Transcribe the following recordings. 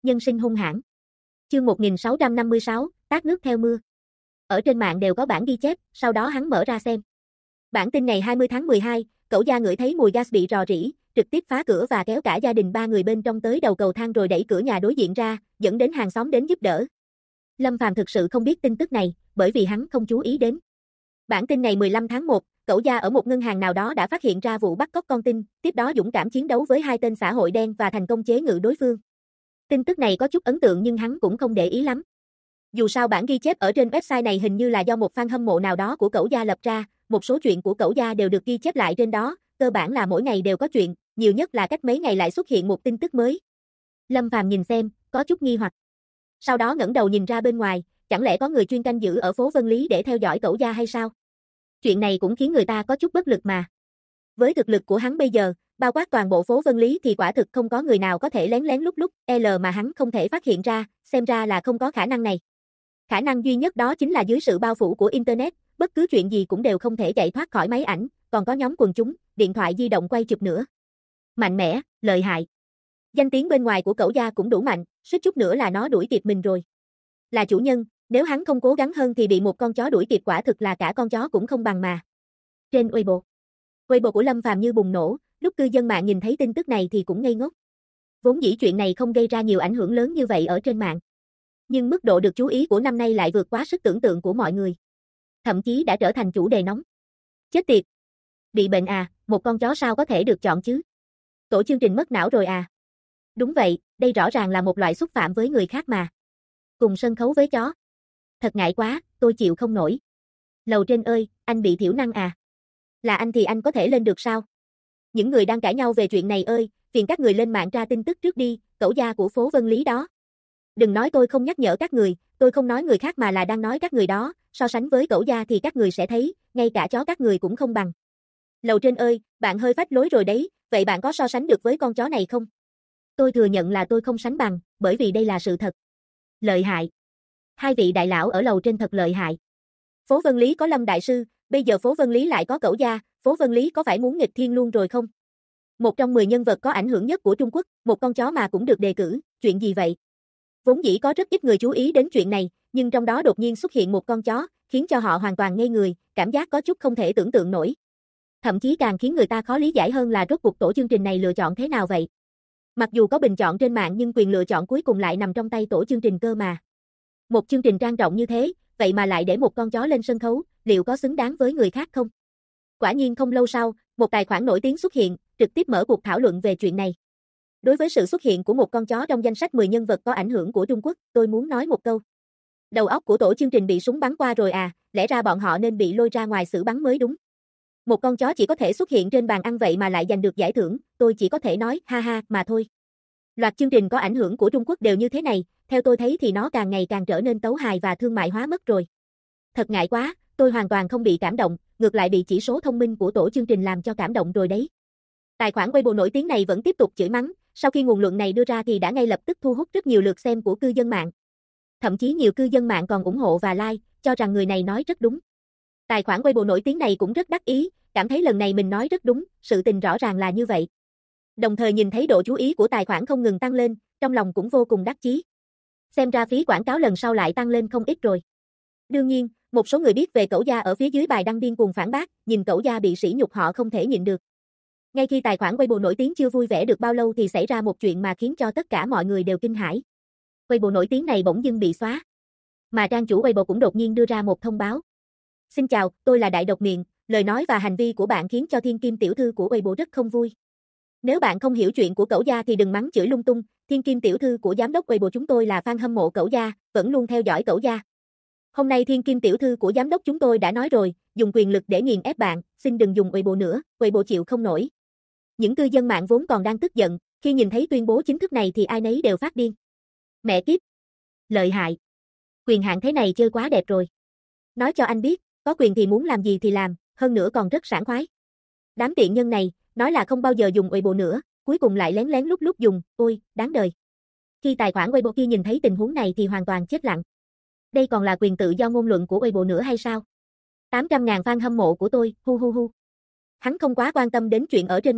Nhân sinh hung hãn. Chương 1656, tát nước theo mưa. Ở trên mạng đều có bản ghi chép, sau đó hắn mở ra xem. Bản tin ngày 20 tháng 12, cẩu gia ngửi thấy mùi gas bị rò rỉ, trực tiếp phá cửa và kéo cả gia đình 3 người bên trong tới đầu cầu thang rồi đẩy cửa nhà đối diện ra, dẫn đến hàng xóm đến giúp đỡ. Lâm Phàm thực sự không biết tin tức này, bởi vì hắn không chú ý đến. Bản tin ngày 15 tháng 1, cẩu gia ở một ngân hàng nào đó đã phát hiện ra vụ bắt cóc con tin, tiếp đó dũng cảm chiến đấu với 2 tên xã hội đen và thành công chế ngự đối phương. Tin tức này có chút ấn tượng nhưng hắn cũng không để ý lắm. Dù sao bản ghi chép ở trên website này hình như là do một fan hâm mộ nào đó của cẩu gia lập ra, một số chuyện của cẩu gia đều được ghi chép lại trên đó, cơ bản là mỗi ngày đều có chuyện, nhiều nhất là cách mấy ngày lại xuất hiện một tin tức mới. Lâm Phàm nhìn xem, có chút nghi hoặc. Sau đó ngẩng đầu nhìn ra bên ngoài, chẳng lẽ có người chuyên canh giữ ở phố Vân Lý để theo dõi cẩu gia hay sao? Chuyện này cũng khiến người ta có chút bất lực mà. Với thực lực của hắn bây giờ, bao quát toàn bộ phố Vân Lý thì quả thực không có người nào có thể lén lén lút lút, mà hắn không thể phát hiện ra, xem ra là không có khả năng này. Khả năng duy nhất đó chính là dưới sự bao phủ của Internet, bất cứ chuyện gì cũng đều không thể chạy thoát khỏi máy ảnh, còn có nhóm quần chúng, điện thoại di động quay chụp nữa. Mạnh mẽ, lợi hại. Danh tiếng bên ngoài của cẩu gia cũng đủ mạnh, suýt chút nữa là nó đuổi kịp mình rồi. Là chủ nhân, nếu hắn không cố gắng hơn thì bị một con chó đuổi kịp quả thực là cả con chó cũng không bằng mà. Trên Weibo của Lâm Phàm như bùng nổ, lúc cư dân mạng nhìn thấy tin tức này thì cũng ngây ngốc. Vốn dĩ chuyện này không gây ra nhiều ảnh hưởng lớn như vậy ở trên mạng. Nhưng mức độ được chú ý của năm nay lại vượt quá sức tưởng tượng của mọi người. Thậm chí đã trở thành chủ đề nóng. Chết tiệt! Bị bệnh à, một con chó sao có thể được chọn chứ? Tổ chương trình mất não rồi à? Đúng vậy, đây rõ ràng là một loại xúc phạm với người khác mà. Cùng sân khấu với chó. Thật ngại quá, tôi chịu không nổi. Lầu trên ơi, anh bị thiểu năng à? Là anh thì anh có thể lên được sao? Những người đang cãi nhau về chuyện này ơi, phiền các người lên mạng tra tin tức trước đi, cẩu gia của phố Vân Lý đó. Đừng nói tôi không nhắc nhở các người, tôi không nói người khác mà là đang nói các người đó, so sánh với cẩu gia thì các người sẽ thấy, ngay cả chó các người cũng không bằng. Lầu trên ơi, bạn hơi phách lối rồi đấy, vậy bạn có so sánh được với con chó này không? Tôi thừa nhận là tôi không sánh bằng, bởi vì đây là sự thật. Lợi hại. Hai vị đại lão ở lầu trên thật lợi hại. Phố Vân Lý có Lâm đại sư, bây giờ phố Vân Lý lại có cẩu gia, phố Vân Lý có phải muốn nghịch thiên luôn rồi không? Một trong 10 nhân vật có ảnh hưởng nhất của Trung Quốc, một con chó mà cũng được đề cử, chuyện gì vậy? Vốn dĩ có rất ít người chú ý đến chuyện này, nhưng trong đó đột nhiên xuất hiện một con chó, khiến cho họ hoàn toàn ngây người, cảm giác có chút không thể tưởng tượng nổi. Thậm chí càng khiến người ta khó lý giải hơn là rốt cuộc tổ chương trình này lựa chọn thế nào vậy? Mặc dù có bình chọn trên mạng nhưng quyền lựa chọn cuối cùng lại nằm trong tay tổ chương trình cơ mà. Một chương trình trang trọng như thế, vậy mà lại để một con chó lên sân khấu, liệu có xứng đáng với người khác không? Quả nhiên không lâu sau, một tài khoản nổi tiếng xuất hiện, trực tiếp mở cuộc thảo luận về chuyện này. Đối với sự xuất hiện của một con chó trong danh sách 10 nhân vật có ảnh hưởng của Trung Quốc, tôi muốn nói một câu. Đầu óc của tổ chương trình bị súng bắn qua rồi à, lẽ ra bọn họ nên bị lôi ra ngoài xử bắn mới đúng. Một con chó chỉ có thể xuất hiện trên bàn ăn vậy mà lại giành được giải thưởng, tôi chỉ có thể nói ha ha mà thôi. Loạt chương trình có ảnh hưởng của Trung Quốc đều như thế này, theo tôi thấy thì nó càng ngày càng trở nên tấu hài và thương mại hóa mất rồi. Thật ngại quá, tôi hoàn toàn không bị cảm động, ngược lại bị chỉ số thông minh của tổ chương trình làm cho cảm động rồi đấy. Tài khoản Weibo nổi tiếng này vẫn tiếp tục chửi mắng, sau khi nguồn luận này đưa ra thì đã ngay lập tức thu hút rất nhiều lượt xem của cư dân mạng. Thậm chí nhiều cư dân mạng còn ủng hộ và like, cho rằng người này nói rất đúng. Tài khoản Weibo nổi tiếng này cũng rất đắc ý, cảm thấy lần này mình nói rất đúng, sự tình rõ ràng là như vậy. Đồng thời nhìn thấy độ chú ý của tài khoản không ngừng tăng lên, trong lòng cũng vô cùng đắc chí. Xem ra phí quảng cáo lần sau lại tăng lên không ít rồi. Đương nhiên, một số người biết về cẩu gia ở phía dưới bài đăng điên cuồng phản bác, nhìn cẩu gia bị sỉ nhục họ không thể nhịn được. Ngay khi tài khoản Weibo nổi tiếng chưa vui vẻ được bao lâu thì xảy ra một chuyện mà khiến cho tất cả mọi người đều kinh hãi. Weibo nổi tiếng này bỗng dưng bị xóa. Mà trang chủ Weibo cũng đột nhiên đưa ra một thông báo. Xin chào, tôi là Đại Độc Miệng, lời nói và hành vi của bạn khiến cho Thiên Kim tiểu thư của Weibo rất không vui. Nếu bạn không hiểu chuyện của cẩu gia thì đừng mắng chửi lung tung, Thiên Kim tiểu thư của giám đốc Weibo chúng tôi là fan hâm mộ cẩu gia, vẫn luôn theo dõi cẩu gia. Hôm nay Thiên Kim tiểu thư của giám đốc chúng tôi đã nói rồi, dùng quyền lực để nghiền ép bạn, xin đừng dùng Weibo nữa, Weibo chịu không nổi. Những cư dân mạng vốn còn đang tức giận, khi nhìn thấy tuyên bố chính thức này thì ai nấy đều phát điên. Mẹ kiếp! Lợi hại! Quyền hạn thế này chơi quá đẹp rồi. Nói cho anh biết, có quyền thì muốn làm gì thì làm, hơn nữa còn rất sảng khoái. Đám tiện nhân này, nói là không bao giờ dùng Weibo nữa, cuối cùng lại lén lén lút lút dùng, ôi, đáng đời. Khi tài khoản Weibo kia nhìn thấy tình huống này thì hoàn toàn chết lặng. Đây còn là quyền tự do ngôn luận của Weibo nữa hay sao? 800.000 fan hâm mộ của tôi, hu hu hu. Hắn không quá quan tâm đến chuyện ở trên mạng,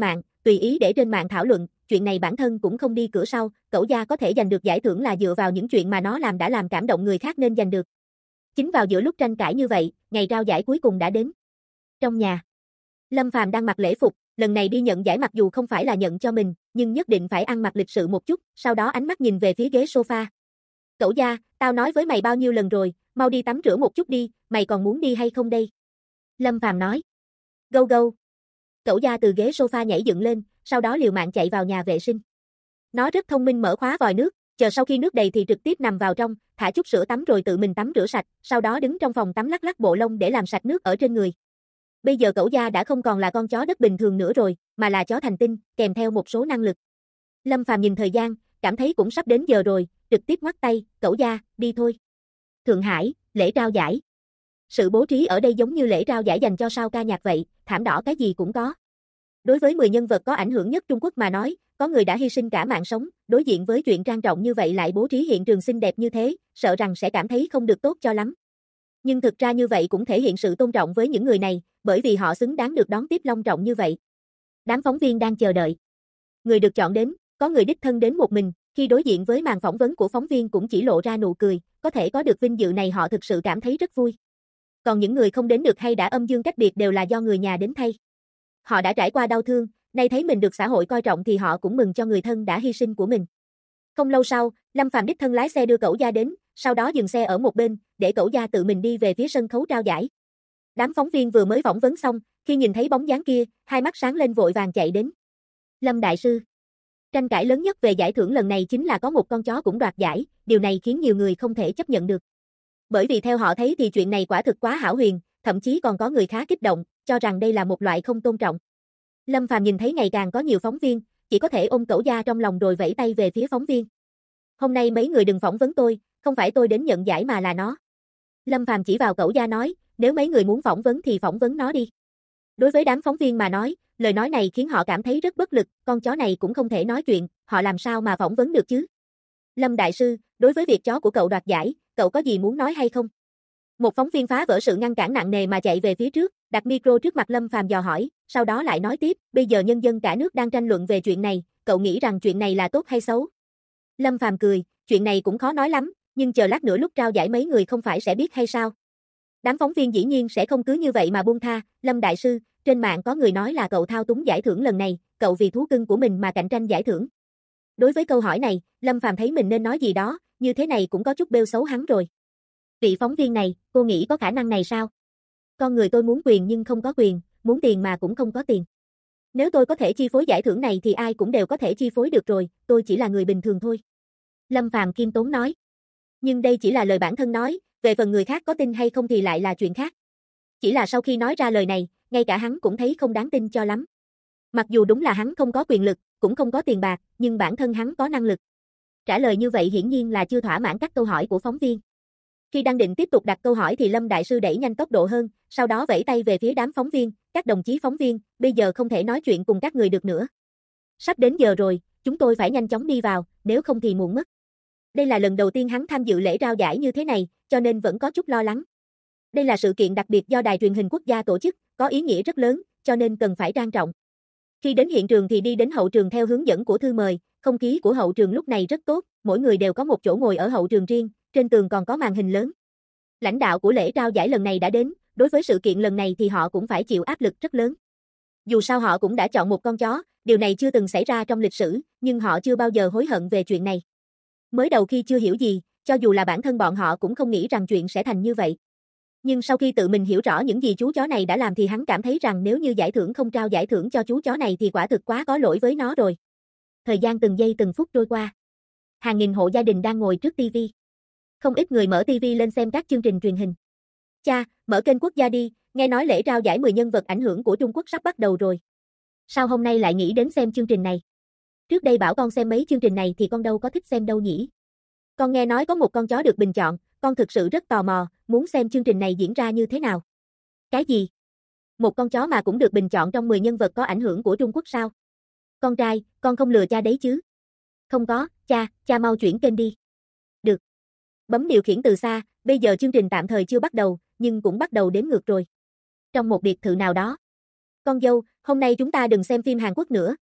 tùy ý để trên mạng thảo luận, chuyện này bản thân cũng không đi cửa sau, Cẩu Gia có thể giành được giải thưởng là dựa vào những chuyện mà nó làm đã làm cảm động người khác nên giành được. Chính vào giữa lúc tranh cãi như vậy, ngày trao giải cuối cùng đã đến. Trong nhà, Lâm Phàm đang mặc lễ phục, lần này đi nhận giải mặc dù không phải là nhận cho mình, nhưng nhất định phải ăn mặc lịch sự một chút, sau đó ánh mắt nhìn về phía ghế sofa. Cẩu Gia, tao nói với mày bao nhiêu lần rồi, mau đi tắm rửa một chút đi, mày còn muốn đi hay không đây? Lâm Phàm nói. Gâu gâu. Cẩu Gia từ ghế sofa nhảy dựng lên, sau đó liều mạng chạy vào nhà vệ sinh. Nó rất thông minh mở khóa vòi nước, chờ sau khi nước đầy thì trực tiếp nằm vào trong, thả chút sữa tắm rồi tự mình tắm rửa sạch, sau đó đứng trong phòng tắm lắc lắc bộ lông để làm sạch nước ở trên người. Bây giờ Cẩu Gia đã không còn là con chó đất bình thường nữa rồi, mà là chó thành tinh, kèm theo một số năng lực. Lâm Phàm nhìn thời gian, cảm thấy cũng sắp đến giờ rồi, trực tiếp ngoắc tay, Cẩu Gia, đi thôi. Thượng Hải, lễ trao giải. Sự bố trí ở đây giống như lễ trao giải dành cho sao ca nhạc vậy, thảm đỏ cái gì cũng có. Đối với 10 nhân vật có ảnh hưởng nhất Trung Quốc mà nói, có người đã hy sinh cả mạng sống, đối diện với chuyện trang trọng như vậy lại bố trí hiện trường xinh đẹp như thế, sợ rằng sẽ cảm thấy không được tốt cho lắm. Nhưng thực ra như vậy cũng thể hiện sự tôn trọng với những người này, bởi vì họ xứng đáng được đón tiếp long trọng như vậy. Đám phóng viên đang chờ đợi. Người được chọn đến, có người đích thân đến một mình, khi đối diện với màn phỏng vấn của phóng viên cũng chỉ lộ ra nụ cười, có thể có được vinh dự này họ thực sự cảm thấy rất vui. Còn những người không đến được hay đã âm dương cách biệt đều là do người nhà đến thay. Họ đã trải qua đau thương, nay thấy mình được xã hội coi trọng thì họ cũng mừng cho người thân đã hy sinh của mình. Không lâu sau, Lâm Phàm đích thân lái xe đưa Cẩu Gia đến, sau đó dừng xe ở một bên, để Cẩu Gia tự mình đi về phía sân khấu trao giải. Đám phóng viên vừa mới phỏng vấn xong, khi nhìn thấy bóng dáng kia, hai mắt sáng lên vội vàng chạy đến. Lâm đại sư. Tranh cãi lớn nhất về giải thưởng lần này chính là có một con chó cũng đoạt giải, điều này khiến nhiều người không thể chấp nhận được. Bởi vì theo họ thấy thì chuyện này quả thực quá hão huyền, thậm chí còn có người khá kích động, cho rằng đây là một loại không tôn trọng. Lâm Phàm nhìn thấy ngày càng có nhiều phóng viên, chỉ có thể ôm Cẩu Gia trong lòng rồi vẫy tay về phía phóng viên. Hôm nay mấy người đừng phỏng vấn tôi, không phải tôi đến nhận giải mà là nó. Lâm Phàm chỉ vào Cẩu Gia nói, nếu mấy người muốn phỏng vấn thì phỏng vấn nó đi. Đối với đám phóng viên mà nói, lời nói này khiến họ cảm thấy rất bất lực, con chó này cũng không thể nói chuyện, họ làm sao mà phỏng vấn được chứ? Lâm đại sư, đối với việc chó của cậu đoạt giải, cậu có gì muốn nói hay không? Một phóng viên phá vỡ sự ngăn cản nặng nề mà chạy về phía trước, đặt micro trước mặt Lâm Phàm dò hỏi, sau đó lại nói tiếp, bây giờ nhân dân cả nước đang tranh luận về chuyện này, cậu nghĩ rằng chuyện này là tốt hay xấu? Lâm Phàm cười, chuyện này cũng khó nói lắm, nhưng chờ lát nữa lúc trao giải mấy người không phải sẽ biết hay sao? Đám phóng viên dĩ nhiên sẽ không cứ như vậy mà buông tha, Lâm đại sư, trên mạng có người nói là cậu thao túng giải thưởng lần này, cậu vì thú cưng của mình mà cạnh tranh giải thưởng. Đối với câu hỏi này, Lâm Phàm thấy mình nên nói gì đó, như thế này cũng có chút bêu xấu hắn rồi. Vị phóng viên này, cô nghĩ có khả năng này sao? Con người tôi muốn quyền nhưng không có quyền, muốn tiền mà cũng không có tiền. Nếu tôi có thể chi phối giải thưởng này thì ai cũng đều có thể chi phối được rồi, tôi chỉ là người bình thường thôi. Lâm Phàm khiêm tốn nói. Nhưng đây chỉ là lời bản thân nói, về phần người khác có tin hay không thì lại là chuyện khác. Chỉ là sau khi nói ra lời này, ngay cả hắn cũng thấy không đáng tin cho lắm. Mặc dù đúng là hắn không có quyền lực, cũng không có tiền bạc, nhưng bản thân hắn có năng lực. Trả lời như vậy hiển nhiên là chưa thỏa mãn các câu hỏi của phóng viên. Khi đang định tiếp tục đặt câu hỏi thì Lâm đại sư đẩy nhanh tốc độ hơn, sau đó vẫy tay về phía đám phóng viên, các đồng chí phóng viên, bây giờ không thể nói chuyện cùng các người được nữa. Sắp đến giờ rồi, chúng tôi phải nhanh chóng đi vào, nếu không thì muộn mất. Đây là lần đầu tiên hắn tham dự lễ trao giải như thế này, cho nên vẫn có chút lo lắng. Đây là sự kiện đặc biệt do Đài truyền hình quốc gia tổ chức, có ý nghĩa rất lớn, cho nên cần phải trang trọng. Khi đến hiện trường thì đi đến hậu trường theo hướng dẫn của thư mời, không khí của hậu trường lúc này rất tốt, mỗi người đều có một chỗ ngồi ở hậu trường riêng, trên tường còn có màn hình lớn. Lãnh đạo của lễ trao giải lần này đã đến, đối với sự kiện lần này thì họ cũng phải chịu áp lực rất lớn. Dù sao họ cũng đã chọn một con chó, điều này chưa từng xảy ra trong lịch sử, nhưng họ chưa bao giờ hối hận về chuyện này. Mới đầu khi chưa hiểu gì, cho dù là bản thân bọn họ cũng không nghĩ rằng chuyện sẽ thành như vậy. Nhưng sau khi tự mình hiểu rõ những gì chú chó này đã làm thì hắn cảm thấy rằng nếu như giải thưởng không trao giải thưởng cho chú chó này thì quả thực quá có lỗi với nó rồi. Thời gian từng giây từng phút trôi qua. Hàng nghìn hộ gia đình đang ngồi trước TV. Không ít người mở TV lên xem các chương trình truyền hình. Cha, mở kênh quốc gia đi, nghe nói lễ trao giải 10 nhân vật ảnh hưởng của Trung Quốc sắp bắt đầu rồi. Sao hôm nay lại nghĩ đến xem chương trình này? Trước đây bảo con xem mấy chương trình này thì con đâu có thích xem đâu nhỉ? Con nghe nói có một con chó được bình chọn, con thực sự rất tò mò, muốn xem chương trình này diễn ra như thế nào. Cái gì? Một con chó mà cũng được bình chọn trong 10 nhân vật có ảnh hưởng của Trung Quốc sao? Con trai, con không lừa cha đấy chứ? Không có, cha mau chuyển kênh đi. Được. Bấm điều khiển từ xa, bây giờ chương trình tạm thời chưa bắt đầu, nhưng cũng bắt đầu đếm ngược rồi. Trong một biệt thự nào đó. Con dâu, hôm nay chúng ta đừng xem phim Hàn Quốc nữa,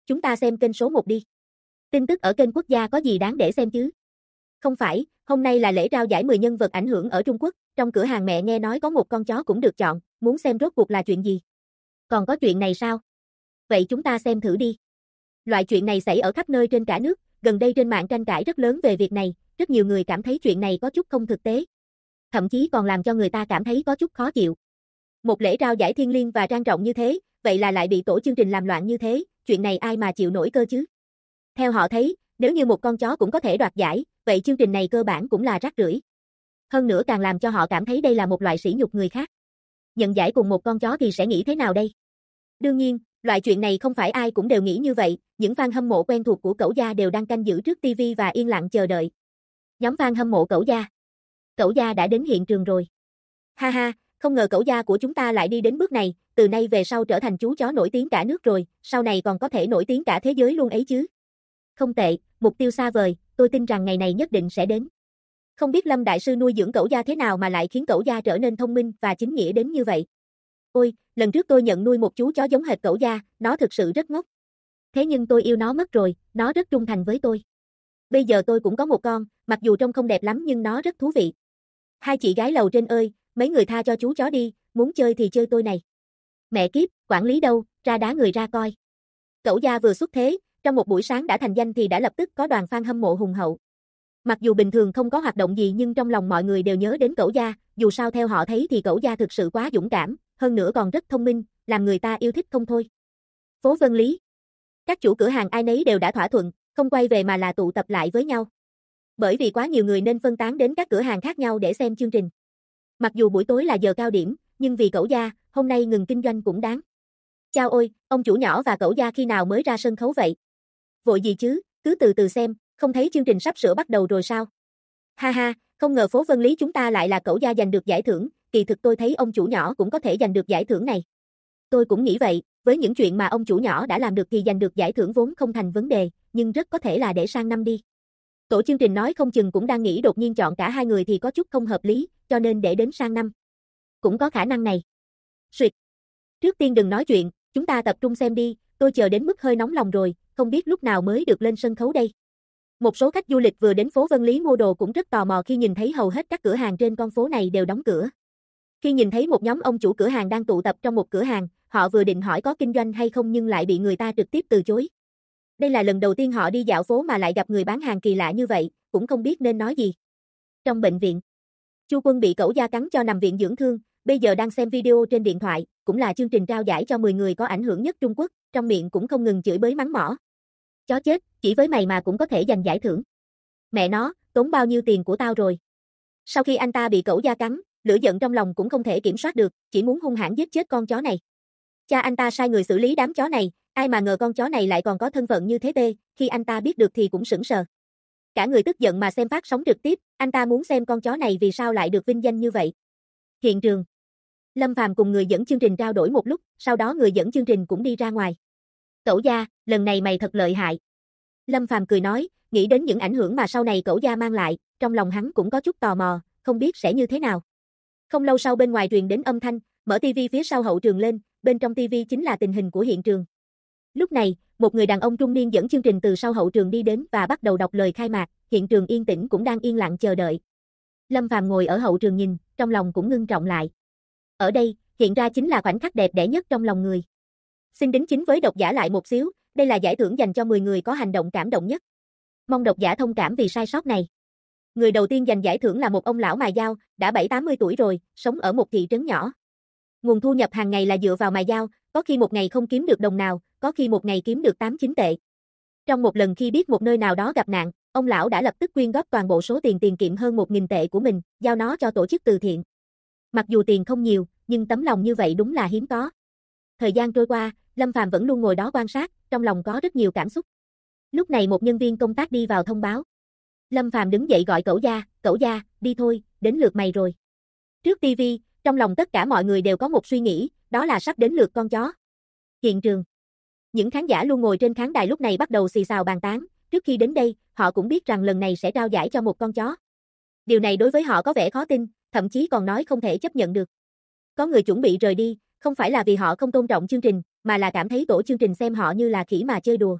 Chúng ta xem kênh số 1 đi. Tin tức ở kênh quốc gia có gì đáng để xem chứ? Không phải, hôm nay là lễ trao giải 10 nhân vật ảnh hưởng ở Trung Quốc, trong cửa hàng mẹ nghe nói có một con chó cũng được chọn, muốn xem rốt cuộc là chuyện gì. Còn có chuyện này sao? Vậy chúng ta xem thử đi. Loại chuyện này xảy ở khắp nơi trên cả nước, gần đây trên mạng tranh cãi rất lớn về việc này, rất nhiều người cảm thấy chuyện này có chút không thực tế. Thậm chí còn làm cho người ta cảm thấy có chút khó chịu. Một lễ trao giải thiêng liêng và trang trọng như thế, vậy là lại bị tổ chương trình làm loạn như thế, chuyện này ai mà chịu nổi cơ chứ? Theo họ thấy, nếu như một con chó cũng có thể đoạt giải, vậy chương trình này cơ bản cũng là rác rưởi. Hơn nữa càng làm cho họ cảm thấy đây là một loại sỉ nhục người khác. Nhận giải cùng một con chó thì sẽ nghĩ thế nào đây? Đương nhiên, loại chuyện này không phải ai cũng đều nghĩ như vậy, những fan hâm mộ quen thuộc của Cẩu Gia đều đang canh giữ trước TV và yên lặng chờ đợi. Nhóm fan hâm mộ Cẩu Gia. Cẩu Gia đã đến hiện trường rồi. Ha ha, không ngờ Cẩu Gia của chúng ta lại đi đến bước này, từ nay về sau trở thành chú chó nổi tiếng cả nước rồi, sau này còn có thể nổi tiếng cả thế giới luôn ấy chứ. Không tệ, mục tiêu xa vời, tôi tin rằng ngày này nhất định sẽ đến. Không biết Lâm Đại Sư nuôi dưỡng Cẩu Gia thế nào mà lại khiến Cẩu Gia trở nên thông minh và chính nghĩa đến như vậy. Ôi, lần trước tôi nhận nuôi một chú chó giống hệt Cẩu Gia, nó thực sự rất ngốc. Thế nhưng tôi yêu nó mất rồi, nó rất trung thành với tôi. Bây giờ tôi cũng có một con, mặc dù trông không đẹp lắm nhưng nó rất thú vị. Hai chị gái lầu trên ơi, mấy người tha cho chú chó đi, muốn chơi thì chơi tôi này. Mẹ kiếp, quản lý đâu, ra đá người ra coi. Cẩu Gia vừa xuất thế, trong một buổi sáng đã thành danh thì đã lập tức có đoàn fan hâm mộ hùng hậu. Mặc dù bình thường không có hoạt động gì nhưng trong lòng mọi người đều nhớ đến Cẩu Gia, dù sao theo họ thấy thì Cẩu Gia thực sự quá dũng cảm, hơn nữa còn rất thông minh, làm người ta yêu thích không thôi. Phố Vân Lý. Các chủ cửa hàng ai nấy đều đã thỏa thuận, không quay về mà là tụ tập lại với nhau. Bởi vì quá nhiều người nên phân tán đến các cửa hàng khác nhau để xem chương trình. Mặc dù buổi tối là giờ cao điểm, nhưng vì Cẩu Gia, hôm nay ngừng kinh doanh cũng đáng. Chao ôi, ông chủ nhỏ và Cẩu Gia khi nào mới ra sân khấu vậy? Vội gì chứ, cứ từ từ xem, không thấy chương trình sắp sửa bắt đầu rồi sao? Ha ha, không ngờ phố Vân Lý chúng ta lại là Cẩu Gia giành được giải thưởng, kỳ thực tôi thấy ông chủ nhỏ cũng có thể giành được giải thưởng này. Tôi cũng nghĩ vậy, với những chuyện mà ông chủ nhỏ đã làm được thì giành được giải thưởng vốn không thành vấn đề, nhưng rất có thể là để sang năm đi. Tổ chương trình nói không chừng cũng đang nghĩ đột nhiên chọn cả hai người thì có chút không hợp lý, cho nên để đến sang năm. Cũng có khả năng này. Suyệt. Trước tiên đừng nói chuyện, chúng ta tập trung xem đi, tôi chờ đến mức hơi nóng lòng rồi, không biết lúc nào mới được lên sân khấu đây. Một số khách du lịch vừa đến phố Vân Lý mua đồ cũng rất tò mò khi nhìn thấy hầu hết các cửa hàng trên con phố này đều đóng cửa. Khi nhìn thấy một nhóm ông chủ cửa hàng đang tụ tập trong một cửa hàng, họ vừa định hỏi có kinh doanh hay không nhưng lại bị người ta trực tiếp từ chối. Đây là lần đầu tiên họ đi dạo phố mà lại gặp người bán hàng kỳ lạ như vậy, cũng không biết nên nói gì. Trong bệnh viện, Chu Quân bị Cẩu Gia cắn cho nằm viện dưỡng thương, bây giờ đang xem video trên điện thoại, cũng là chương trình trao giải cho 10 người có ảnh hưởng nhất Trung Quốc, trong miệng cũng không ngừng chửi bới mắng mỏ. Chó chết, chỉ với mày mà cũng có thể giành giải thưởng. Mẹ nó, tốn bao nhiêu tiền của tao rồi. Sau khi anh ta bị Cẩu Gia cắn, lửa giận trong lòng cũng không thể kiểm soát được, chỉ muốn hung hãn giết chết con chó này. Cha anh ta sai người xử lý đám chó này, ai mà ngờ con chó này lại còn có thân phận như thế tê, khi anh ta biết được thì cũng sững sờ. Cả người tức giận mà xem phát sóng trực tiếp, anh ta muốn xem con chó này vì sao lại được vinh danh như vậy. Hiện trường. Lâm Phàm cùng người dẫn chương trình trao đổi một lúc, sau đó người dẫn chương trình cũng đi ra ngoài. Cẩu Gia, lần này mày thật lợi hại. Lâm Phàm cười nói, nghĩ đến những ảnh hưởng mà sau này Cẩu Gia mang lại, trong lòng hắn cũng có chút tò mò, không biết sẽ như thế nào. Không lâu sau bên ngoài truyền đến âm thanh, mở tivi phía sau hậu trường lên, bên trong tivi chính là tình hình của hiện trường. Lúc này, một người đàn ông trung niên dẫn chương trình từ sau hậu trường đi đến và bắt đầu đọc lời khai mạc, hiện trường yên tĩnh cũng đang yên lặng chờ đợi. Lâm Phàm ngồi ở hậu trường nhìn, trong lòng cũng ngưng trọng lại. Ở đây, hiện ra chính là khoảnh khắc đẹp đẽ nhất trong lòng người. Xin đính chính với độc giả lại một xíu, đây là giải thưởng dành cho 10 người có hành động cảm động nhất. Mong độc giả thông cảm vì sai sót này. Người đầu tiên giành giải thưởng là một ông lão mài dao, đã 70-80 tuổi rồi, sống ở một thị trấn nhỏ. Nguồn thu nhập hàng ngày là dựa vào mài dao, có khi một ngày không kiếm được đồng nào, có khi một ngày kiếm được 8-9 tệ. Trong một lần khi biết một nơi nào đó gặp nạn, ông lão đã lập tức quyên góp toàn bộ số tiền tiền kiệm hơn 1.000 tệ của mình, giao nó cho tổ chức từ thiện. Mặc dù tiền không nhiều, nhưng tấm lòng như vậy đúng là hiếm có. Thời gian trôi qua, Lâm Phàm vẫn luôn ngồi đó quan sát, trong lòng có rất nhiều cảm xúc. Lúc này một nhân viên công tác đi vào thông báo. Lâm Phàm đứng dậy gọi Cẩu Gia, đi thôi, đến lượt mày rồi. Trước TV, trong lòng tất cả mọi người đều có một suy nghĩ, đó là sắp đến lượt con chó. Hiện trường. Những khán giả luôn ngồi trên khán đài lúc này bắt đầu xì xào bàn tán, trước khi đến đây, họ cũng biết rằng lần này sẽ trao giải cho một con chó. Điều này đối với họ có vẻ khó tin, thậm chí còn nói không thể chấp nhận được. Có người chuẩn bị rời đi, không phải là vì họ không tôn trọng chương trình, mà là cảm thấy tổ chương trình xem họ như là khỉ mà chơi đùa.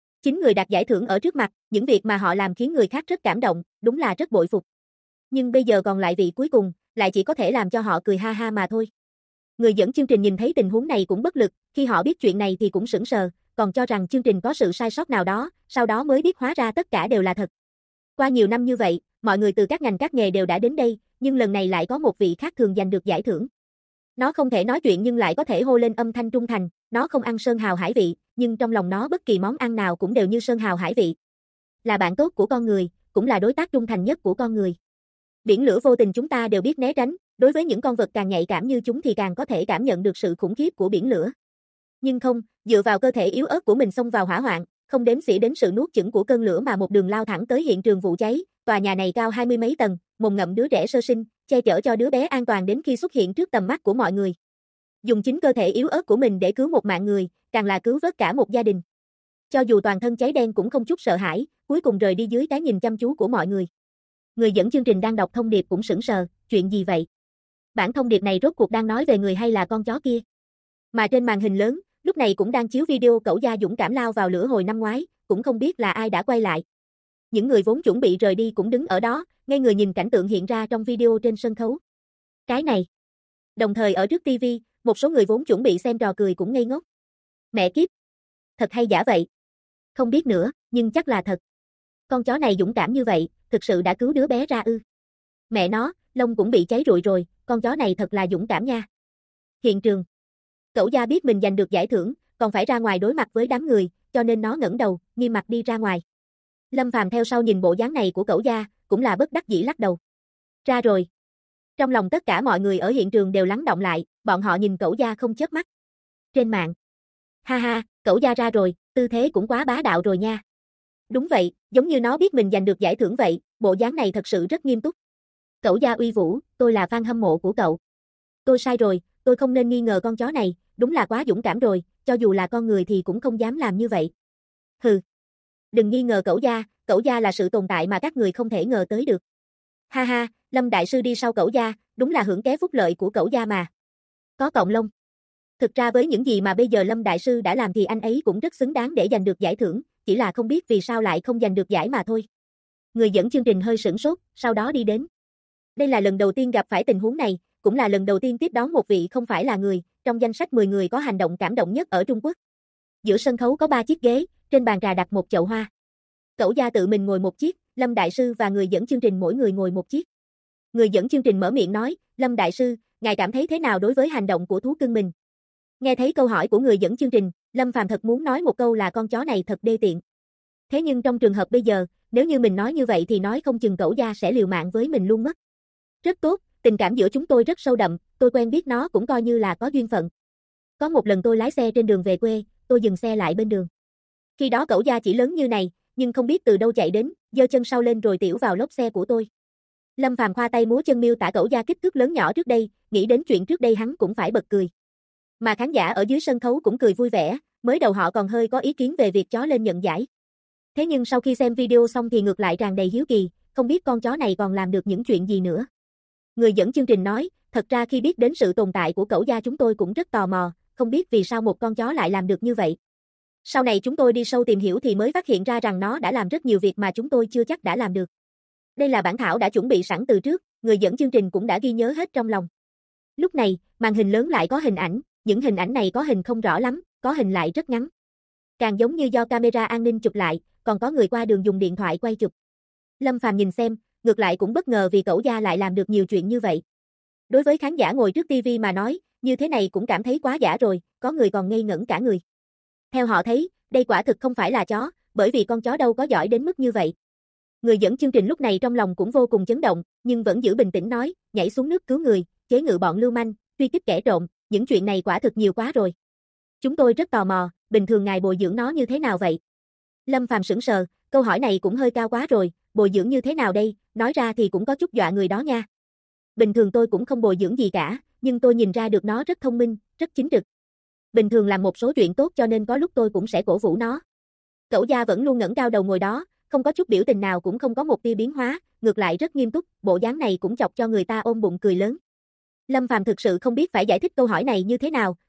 9 người đạt giải thưởng ở trước mặt, những việc mà họ làm khiến người khác rất cảm động, đúng là rất bội phục. Nhưng bây giờ còn lại vị cuối cùng, lại chỉ có thể làm cho họ cười ha ha mà thôi. Người dẫn chương trình nhìn thấy tình huống này cũng bất lực, khi họ biết chuyện này thì cũng sững sờ, còn cho rằng chương trình có sự sai sót nào đó, sau đó mới biết hóa ra tất cả đều là thật. Qua nhiều năm như vậy, mọi người từ các ngành các nghề đều đã đến đây, nhưng lần này lại có một vị khác thường giành được giải thưởng. Nó không thể nói chuyện nhưng lại có thể hô lên âm thanh trung thành, nó không ăn sơn hào hải vị, nhưng trong lòng nó bất kỳ món ăn nào cũng đều như sơn hào hải vị. Là bạn tốt của con người, cũng là đối tác trung thành nhất của con người. Biển lửa vô tình chúng ta đều biết né tránh, đối với những con vật càng nhạy cảm như chúng thì càng có thể cảm nhận được sự khủng khiếp của biển lửa. Nhưng không, dựa vào cơ thể yếu ớt của mình xông vào hỏa hoạn, không đếm xỉa đến sự nuốt chửng của cơn lửa mà một đường lao thẳng tới hiện trường vụ cháy. Tòa nhà này cao 20 mấy tầng, mồm ngậm đứa trẻ sơ sinh, che chở cho đứa bé an toàn đến khi xuất hiện trước tầm mắt của mọi người. Dùng chính cơ thể yếu ớt của mình để cứu một mạng người, càng là cứu vớt cả một gia đình. Cho dù toàn thân cháy đen cũng không chút sợ hãi, cuối cùng rời đi dưới cái nhìn chăm chú của mọi người. Người dẫn chương trình đang đọc thông điệp cũng sững sờ, chuyện gì vậy? Bản thông điệp này rốt cuộc đang nói về người hay là con chó kia? Mà trên màn hình lớn, lúc này cũng đang chiếu video cẩu gia dũng cảm lao vào lửa hồi năm ngoái, cũng không biết là ai đã quay lại. Những người vốn chuẩn bị rời đi cũng đứng ở đó, ngây người nhìn cảnh tượng hiện ra trong video trên sân khấu. Cái này. Đồng thời ở trước TV, một số người vốn chuẩn bị xem trò cười cũng ngây ngốc. Mẹ kiếp. Thật hay giả vậy? Không biết nữa, nhưng chắc là thật. Con chó này dũng cảm như vậy, thực sự đã cứu đứa bé ra ư? Mẹ nó, lông cũng bị cháy rụi rồi, con chó này thật là dũng cảm nha. Hiện trường. Cẩu gia biết mình giành được giải thưởng, còn phải ra ngoài đối mặt với đám người, cho nên nó ngẩng đầu, nghiêm mặt đi ra ngoài. Lâm Phàm theo sau nhìn bộ dáng này của cẩu gia, cũng là bất đắc dĩ lắc đầu. Ra rồi. Trong lòng tất cả mọi người ở hiện trường đều lắng động lại, bọn họ nhìn cẩu gia không chớp mắt. Trên mạng. Ha ha, cẩu gia ra rồi, tư thế cũng quá bá đạo rồi nha. Đúng vậy, giống như nó biết mình giành được giải thưởng vậy, bộ dáng này thật sự rất nghiêm túc. Cẩu gia uy vũ, tôi là fan hâm mộ của cậu. Tôi sai rồi, tôi không nên nghi ngờ con chó này, đúng là quá dũng cảm rồi, cho dù là con người thì cũng không dám làm như vậy. Hừ. Đừng nghi ngờ cẩu gia là sự tồn tại mà các người không thể ngờ tới được. Ha ha, Lâm Đại Sư đi sau cẩu gia, đúng là hưởng ké phúc lợi của cẩu gia mà. Có cọng lông. Thực ra với những gì mà bây giờ Lâm Đại Sư đã làm thì anh ấy cũng rất xứng đáng để giành được giải thưởng, chỉ là không biết vì sao lại không giành được giải mà thôi. Người dẫn chương trình hơi sửng sốt, sau đó đi đến. Đây là lần đầu tiên gặp phải tình huống này, cũng là lần đầu tiên tiếp đón một vị không phải là người, trong danh sách 10 người có hành động cảm động nhất ở Trung Quốc. Giữa sân khấu có 3 chiếc ghế, trên bàn trà đặt một chậu hoa. Cẩu gia tự mình ngồi một chiếc, Lâm Đại Sư và người dẫn chương trình mỗi người ngồi một chiếc. Người dẫn chương trình mở miệng nói, Lâm Đại Sư, ngài cảm thấy thế nào đối với hành động của thú cưng mình? Nghe thấy câu hỏi của người dẫn chương trình, Lâm Phàm thật muốn nói một câu là con chó này thật đê tiện. Thế nhưng trong trường hợp bây giờ, nếu như mình nói như vậy thì nói không chừng cẩu gia sẽ liều mạng với mình luôn mất. Rất tốt, tình cảm giữa chúng tôi rất sâu đậm, tôi quen biết nó cũng coi như là có duyên phận. Có một lần tôi lái xe trên đường về quê, tôi dừng xe lại bên đường. Khi đó cẩu gia chỉ lớn như này, nhưng không biết từ đâu chạy đến, giơ chân sau lên rồi tiểu vào lốp xe của tôi. Lâm Phàm khoa tay múa chân miêu tả cẩu gia kích thước lớn nhỏ trước đây, nghĩ đến chuyện trước đây hắn cũng phải bật cười. Mà khán giả ở dưới sân khấu cũng cười vui vẻ, mới đầu họ còn hơi có ý kiến về việc chó lên nhận giải. Thế nhưng sau khi xem video xong thì ngược lại tràn đầy hiếu kỳ, không biết con chó này còn làm được những chuyện gì nữa. Người dẫn chương trình nói, thật ra khi biết đến sự tồn tại của cẩu gia chúng tôi cũng rất tò mò, không biết vì sao một con chó lại làm được như vậy. Sau này chúng tôi đi sâu tìm hiểu thì mới phát hiện ra rằng nó đã làm rất nhiều việc mà chúng tôi chưa chắc đã làm được. Đây là bản thảo đã chuẩn bị sẵn từ trước, người dẫn chương trình cũng đã ghi nhớ hết trong lòng. Lúc này, màn hình lớn lại có hình ảnh, những hình ảnh này có hình không rõ lắm, có hình lại rất ngắn. Càng giống như do camera an ninh chụp lại, còn có người qua đường dùng điện thoại quay chụp. Lâm Phàm nhìn xem, ngược lại cũng bất ngờ vì cẩu gia lại làm được nhiều chuyện như vậy. Đối với khán giả ngồi trước TV mà nói, như thế này cũng cảm thấy quá giả rồi, có người còn ngây ngẩn cả người. Theo họ thấy, đây quả thực không phải là chó, bởi vì con chó đâu có giỏi đến mức như vậy. Người dẫn chương trình lúc này trong lòng cũng vô cùng chấn động, nhưng vẫn giữ bình tĩnh nói, nhảy xuống nước cứu người, chế ngự bọn lưu manh, truy kích kẻ trộm, những chuyện này quả thực nhiều quá rồi. Chúng tôi rất tò mò, bình thường ngài bồi dưỡng nó như thế nào vậy? Lâm Phàm sững sờ, câu hỏi này cũng hơi cao quá rồi, bồi dưỡng như thế nào đây, nói ra thì cũng có chút dọa người đó nha. Bình thường tôi cũng không bồi dưỡng gì cả, nhưng tôi nhìn ra được nó rất thông minh, rất chính trực. Bình thường làm một số chuyện tốt cho nên có lúc tôi cũng sẽ cổ vũ nó. Cẩu gia vẫn luôn ngẩng cao đầu ngồi đó, không có chút biểu tình nào cũng không có một tia biến hóa, ngược lại rất nghiêm túc, bộ dáng này cũng chọc cho người ta ôm bụng cười lớn. Lâm Phàm thực sự không biết phải giải thích câu hỏi này như thế nào,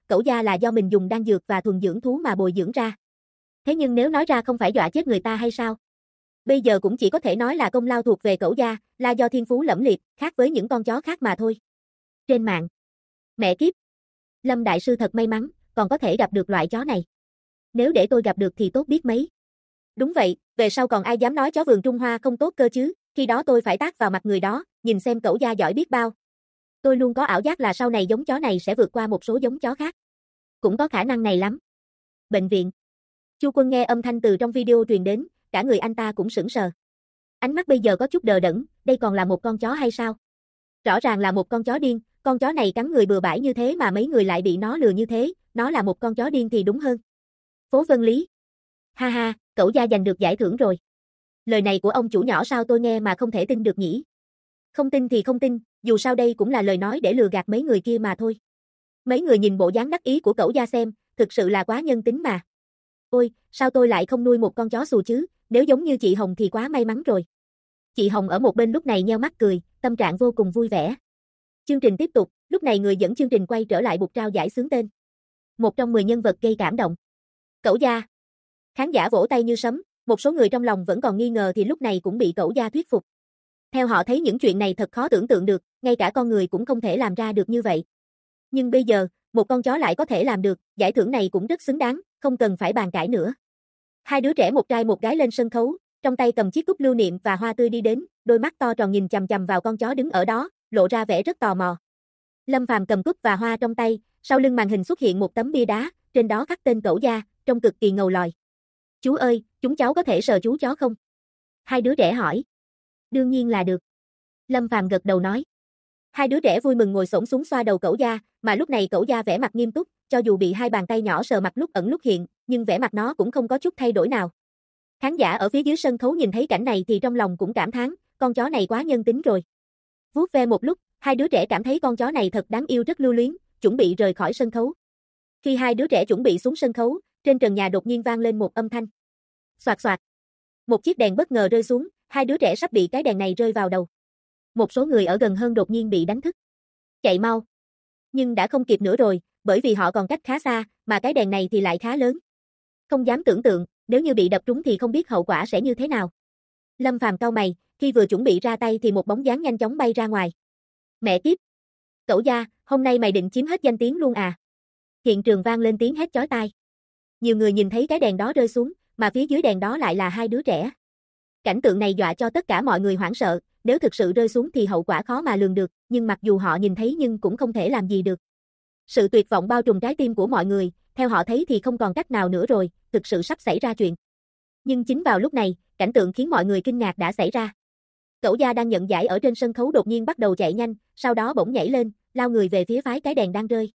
cẩu gia là do mình dùng đan dược và thuần dưỡng thú mà bồi dưỡng ra. Thế nhưng nếu nói ra không phải dọa chết người ta hay sao? Bây giờ cũng chỉ có thể nói là công lao thuộc về cẩu gia, là do thiên phú lẫm liệt, khác với những con chó khác mà thôi. Trên mạng. Mẹ kiếp. Lâm đại sư thật may mắn, còn có thể gặp được loại chó này. Nếu để tôi gặp được thì tốt biết mấy. Đúng vậy, về sau còn ai dám nói chó vườn Trung Hoa không tốt cơ chứ, khi đó tôi phải tát vào mặt người đó, nhìn xem cẩu gia giỏi biết bao. Tôi luôn có ảo giác là sau này giống chó này sẽ vượt qua một số giống chó khác. Cũng có khả năng này lắm. Bệnh viện. Chu Quân nghe âm thanh từ trong video truyền đến, cả người anh ta cũng sững sờ. Ánh mắt bây giờ có chút đờ đẫn, đây còn là một con chó hay sao? Rõ ràng là một con chó điên, con chó này cắn người bừa bãi như thế mà mấy người lại bị nó lừa như thế, nó là một con chó điên thì đúng hơn. Phố Vân Lý. Ha ha, cẩu gia giành được giải thưởng rồi. Lời này của ông chủ nhỏ sao tôi nghe mà không thể tin được nhỉ? Không tin thì không tin, dù sao đây cũng là lời nói để lừa gạt mấy người kia mà thôi. Mấy người nhìn bộ dáng đắc ý của cẩu gia xem, thực sự là quá nhân tính mà. Ôi, sao tôi lại không nuôi một con chó xù chứ, nếu giống như chị Hồng thì quá may mắn rồi. Chị Hồng ở một bên lúc này nheo mắt cười, tâm trạng vô cùng vui vẻ. Chương trình tiếp tục, lúc này người dẫn chương trình quay trở lại bục trao giải xướng tên. Một trong 10 nhân vật gây cảm động. Cẩu gia. Khán giả vỗ tay như sấm, một số người trong lòng vẫn còn nghi ngờ thì lúc này cũng bị cẩu gia thuyết phục. Theo họ thấy những chuyện này thật khó tưởng tượng được, ngay cả con người cũng không thể làm ra được như vậy. Nhưng bây giờ, một con chó lại có thể làm được, giải thưởng này cũng rất xứng đáng, không cần phải bàn cãi nữa. Hai đứa trẻ một trai một gái lên sân khấu, trong tay cầm chiếc cúp lưu niệm và hoa tươi đi đến, đôi mắt to tròn nhìn chằm chằm vào con chó đứng ở đó, lộ ra vẻ rất tò mò. Lâm Phàm cầm cúp và hoa trong tay, sau lưng màn hình xuất hiện một tấm bia đá, trên đó khắc tên cẩu gia, trông cực kỳ ngầu lòi. Chú ơi, chúng cháu có thể sờ chú chó không? Hai đứa trẻ hỏi. Đương nhiên là được. Lâm Phàm gật đầu nói. Hai đứa trẻ vui mừng ngồi xổm xuống xoa đầu cẩu gia, mà lúc này cẩu gia vẻ mặt nghiêm túc, cho dù bị hai bàn tay nhỏ sờ mặt lúc ẩn lúc hiện, nhưng vẻ mặt nó cũng không có chút thay đổi nào. Khán giả ở phía dưới sân khấu nhìn thấy cảnh này thì trong lòng cũng cảm thán, con chó này quá nhân tính rồi. Vuốt ve một lúc, hai đứa trẻ cảm thấy con chó này thật đáng yêu rất lưu luyến, chuẩn bị rời khỏi sân khấu. Khi hai đứa trẻ chuẩn bị xuống sân khấu, trên trần nhà đột nhiên vang lên một âm thanh. Xoạt xoạt. Một chiếc đèn bất ngờ rơi xuống, hai đứa trẻ sắp bị cái đèn này rơi vào đầu. Một số người ở gần hơn đột nhiên bị đánh thức. Chạy mau. Nhưng đã không kịp nữa rồi, bởi vì họ còn cách khá xa, mà cái đèn này thì lại khá lớn. Không dám tưởng tượng, nếu như bị đập trúng thì không biết hậu quả sẽ như thế nào. Lâm Phàm cau mày, khi vừa chuẩn bị ra tay thì một bóng dáng nhanh chóng bay ra ngoài. Mẹ kiếp. Cẩu gia, hôm nay mày định chiếm hết danh tiếng luôn à? Hiện trường vang lên tiếng hét chói tai. Nhiều người nhìn thấy cái đèn đó rơi xuống, mà phía dưới đèn đó lại là hai đứa trẻ. Cảnh tượng này dọa cho tất cả mọi người hoảng sợ, nếu thực sự rơi xuống thì hậu quả khó mà lường được, nhưng mặc dù họ nhìn thấy nhưng cũng không thể làm gì được. Sự tuyệt vọng bao trùm trái tim của mọi người, theo họ thấy thì không còn cách nào nữa rồi, thực sự sắp xảy ra chuyện. Nhưng chính vào lúc này, cảnh tượng khiến mọi người kinh ngạc đã xảy ra. Cẩu gia đang nhận giải ở trên sân khấu đột nhiên bắt đầu chạy nhanh, sau đó bỗng nhảy lên, lao người về phía phái cái đèn đang rơi.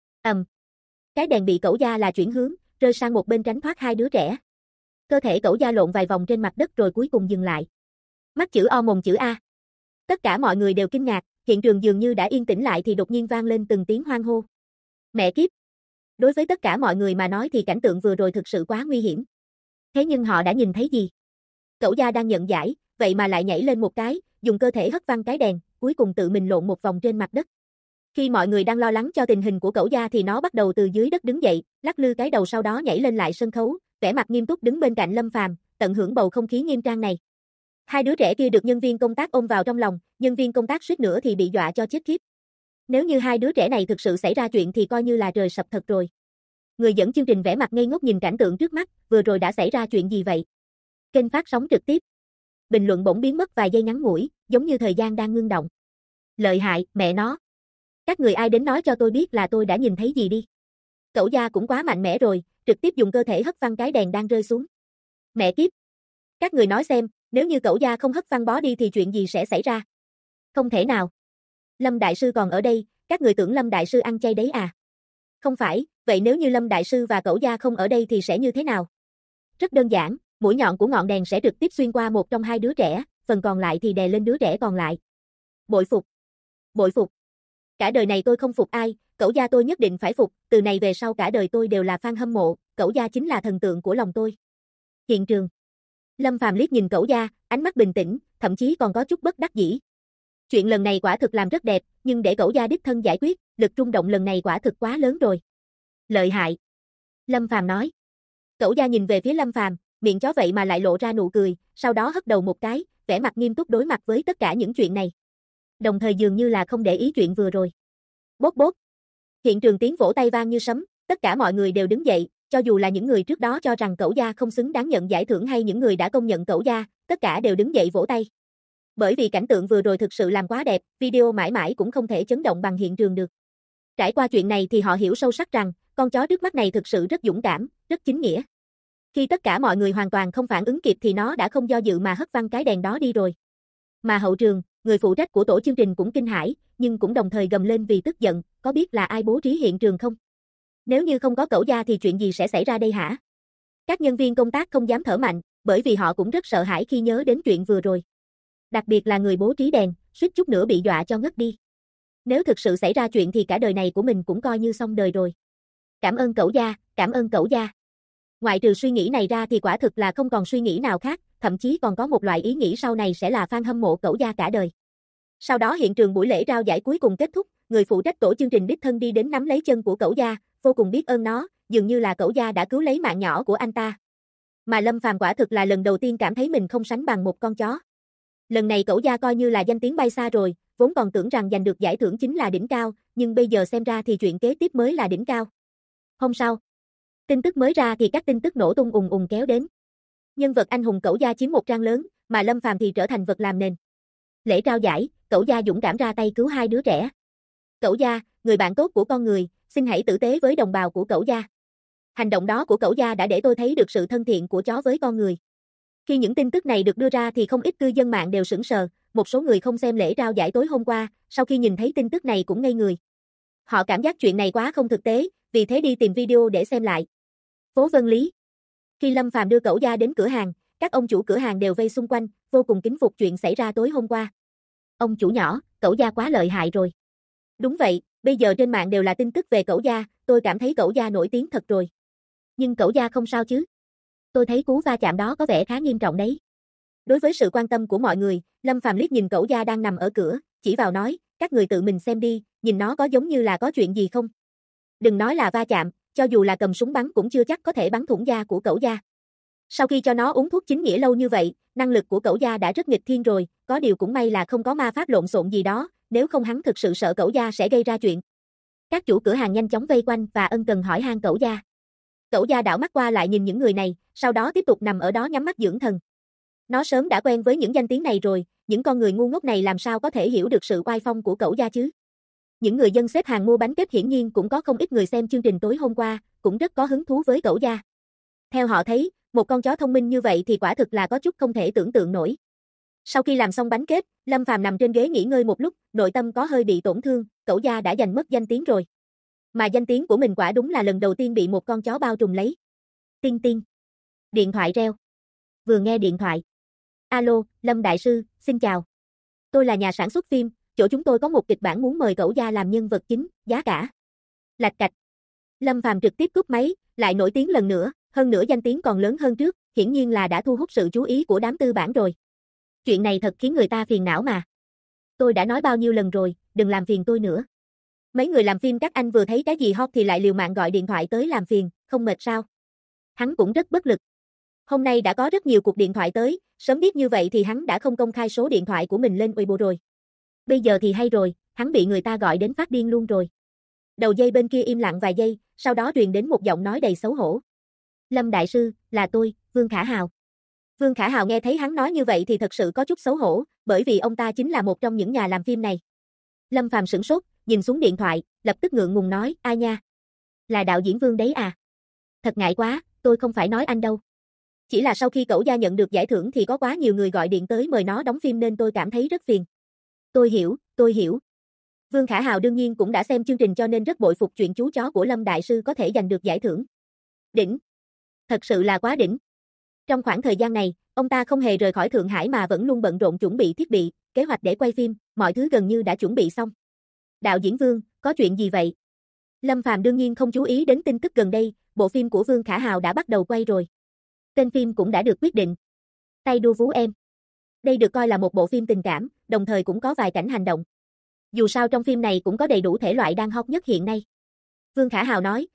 Cái đèn bị cẩu gia là chuyển hướng, rơi sang một bên tránh thoát hai đứa trẻ. Cơ thể cẩu gia lộn vài vòng trên mặt đất rồi cuối cùng dừng lại. Mắt chữ O mồm chữ A. Tất cả mọi người đều kinh ngạc, hiện trường dường như đã yên tĩnh lại thì đột nhiên vang lên từng tiếng hoan hô. Mẹ kiếp! Đối với tất cả mọi người mà nói thì cảnh tượng vừa rồi thực sự quá nguy hiểm. Thế nhưng họ đã nhìn thấy gì? Cẩu gia đang nhận giải, vậy mà lại nhảy lên một cái, dùng cơ thể hất văng cái đèn, cuối cùng tự mình lộn một vòng trên mặt đất. Khi mọi người đang lo lắng cho tình hình của cẩu gia thì nó bắt đầu từ dưới đất đứng dậy, lắc lư cái đầu sau đó nhảy lên lại sân khấu, vẻ mặt nghiêm túc đứng bên cạnh Lâm Phàm, tận hưởng bầu không khí nghiêm trang này. Hai đứa trẻ kia được nhân viên công tác ôm vào trong lòng, nhân viên công tác suýt nữa thì bị dọa cho chết khiếp. Nếu như hai đứa trẻ này thực sự xảy ra chuyện thì coi như là trời sập thật rồi. Người dẫn chương trình vẻ mặt ngây ngốc nhìn cảnh tượng trước mắt, vừa rồi đã xảy ra chuyện gì vậy? Kênh phát sóng trực tiếp. Bình luận bỗng biến mất vài giây ngắn ngủi, giống như thời gian đang ngưng động. Lợi hại, mẹ nó. Các người ai đến nói cho tôi biết là tôi đã nhìn thấy gì đi. Cẩu gia cũng quá mạnh mẽ rồi, trực tiếp dùng cơ thể hất văng cái đèn đang rơi xuống. Mẹ kiếp. Các người nói xem, nếu như cẩu gia không hất văng bó đi thì chuyện gì sẽ xảy ra? Không thể nào. Lâm Đại Sư còn ở đây, các người tưởng Lâm Đại Sư ăn chay đấy à? Không phải, vậy nếu như Lâm Đại Sư và cẩu gia không ở đây thì sẽ như thế nào? Rất đơn giản, mũi nhọn của ngọn đèn sẽ trực tiếp xuyên qua một trong hai đứa trẻ, phần còn lại thì đè lên đứa trẻ còn lại. Bội phục. Bội phục. Cả đời này tôi không phục ai, cẩu gia tôi nhất định phải phục, từ này về sau cả đời tôi đều là fan hâm mộ, cẩu gia chính là thần tượng của lòng tôi. Hiện trường. Lâm Phàm liếc nhìn cẩu gia, ánh mắt bình tĩnh, thậm chí còn có chút bất đắc dĩ. Chuyện lần này quả thực làm rất đẹp, nhưng để cẩu gia đích thân giải quyết, lực rung động lần này quả thực quá lớn rồi. Lợi hại. Lâm Phàm nói. Cẩu Gia nhìn về phía Lâm Phàm, miệng chó vậy mà lại lộ ra nụ cười, sau đó hất đầu một cái, vẻ mặt nghiêm túc đối mặt với tất cả những chuyện này. Đồng thời dường như là không để ý chuyện vừa rồi. Bốp bốp. Hiện trường tiếng vỗ tay vang như sấm, tất cả mọi người đều đứng dậy, cho dù là những người trước đó cho rằng Cẩu Gia không xứng đáng nhận giải thưởng hay những người đã công nhận Cẩu Gia, tất cả đều đứng dậy vỗ tay. Bởi vì cảnh tượng vừa rồi thực sự làm quá đẹp, video mãi mãi cũng không thể chấn động bằng hiện trường được. Trải qua chuyện này thì họ hiểu sâu sắc rằng, con chó trước mắt này thực sự rất dũng cảm, rất chính nghĩa. Khi tất cả mọi người hoàn toàn không phản ứng kịp thì nó đã không do dự mà hất văng cái đèn đó đi rồi. Mà hậu trường, người phụ trách của tổ chương trình cũng kinh hãi, nhưng cũng đồng thời gầm lên vì tức giận, có biết là ai bố trí hiện trường không? Nếu như không có Cẩu Gia thì chuyện gì sẽ xảy ra đây hả? Các nhân viên công tác không dám thở mạnh, bởi vì họ cũng rất sợ hãi khi nhớ đến chuyện vừa rồi. Đặc biệt là người bố trí đèn, suýt chút nữa bị dọa cho ngất đi. Nếu thực sự xảy ra chuyện thì cả đời này của mình cũng coi như xong đời rồi. Cảm ơn Cẩu Gia, cảm ơn Cẩu Gia. Ngoại trừ suy nghĩ này ra thì quả thực là không còn suy nghĩ nào khác, thậm chí còn có một loại ý nghĩ sau này sẽ là fan hâm mộ Cẩu Gia cả đời. Sau đó hiện trường buổi lễ trao giải cuối cùng kết thúc, người phụ trách tổ chương trình đích thân đi đến nắm lấy chân của Cẩu Gia, vô cùng biết ơn nó, dường như là Cẩu Gia đã cứu lấy mạng nhỏ của anh ta. Mà Lâm Phàm quả thực là lần đầu tiên cảm thấy mình không sánh bằng một con chó. Lần này Cẩu Gia coi như là danh tiếng bay xa rồi, vốn còn tưởng rằng giành được giải thưởng chính là đỉnh cao, nhưng bây giờ xem ra thì chuyện kế tiếp mới là đỉnh cao. Hôm sau, tin tức mới ra thì các tin tức nổ tung ùng ùng kéo đến. Nhân vật anh hùng Cẩu Gia chiếm một trang lớn, mà Lâm Phàm thì trở thành vật làm nền. Lễ trao giải, Cẩu Gia dũng cảm ra tay cứu hai đứa trẻ. Cẩu Gia, người bạn tốt của con người, xin hãy tử tế với đồng bào của Cẩu Gia. Hành động đó của Cẩu Gia đã để tôi thấy được sự thân thiện của chó với con người. Khi những tin tức này được đưa ra thì không ít cư dân mạng đều sững sờ, một số người không xem lễ trao giải tối hôm qua, sau khi nhìn thấy tin tức này cũng ngây người. Họ cảm giác chuyện này quá không thực tế, vì thế đi tìm video để xem lại. Phố Vân Lý. Khi Lâm Phàm đưa Cẩu Gia đến cửa hàng, các ông chủ cửa hàng đều vây xung quanh, vô cùng kính phục chuyện xảy ra tối hôm qua. Ông chủ nhỏ, Cẩu Gia quá lợi hại rồi. Đúng vậy, bây giờ trên mạng đều là tin tức về Cẩu Gia, tôi cảm thấy Cẩu Gia nổi tiếng thật rồi. Nhưng Cẩu Gia không sao chứ? Tôi thấy cú va chạm đó có vẻ khá nghiêm trọng đấy. Đối với sự quan tâm của mọi người, Lâm Phàm liếc nhìn Cẩu Gia đang nằm ở cửa, chỉ vào nói, các người tự mình xem đi, nhìn nó có giống như là có chuyện gì không? Đừng nói là va chạm, cho dù là cầm súng bắn cũng chưa chắc có thể bắn thủng da của Cẩu Gia. Sau khi cho nó uống thuốc chính nghĩa lâu như vậy, năng lực của Cẩu Gia đã rất nghịch thiên rồi, có điều cũng may là không có ma pháp lộn xộn gì đó, nếu không hắn thực sự sợ Cẩu Gia sẽ gây ra chuyện. Các chủ cửa hàng nhanh chóng vây quanh và ân cần hỏi han Cẩu Gia. Cẩu Gia đảo mắt qua lại nhìn những người này, sau đó tiếp tục nằm ở đó nhắm mắt dưỡng thần. Nó sớm đã quen với những danh tiếng này rồi, những con người ngu ngốc này làm sao có thể hiểu được sự oai phong của Cẩu Gia chứ? Những người dân xếp hàng mua bánh kết hiển nhiên cũng có không ít người xem chương trình tối hôm qua, cũng rất có hứng thú với Cẩu Gia. Theo họ thấy, một con chó thông minh như vậy thì quả thực là có chút không thể tưởng tượng nổi. Sau khi làm xong bánh kết, Lâm Phàm nằm trên ghế nghỉ ngơi một lúc, nội tâm có hơi bị tổn thương, Cẩu Gia đã giành mất danh tiếng rồi. Mà danh tiếng của mình quả đúng là lần đầu tiên bị một con chó bao trùm lấy. Tinh tinh. Điện thoại reo. Vừa nghe điện thoại. Alo, Lâm Đại Sư, xin chào. Tôi là nhà sản xuất phim, chỗ chúng tôi có một kịch bản muốn mời Cẩu Gia làm nhân vật chính, giá cả. Lạch cạch. Lâm Phàm trực tiếp cúp máy, lại nổi tiếng lần nữa, hơn nữa danh tiếng còn lớn hơn trước, hiển nhiên là đã thu hút sự chú ý của đám tư bản rồi. Chuyện này thật khiến người ta phiền não mà. Tôi đã nói bao nhiêu lần rồi, đừng làm phiền tôi nữa. Mấy người làm phim các anh vừa thấy cái gì hot thì lại liều mạng gọi điện thoại tới làm phiền, không mệt sao? Hắn cũng rất bất lực. Hôm nay đã có rất nhiều cuộc điện thoại tới, sớm biết như vậy thì hắn đã không công khai số điện thoại của mình lên Weibo rồi. Bây giờ thì hay rồi, hắn bị người ta gọi đến phát điên luôn rồi. Đầu dây bên kia im lặng vài giây, sau đó truyền đến một giọng nói đầy xấu hổ. Lâm Đại Sư, là tôi, Vương Khả Hào. Vương Khả Hào nghe thấy hắn nói như vậy thì thật sự có chút xấu hổ, bởi vì ông ta chính là một trong những nhà làm phim này. Lâm Phàm sửng sốt, nhìn xuống điện thoại, lập tức ngượng ngùng nói, ai nha? Là đạo diễn Vương đấy à? Thật ngại quá, tôi không phải nói anh đâu. Chỉ là sau khi Cẩu Gia nhận được giải thưởng thì có quá nhiều người gọi điện tới mời nó đóng phim nên tôi cảm thấy rất phiền. Tôi hiểu. Vương Khả Hào đương nhiên cũng đã xem chương trình cho nên rất bội phục chuyện chú chó của Lâm Đại Sư có thể giành được giải thưởng. Đỉnh. Thật sự là quá đỉnh. Trong khoảng thời gian này, ông ta không hề rời khỏi Thượng Hải mà vẫn luôn bận rộn chuẩn bị thiết bị, kế hoạch để quay phim, mọi thứ gần như đã chuẩn bị xong. Đạo diễn Vương, có chuyện gì vậy? Lâm Phàm đương nhiên không chú ý đến tin tức gần đây, bộ phim của Vương Khả Hào đã bắt đầu quay rồi. Tên phim cũng đã được quyết định. Tay đua vú em. Đây được coi là một bộ phim tình cảm, đồng thời cũng có vài cảnh hành động. Dù sao trong phim này cũng có đầy đủ thể loại đang hot nhất hiện nay. Vương Khả Hào nói,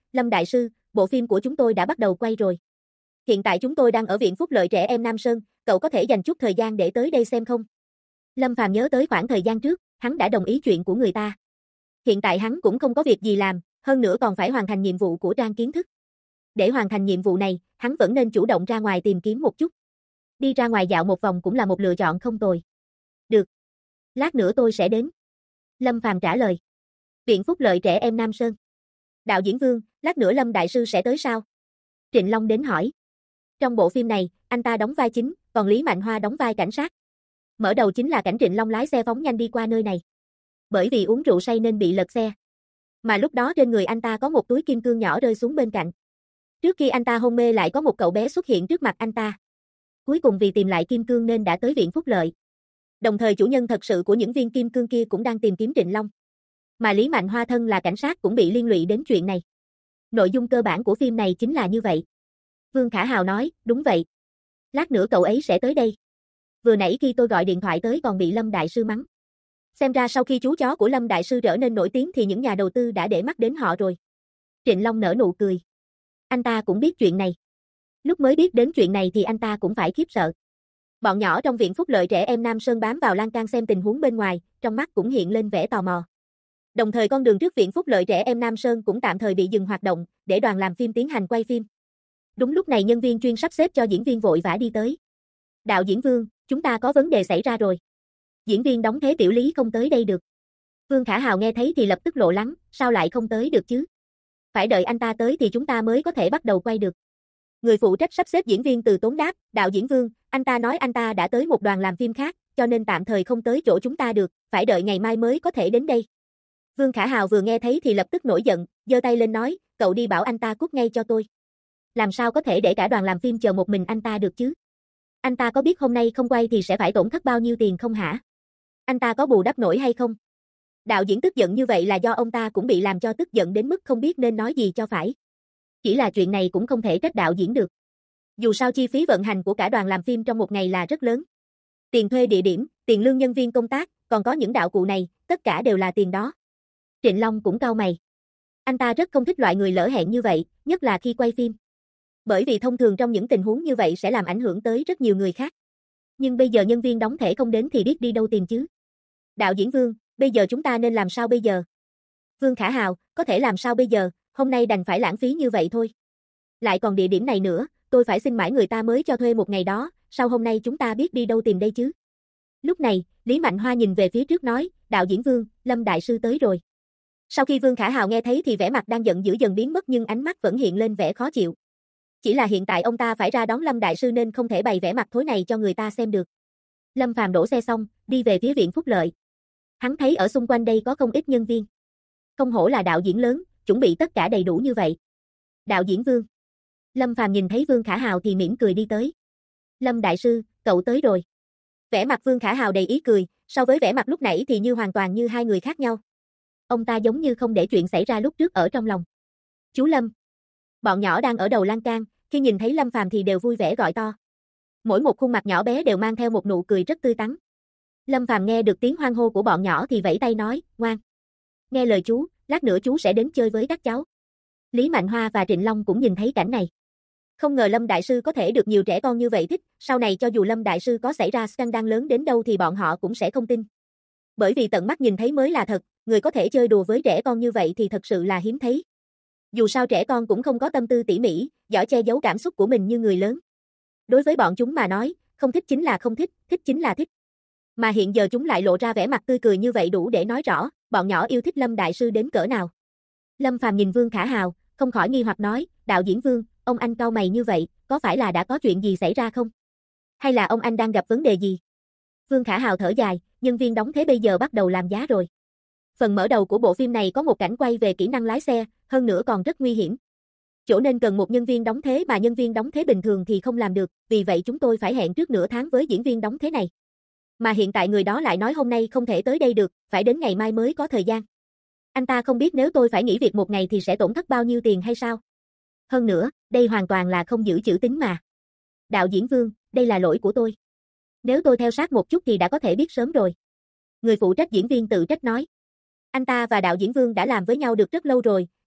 Lâm Đại Sư, bộ phim của chúng tôi đã bắt đầu quay rồi. Hiện tại chúng tôi đang ở Viện Phúc Lợi Trẻ Em Nam Sơn, cậu có thể dành chút thời gian để tới đây xem không? Lâm Phàm nhớ tới khoảng thời gian trước, hắn đã đồng ý chuyện của người ta. Hiện tại hắn cũng không có việc gì làm, hơn nữa còn phải hoàn thành nhiệm vụ của Trang Kiến Thức. Để hoàn thành nhiệm vụ này, hắn vẫn nên chủ động ra ngoài tìm kiếm một chút. Đi ra ngoài dạo một vòng cũng là một lựa chọn không tồi. Được. Lát nữa tôi sẽ đến. Lâm Phàm trả lời. Viện Phúc Lợi Trẻ Em Nam Sơn. Đạo diễn Vương, lát nữa Lâm Đại Sư sẽ tới sao? Trịnh Long đến hỏi. Trong bộ phim này, anh ta đóng vai chính, còn Lý Mạnh Hoa đóng vai cảnh sát. Mở đầu chính là cảnh Trịnh Long lái xe phóng nhanh đi qua nơi này. Bởi vì uống rượu say nên bị lật xe. Mà lúc đó trên người anh ta có một túi kim cương nhỏ rơi xuống bên cạnh. Trước khi anh ta hôn mê lại có một cậu bé xuất hiện trước mặt anh ta. Cuối cùng vì tìm lại kim cương nên đã tới Viện Phúc Lợi. Đồng thời chủ nhân thật sự của những viên kim cương kia cũng đang tìm kiếm Trịnh Long. Mà Lý Mạnh Hoa thân là cảnh sát cũng bị liên lụy đến chuyện này. Nội dung cơ bản của phim này chính là như vậy. Vương Khả Hào nói, đúng vậy. Lát nữa cậu ấy sẽ tới đây. Vừa nãy khi tôi gọi điện thoại tới còn bị Lâm Đại Sư mắng. Xem ra sau khi chú chó của Lâm Đại Sư trở nên nổi tiếng thì những nhà đầu tư đã để mắt đến họ rồi. Trịnh Long nở nụ cười. Anh ta cũng biết chuyện này. Lúc mới biết đến chuyện này thì anh ta cũng phải khiếp sợ. Bọn nhỏ trong Viện Phúc Lợi Trẻ Em Nam Sơn bám vào lan can xem tình huống bên ngoài, trong mắt cũng hiện lên vẻ tò mò. Đồng thời con đường trước Viện Phúc Lợi Trẻ Em Nam Sơn cũng tạm thời bị dừng hoạt động, để đoàn làm phim tiến hành quay phim. Đúng lúc này nhân viên chuyên sắp xếp cho diễn viên vội vã đi tới. Đạo diễn Vương, chúng ta có vấn đề xảy ra rồi. Diễn viên đóng thế Tiểu Lý không tới đây được. Vương Khả Hào nghe thấy thì lập tức lộ lắng, sao lại không tới được chứ? Phải đợi anh ta tới thì chúng ta mới có thể bắt đầu quay được. Người phụ trách sắp xếp diễn viên Từ Tốn đáp, đạo diễn Vương, anh ta nói anh ta đã tới một đoàn làm phim khác, cho nên tạm thời không tới chỗ chúng ta được, phải đợi ngày mai mới có thể đến đây. Vương Khả Hào vừa nghe thấy thì lập tức nổi giận, giơ tay lên nói, cậu đi bảo anh ta cút ngay cho tôi. Làm sao có thể để cả đoàn làm phim chờ một mình anh ta được chứ? Anh ta có biết hôm nay không quay thì sẽ phải tổn thất bao nhiêu tiền không hả? Anh ta có bù đắp nổi hay không? Đạo diễn tức giận như vậy là do ông ta cũng bị làm cho tức giận đến mức không biết nên nói gì cho phải. Chỉ là chuyện này cũng không thể trách đạo diễn được. Dù sao chi phí vận hành của cả đoàn làm phim trong một ngày là rất lớn. Tiền thuê địa điểm, tiền lương nhân viên công tác, còn có những đạo cụ này, tất cả đều là tiền đó. Trịnh Long cũng cau mày. Anh ta rất không thích loại người lỡ hẹn như vậy, nhất là khi quay phim. Bởi vì thông thường trong những tình huống như vậy sẽ làm ảnh hưởng tới rất nhiều người khác. Nhưng bây giờ nhân viên đóng thể không đến thì biết đi đâu tìm chứ. Đạo diễn Vương, bây giờ chúng ta nên làm sao bây giờ? Vương Khả Hào, có thể làm sao bây giờ, hôm nay đành phải lãng phí như vậy thôi. Lại còn địa điểm này nữa, tôi phải xin mãi người ta mới cho thuê một ngày đó, sao hôm nay chúng ta biết đi đâu tìm đây chứ? Lúc này, Lý Mạnh Hoa nhìn về phía trước nói, đạo diễn Vương, Lâm Đại Sư tới rồi. Sau khi Vương Khả Hào nghe thấy thì vẻ mặt đang giận dữ dần biến mất nhưng ánh mắt vẫn hiện lên vẻ khó chịu. Chỉ là hiện tại ông ta phải ra đón Lâm Đại Sư nên không thể bày vẻ mặt thối này cho người ta xem được. Lâm Phàm đổ xe xong, đi về phía Viện Phúc Lợi. Hắn thấy ở xung quanh đây có không ít nhân viên. Không hổ là đạo diễn lớn, chuẩn bị tất cả đầy đủ như vậy. Đạo diễn Vương. Lâm Phàm nhìn thấy Vương Khả Hào thì mỉm cười đi tới. Lâm Đại Sư, cậu tới rồi. Vẻ mặt Vương Khả Hào đầy ý cười, so với vẻ mặt lúc nãy thì hoàn toàn như hai người khác nhau. Ông ta giống như không để chuyện xảy ra lúc trước ở trong lòng. Chú Lâm. Bọn nhỏ đang ở đầu lan can, khi nhìn thấy Lâm Phàm thì đều vui vẻ gọi to. Mỗi một khuôn mặt nhỏ bé đều mang theo một nụ cười rất tươi tắn. Lâm Phàm nghe được tiếng hoan hô của bọn nhỏ thì vẫy tay nói, ngoan. Nghe lời chú, lát nữa chú sẽ đến chơi với các cháu. Lý Mạnh Hoa và Trịnh Long cũng nhìn thấy cảnh này. Không ngờ Lâm Đại Sư có thể được nhiều trẻ con như vậy thích, sau này cho dù Lâm Đại Sư có xảy ra scandal lớn đến đâu thì bọn họ cũng sẽ không tin. Bởi vì tận mắt nhìn thấy mới là thật, người có thể chơi đùa với trẻ con như vậy thì thật sự là hiếm thấy. Dù sao trẻ con cũng không có tâm tư tỉ mỉ, giỏi che giấu cảm xúc của mình như người lớn. Đối với bọn chúng mà nói, không thích chính là không thích, thích chính là thích. Mà hiện giờ chúng lại lộ ra vẻ mặt tươi cười như vậy đủ để nói rõ, bọn nhỏ yêu thích Lâm Đại Sư đến cỡ nào. Lâm Phàm nhìn Vương Khả Hào, không khỏi nghi hoặc nói, đạo diễn Vương, ông anh cau mày như vậy, có phải là đã có chuyện gì xảy ra không? Hay là ông anh đang gặp vấn đề gì? Vương Khả Hào thở dài, nhân viên đóng thế bây giờ bắt đầu làm giá rồi. Phần mở đầu của bộ phim này có một cảnh quay về kỹ năng lái xe, hơn nữa còn rất nguy hiểm. Chỗ nên cần một nhân viên đóng thế mà nhân viên đóng thế bình thường thì không làm được, vì vậy chúng tôi phải hẹn trước nửa tháng với diễn viên đóng thế này. Mà hiện tại người đó lại nói hôm nay không thể tới đây được, phải đến ngày mai mới có thời gian. Anh ta không biết nếu tôi phải nghỉ việc một ngày thì sẽ tổn thất bao nhiêu tiền hay sao? Hơn nữa, đây hoàn toàn là không giữ chữ tín mà. Đạo diễn Vương, đây là lỗi của tôi. Nếu tôi theo sát một chút thì đã có thể biết sớm rồi. Người phụ trách diễn viên tự trách nói. Anh ta và đạo diễn Vương đã làm với nhau được rất lâu rồi,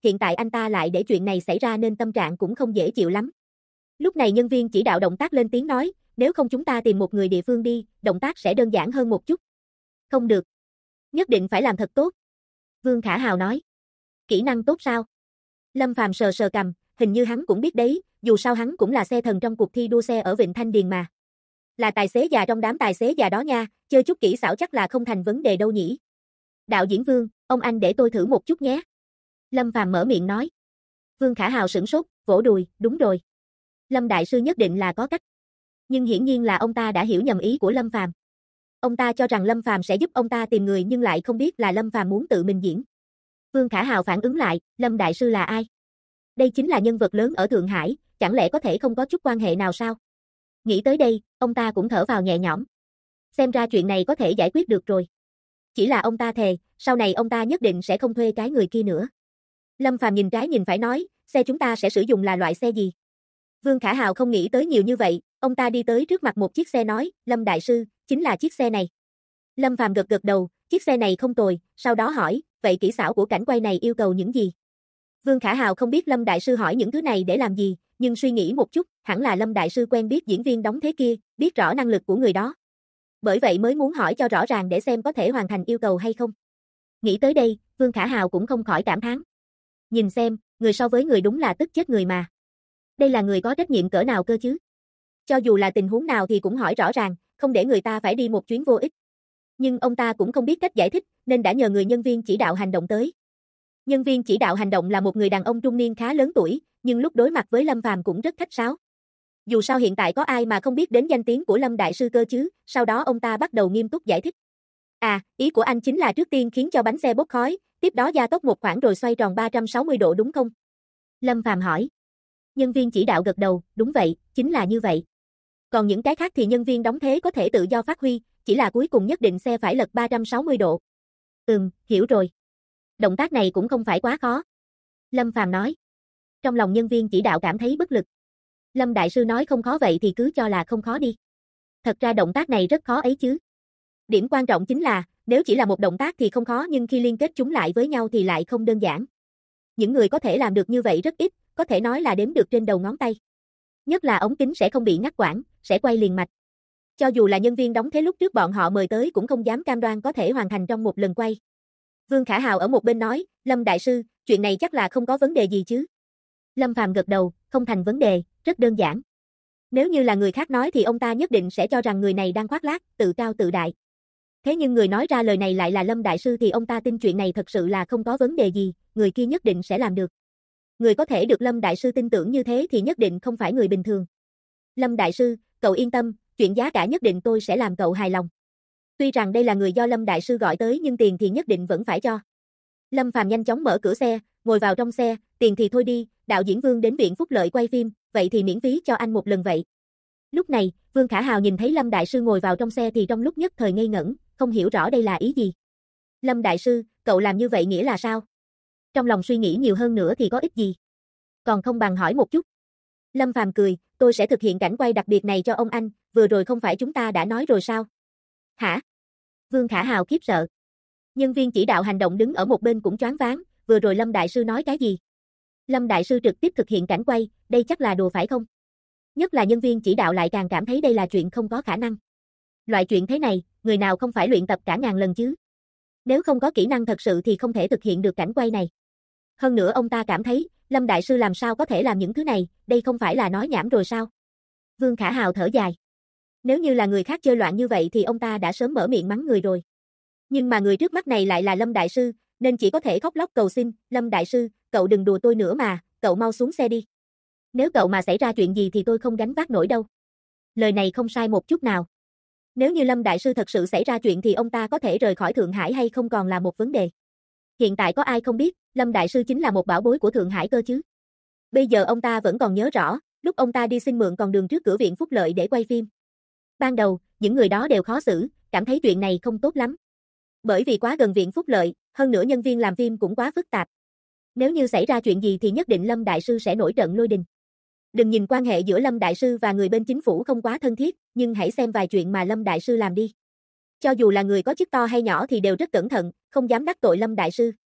hiện tại anh ta lại để chuyện này xảy ra nên tâm trạng cũng không dễ chịu lắm. Lúc này nhân viên chỉ đạo động tác lên tiếng nói, nếu không chúng ta tìm một người địa phương đi, động tác sẽ đơn giản hơn một chút. Không được. Nhất định phải làm thật tốt. Vương Khả Hào nói. Kỹ năng tốt sao? Lâm Phàm sờ sờ cằm, hình như hắn cũng biết đấy, dù sao hắn cũng là xe thần trong cuộc thi đua xe ở Vịnh Thanh Điền mà. Là tài xế già trong đám tài xế già đó nha, chơi chút kỹ xảo chắc là không thành vấn đề đâu nhỉ. Đạo diễn Vương, ông anh để tôi thử một chút nhé. Lâm Phàm mở miệng nói. Vương Khả Hào sửng sốt, vỗ đùi, đúng rồi. Lâm đại sư nhất định là có cách. Nhưng hiển nhiên là ông ta đã hiểu nhầm ý của Lâm Phàm. Ông ta cho rằng Lâm Phàm sẽ giúp ông ta tìm người nhưng lại không biết là Lâm Phàm muốn tự mình diễn. Vương Khả Hào phản ứng lại, Lâm đại sư là ai? Đây chính là nhân vật lớn ở Thượng Hải, chẳng lẽ có thể không có chút quan hệ nào sao? Nghĩ tới đây, ông ta cũng thở vào nhẹ nhõm. Xem ra chuyện này có thể giải quyết được rồi. Chỉ là ông ta thề, sau này ông ta nhất định sẽ không thuê cái người kia nữa. Lâm Phàm nhìn trái nhìn phải nói, xe chúng ta sẽ sử dụng là loại xe gì? Vương Khả Hào không nghĩ tới nhiều như vậy, ông ta đi tới trước mặt một chiếc xe nói, Lâm đại sư, chính là chiếc xe này. Lâm Phàm gật gật đầu, chiếc xe này không tồi, sau đó hỏi, vậy kỹ xảo của cảnh quay này yêu cầu những gì? Vương Khả Hào không biết Lâm đại sư hỏi những thứ này để làm gì, nhưng suy nghĩ một chút, hẳn là Lâm đại sư quen biết diễn viên đóng thế kia, biết rõ năng lực của người đó. Bởi vậy mới muốn hỏi cho rõ ràng để xem có thể hoàn thành yêu cầu hay không. Nghĩ tới đây, Vương Khả Hào cũng không khỏi cảm thán. Nhìn xem, người so với người đúng là tức chết người mà. Đây là người có trách nhiệm cỡ nào cơ chứ? Cho dù là tình huống nào thì cũng hỏi rõ ràng, không để người ta phải đi một chuyến vô ích. Nhưng ông ta cũng không biết cách giải thích, nên đã nhờ người nhân viên chỉ đạo hành động tới. Nhân viên chỉ đạo hành động là một người đàn ông trung niên khá lớn tuổi, nhưng lúc đối mặt với Lâm Phàm cũng rất khách sáo. Dù sao hiện tại có ai mà không biết đến danh tiếng của Lâm đại sư cơ chứ, sau đó ông ta bắt đầu nghiêm túc giải thích. À, ý của anh chính là trước tiên khiến cho bánh xe bốc khói, tiếp đó gia tốc một khoảng rồi xoay tròn 360 độ đúng không? Lâm Phàm hỏi. Nhân viên chỉ đạo gật đầu, đúng vậy, chính là như vậy. Còn những cái khác thì nhân viên đóng thế có thể tự do phát huy, chỉ là cuối cùng nhất định xe phải lật 360 độ. Hiểu rồi. Động tác này cũng không phải quá khó. Lâm Phàm nói. Trong lòng nhân viên chỉ đạo cảm thấy bất lực. Lâm đại sư nói không khó vậy thì cứ cho là không khó đi. Thật ra động tác này rất khó ấy chứ. Điểm quan trọng chính là, nếu chỉ là một động tác thì không khó nhưng khi liên kết chúng lại với nhau thì lại không đơn giản. Những người có thể làm được như vậy rất ít, có thể nói là đếm được trên đầu ngón tay. Nhất là ống kính sẽ không bị ngắt quãng, sẽ quay liền mạch. Cho dù là nhân viên đóng thế lúc trước bọn họ mời tới cũng không dám cam đoan có thể hoàn thành trong một lần quay. Vương Khả Hào ở một bên nói, Lâm đại sư, chuyện này chắc là không có vấn đề gì chứ. Lâm Phàm gật đầu, không thành vấn đề, rất đơn giản. Nếu như là người khác nói thì ông ta nhất định sẽ cho rằng người này đang khoác lác, tự cao tự đại. Thế nhưng người nói ra lời này lại là Lâm đại sư thì ông ta tin chuyện này thật sự là không có vấn đề gì, người kia nhất định sẽ làm được. Người có thể được Lâm đại sư tin tưởng như thế thì nhất định không phải người bình thường. Lâm đại sư, cậu yên tâm, chuyện giá cả nhất định tôi sẽ làm cậu hài lòng. Tuy rằng đây là người do Lâm đại sư gọi tới nhưng tiền thì nhất định vẫn phải cho. Lâm Phàm nhanh chóng mở cửa xe, ngồi vào trong xe, tiền thì thôi đi, đạo diễn Vương đến viện phúc lợi quay phim, vậy thì miễn phí cho anh một lần vậy. Lúc này, Vương Khả Hào nhìn thấy Lâm đại sư ngồi vào trong xe thì trong lúc nhất thời ngây ngẩn, không hiểu rõ đây là ý gì. Lâm đại sư, cậu làm như vậy nghĩa là sao? Trong lòng suy nghĩ nhiều hơn nữa thì có ích gì? Còn không bằng hỏi một chút. Lâm Phàm cười, tôi sẽ thực hiện cảnh quay đặc biệt này cho ông anh, vừa rồi không phải chúng ta đã nói rồi sao? Hả? Vương Khả Hào khiếp sợ. Nhân viên chỉ đạo hành động đứng ở một bên cũng choáng váng, vừa rồi Lâm đại sư nói cái gì? Lâm đại sư trực tiếp thực hiện cảnh quay, đây chắc là đùa phải không? Nhất là nhân viên chỉ đạo lại càng cảm thấy đây là chuyện không có khả năng. Loại chuyện thế này, người nào không phải luyện tập cả ngàn lần chứ? Nếu không có kỹ năng thật sự thì không thể thực hiện được cảnh quay này. Hơn nữa ông ta cảm thấy, Lâm đại sư làm sao có thể làm những thứ này, đây không phải là nói nhảm rồi sao? Vương Khả Hào thở dài. Nếu như là người khác chơi loạn như vậy thì ông ta đã sớm mở miệng mắng người rồi. Nhưng mà người trước mắt này lại là Lâm đại sư, nên chỉ có thể khóc lóc cầu xin, Lâm đại sư, cậu đừng đùa tôi nữa mà, cậu mau xuống xe đi. Nếu cậu mà xảy ra chuyện gì thì tôi không gánh vác nổi đâu. Lời này không sai một chút nào. Nếu như Lâm đại sư thật sự xảy ra chuyện thì ông ta có thể rời khỏi Thượng Hải hay không còn là một vấn đề. Hiện tại có ai không biết, Lâm đại sư chính là một bảo bối của Thượng Hải cơ chứ. Bây giờ ông ta vẫn còn nhớ rõ, lúc ông ta đi xin mượn con đường trước cửa viện phúc lợi để quay phim. Ban đầu, những người đó đều khó xử, cảm thấy chuyện này không tốt lắm. Bởi vì quá gần viện phúc lợi, hơn nữa nhân viên làm phim cũng quá phức tạp. Nếu như xảy ra chuyện gì thì nhất định Lâm đại sư sẽ nổi trận lôi đình. Đừng nhìn quan hệ giữa Lâm đại sư và người bên chính phủ không quá thân thiết, nhưng hãy xem vài chuyện mà Lâm đại sư làm đi. Cho dù là người có chức to hay nhỏ thì đều rất cẩn thận, không dám đắc tội Lâm đại sư.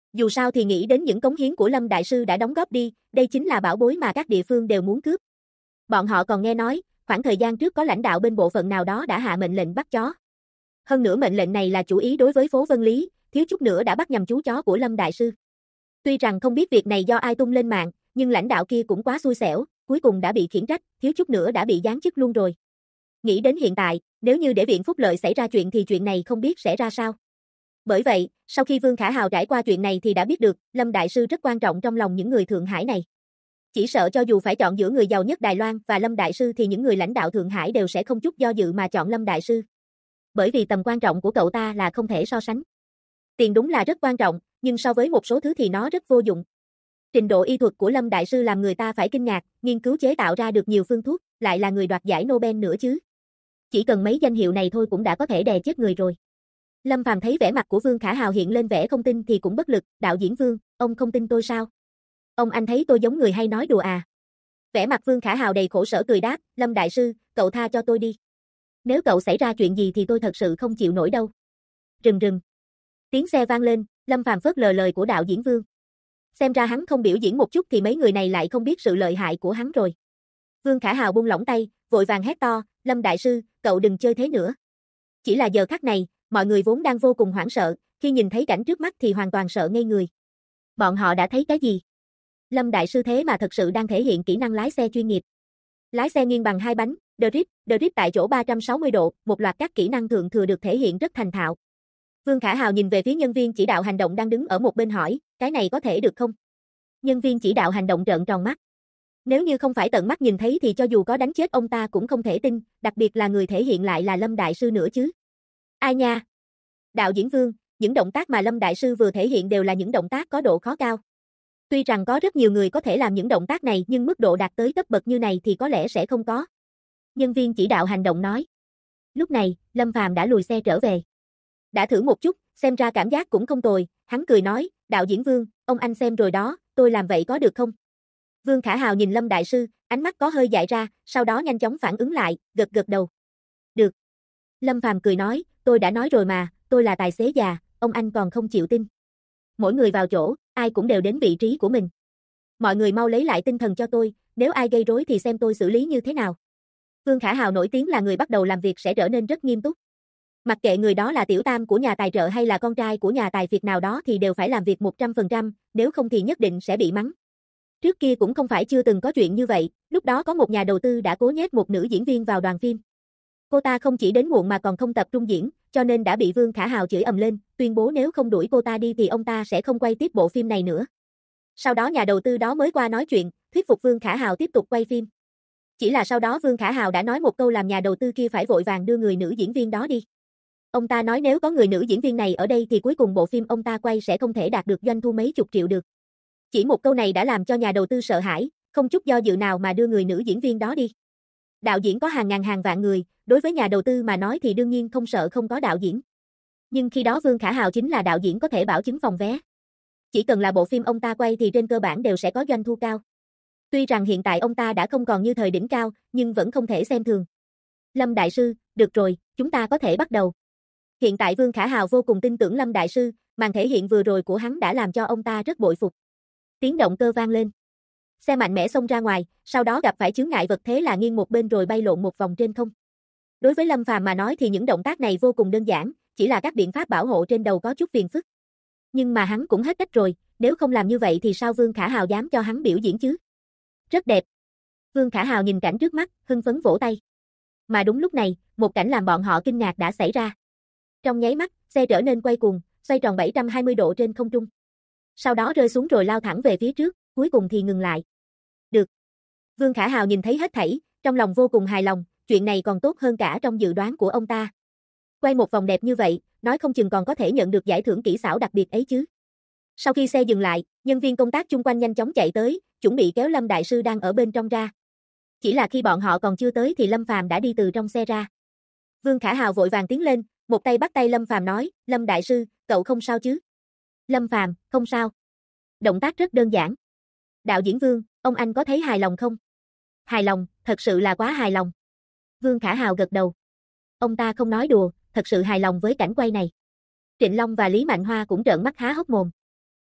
Dù sao thì nghĩ đến những cống hiến của Lâm Đại Sư đã đóng góp đi, đây chính là bảo bối mà các địa phương đều muốn cướp. Bọn họ còn nghe nói, khoảng thời gian trước có lãnh đạo bên bộ phận nào đó đã hạ mệnh lệnh bắt chó. Hơn nữa mệnh lệnh này là chủ ý đối với phố Vân Lý, thiếu chút nữa đã bắt nhầm chú chó của Lâm Đại Sư. Tuy rằng không biết việc này do ai tung lên mạng, nhưng lãnh đạo kia cũng quá xui xẻo, cuối cùng đã bị khiển trách, thiếu chút nữa đã bị giáng chức luôn rồi. Nghĩ đến hiện tại, nếu như để Viện Phúc Lợi xảy ra chuyện thì chuyện này không biết sẽ ra sao. Bởi vậy, sau khi Vương Khả Hào trải qua chuyện này thì đã biết được, Lâm Đại Sư rất quan trọng trong lòng những người Thượng Hải này. Chỉ sợ cho dù phải chọn giữa người giàu nhất Đài Loan và Lâm Đại Sư thì những người lãnh đạo Thượng Hải đều sẽ không chút do dự mà chọn Lâm Đại Sư. Bởi vì tầm quan trọng của cậu ta là không thể so sánh. Tiền đúng là rất quan trọng, nhưng so với một số thứ thì nó rất vô dụng. Trình độ y thuật của Lâm Đại Sư làm người ta phải kinh ngạc, nghiên cứu chế tạo ra được nhiều phương thuốc, lại là người đoạt giải Nobel nữa chứ. Chỉ cần mấy danh hiệu này thôi cũng đã có thể đè chết người rồi. Lâm Phàm thấy vẻ mặt của Vương Khả Hào hiện lên vẻ không tin thì cũng bất lực, đạo diễn Vương, ông không tin tôi sao? Ông anh thấy tôi giống người hay nói đùa à? Vẻ mặt Vương Khả Hào đầy khổ sở cười đáp, Lâm Đại Sư, cậu tha cho tôi đi. Nếu cậu xảy ra chuyện gì thì tôi thật sự không chịu nổi đâu. Rừng rừng. Tiếng xe vang lên, Lâm Phàm phớt lờ lời của đạo diễn Vương. Xem ra hắn không biểu diễn một chút thì mấy người này lại không biết sự lợi hại của hắn rồi. Vương Khả Hào buông lỏng tay, vội vàng hét to, Lâm Đại Sư, cậu đừng chơi thế nữa. Chỉ là giờ khắc này, mọi người vốn đang vô cùng hoảng sợ, khi nhìn thấy cảnh trước mắt thì hoàn toàn sợ ngây người. Bọn họ đã thấy cái gì? Lâm Đại Sư thế mà thật sự đang thể hiện kỹ năng lái xe chuyên nghiệp. Lái xe nghiêng bằng hai bánh, drift tại chỗ 360 độ, một loạt các kỹ năng thượng thừa được thể hiện rất thành thạo. Vương Khả Hào nhìn về phía nhân viên chỉ đạo hành động đang đứng ở một bên hỏi, cái này có thể được không? Nhân viên chỉ đạo hành động trợn tròn mắt. Nếu như không phải tận mắt nhìn thấy thì cho dù có đánh chết ông ta cũng không thể tin, đặc biệt là người thể hiện lại là Lâm Đại Sư nữa chứ. Ai nha? Đạo diễn Vương, những động tác mà Lâm Đại Sư vừa thể hiện đều là những động tác có độ khó cao. Tuy rằng có rất nhiều người có thể làm những động tác này nhưng mức độ đạt tới cấp bậc như này thì có lẽ sẽ không có. Nhân viên chỉ đạo hành động nói. Lúc này, Lâm Phàm đã lùi xe trở về. Đã thử một chút, xem ra cảm giác cũng không tồi, hắn cười nói, đạo diễn Vương, ông anh xem rồi đó, tôi làm vậy có được không? Vương Khả Hào nhìn Lâm Đại Sư, ánh mắt có hơi dại ra, sau đó nhanh chóng phản ứng lại, gật gật đầu. Được. Lâm Phàm cười nói, tôi đã nói rồi mà, tôi là tài xế già, ông anh còn không chịu tin. Mỗi người vào chỗ, ai cũng đều đến vị trí của mình. Mọi người mau lấy lại tinh thần cho tôi, nếu ai gây rối thì xem tôi xử lý như thế nào. Vương Khả Hào nổi tiếng là người bắt đầu làm việc sẽ trở nên rất nghiêm túc. Mặc kệ người đó là tiểu tam của nhà tài trợ hay là con trai của nhà tài phiệt nào đó thì đều phải làm việc 100%, nếu không thì nhất định sẽ bị mắng. Trước kia cũng không phải chưa từng có chuyện như vậy, lúc đó có một nhà đầu tư đã cố nhét một nữ diễn viên vào đoàn phim. Cô ta không chỉ đến muộn mà còn không tập trung diễn, cho nên đã bị Vương Khả Hào chửi ầm lên, tuyên bố nếu không đuổi cô ta đi thì ông ta sẽ không quay tiếp bộ phim này nữa. Sau đó nhà đầu tư đó mới qua nói chuyện, thuyết phục Vương Khả Hào tiếp tục quay phim. Chỉ là sau đó Vương Khả Hào đã nói một câu làm nhà đầu tư kia phải vội vàng đưa người nữ diễn viên đó đi. Ông ta nói nếu có người nữ diễn viên này ở đây thì cuối cùng bộ phim ông ta quay sẽ không thể đạt được doanh thu mấy chục triệu được. Chỉ một câu này đã làm cho nhà đầu tư sợ hãi, không chút do dự nào mà đưa người nữ diễn viên đó đi. Đạo diễn có hàng ngàn hàng vạn người, đối với nhà đầu tư mà nói thì đương nhiên không sợ không có đạo diễn. Nhưng khi đó Vương Khả Hào chính là đạo diễn có thể bảo chứng phòng vé. Chỉ cần là bộ phim ông ta quay thì trên cơ bản đều sẽ có doanh thu cao. Tuy rằng hiện tại ông ta đã không còn như thời đỉnh cao, nhưng vẫn không thể xem thường. Lâm Đại Sư, được rồi, chúng ta có thể bắt đầu. Hiện tại Vương Khả Hào vô cùng tin tưởng Lâm Đại Sư, màn thể hiện vừa rồi của hắn đã làm cho ông ta rất bội phục. Tiếng động cơ vang lên. Xe mạnh mẽ xông ra ngoài, sau đó gặp phải chướng ngại vật thế là nghiêng một bên rồi bay lộn một vòng trên không. Đối với Lâm Phàm mà nói thì những động tác này vô cùng đơn giản, chỉ là các biện pháp bảo hộ trên đầu có chút phiền phức. Nhưng mà hắn cũng hết cách rồi, nếu không làm như vậy thì sao Vương Khả Hào dám cho hắn biểu diễn chứ? Rất đẹp. Vương Khả Hào nhìn cảnh trước mắt, hưng phấn vỗ tay. Mà đúng lúc này, một cảnh làm bọn họ kinh ngạc đã xảy ra. Trong nháy mắt, xe trở nên quay cuồng, xoay tròn 720 độ trên không trung. Sau đó rơi xuống rồi lao thẳng về phía trước, cuối cùng thì ngừng lại. Được. Vương Khả Hào nhìn thấy hết thảy, trong lòng vô cùng hài lòng, chuyện này còn tốt hơn cả trong dự đoán của ông ta. Quay một vòng đẹp như vậy, nói không chừng còn có thể nhận được giải thưởng kỹ xảo đặc biệt ấy chứ. Sau khi xe dừng lại, nhân viên công tác chung quanh nhanh chóng chạy tới, chuẩn bị kéo Lâm Đại Sư đang ở bên trong ra. Chỉ là khi bọn họ còn chưa tới thì Lâm Phàm đã đi từ trong xe ra. Vương Khả Hào vội vàng tiến lên, một tay bắt tay Lâm Phàm nói, Lâm Đại Sư, cậu không sao chứ? Lâm Phàm, không sao. Động tác rất đơn giản. Đạo diễn Vương, ông anh có thấy hài lòng không? Hài lòng, thật sự là quá hài lòng. Vương Khả Hào gật đầu. Ông ta không nói đùa, thật sự hài lòng với cảnh quay này. Trịnh Long và Lý Mạnh Hoa cũng trợn mắt há hốc mồm.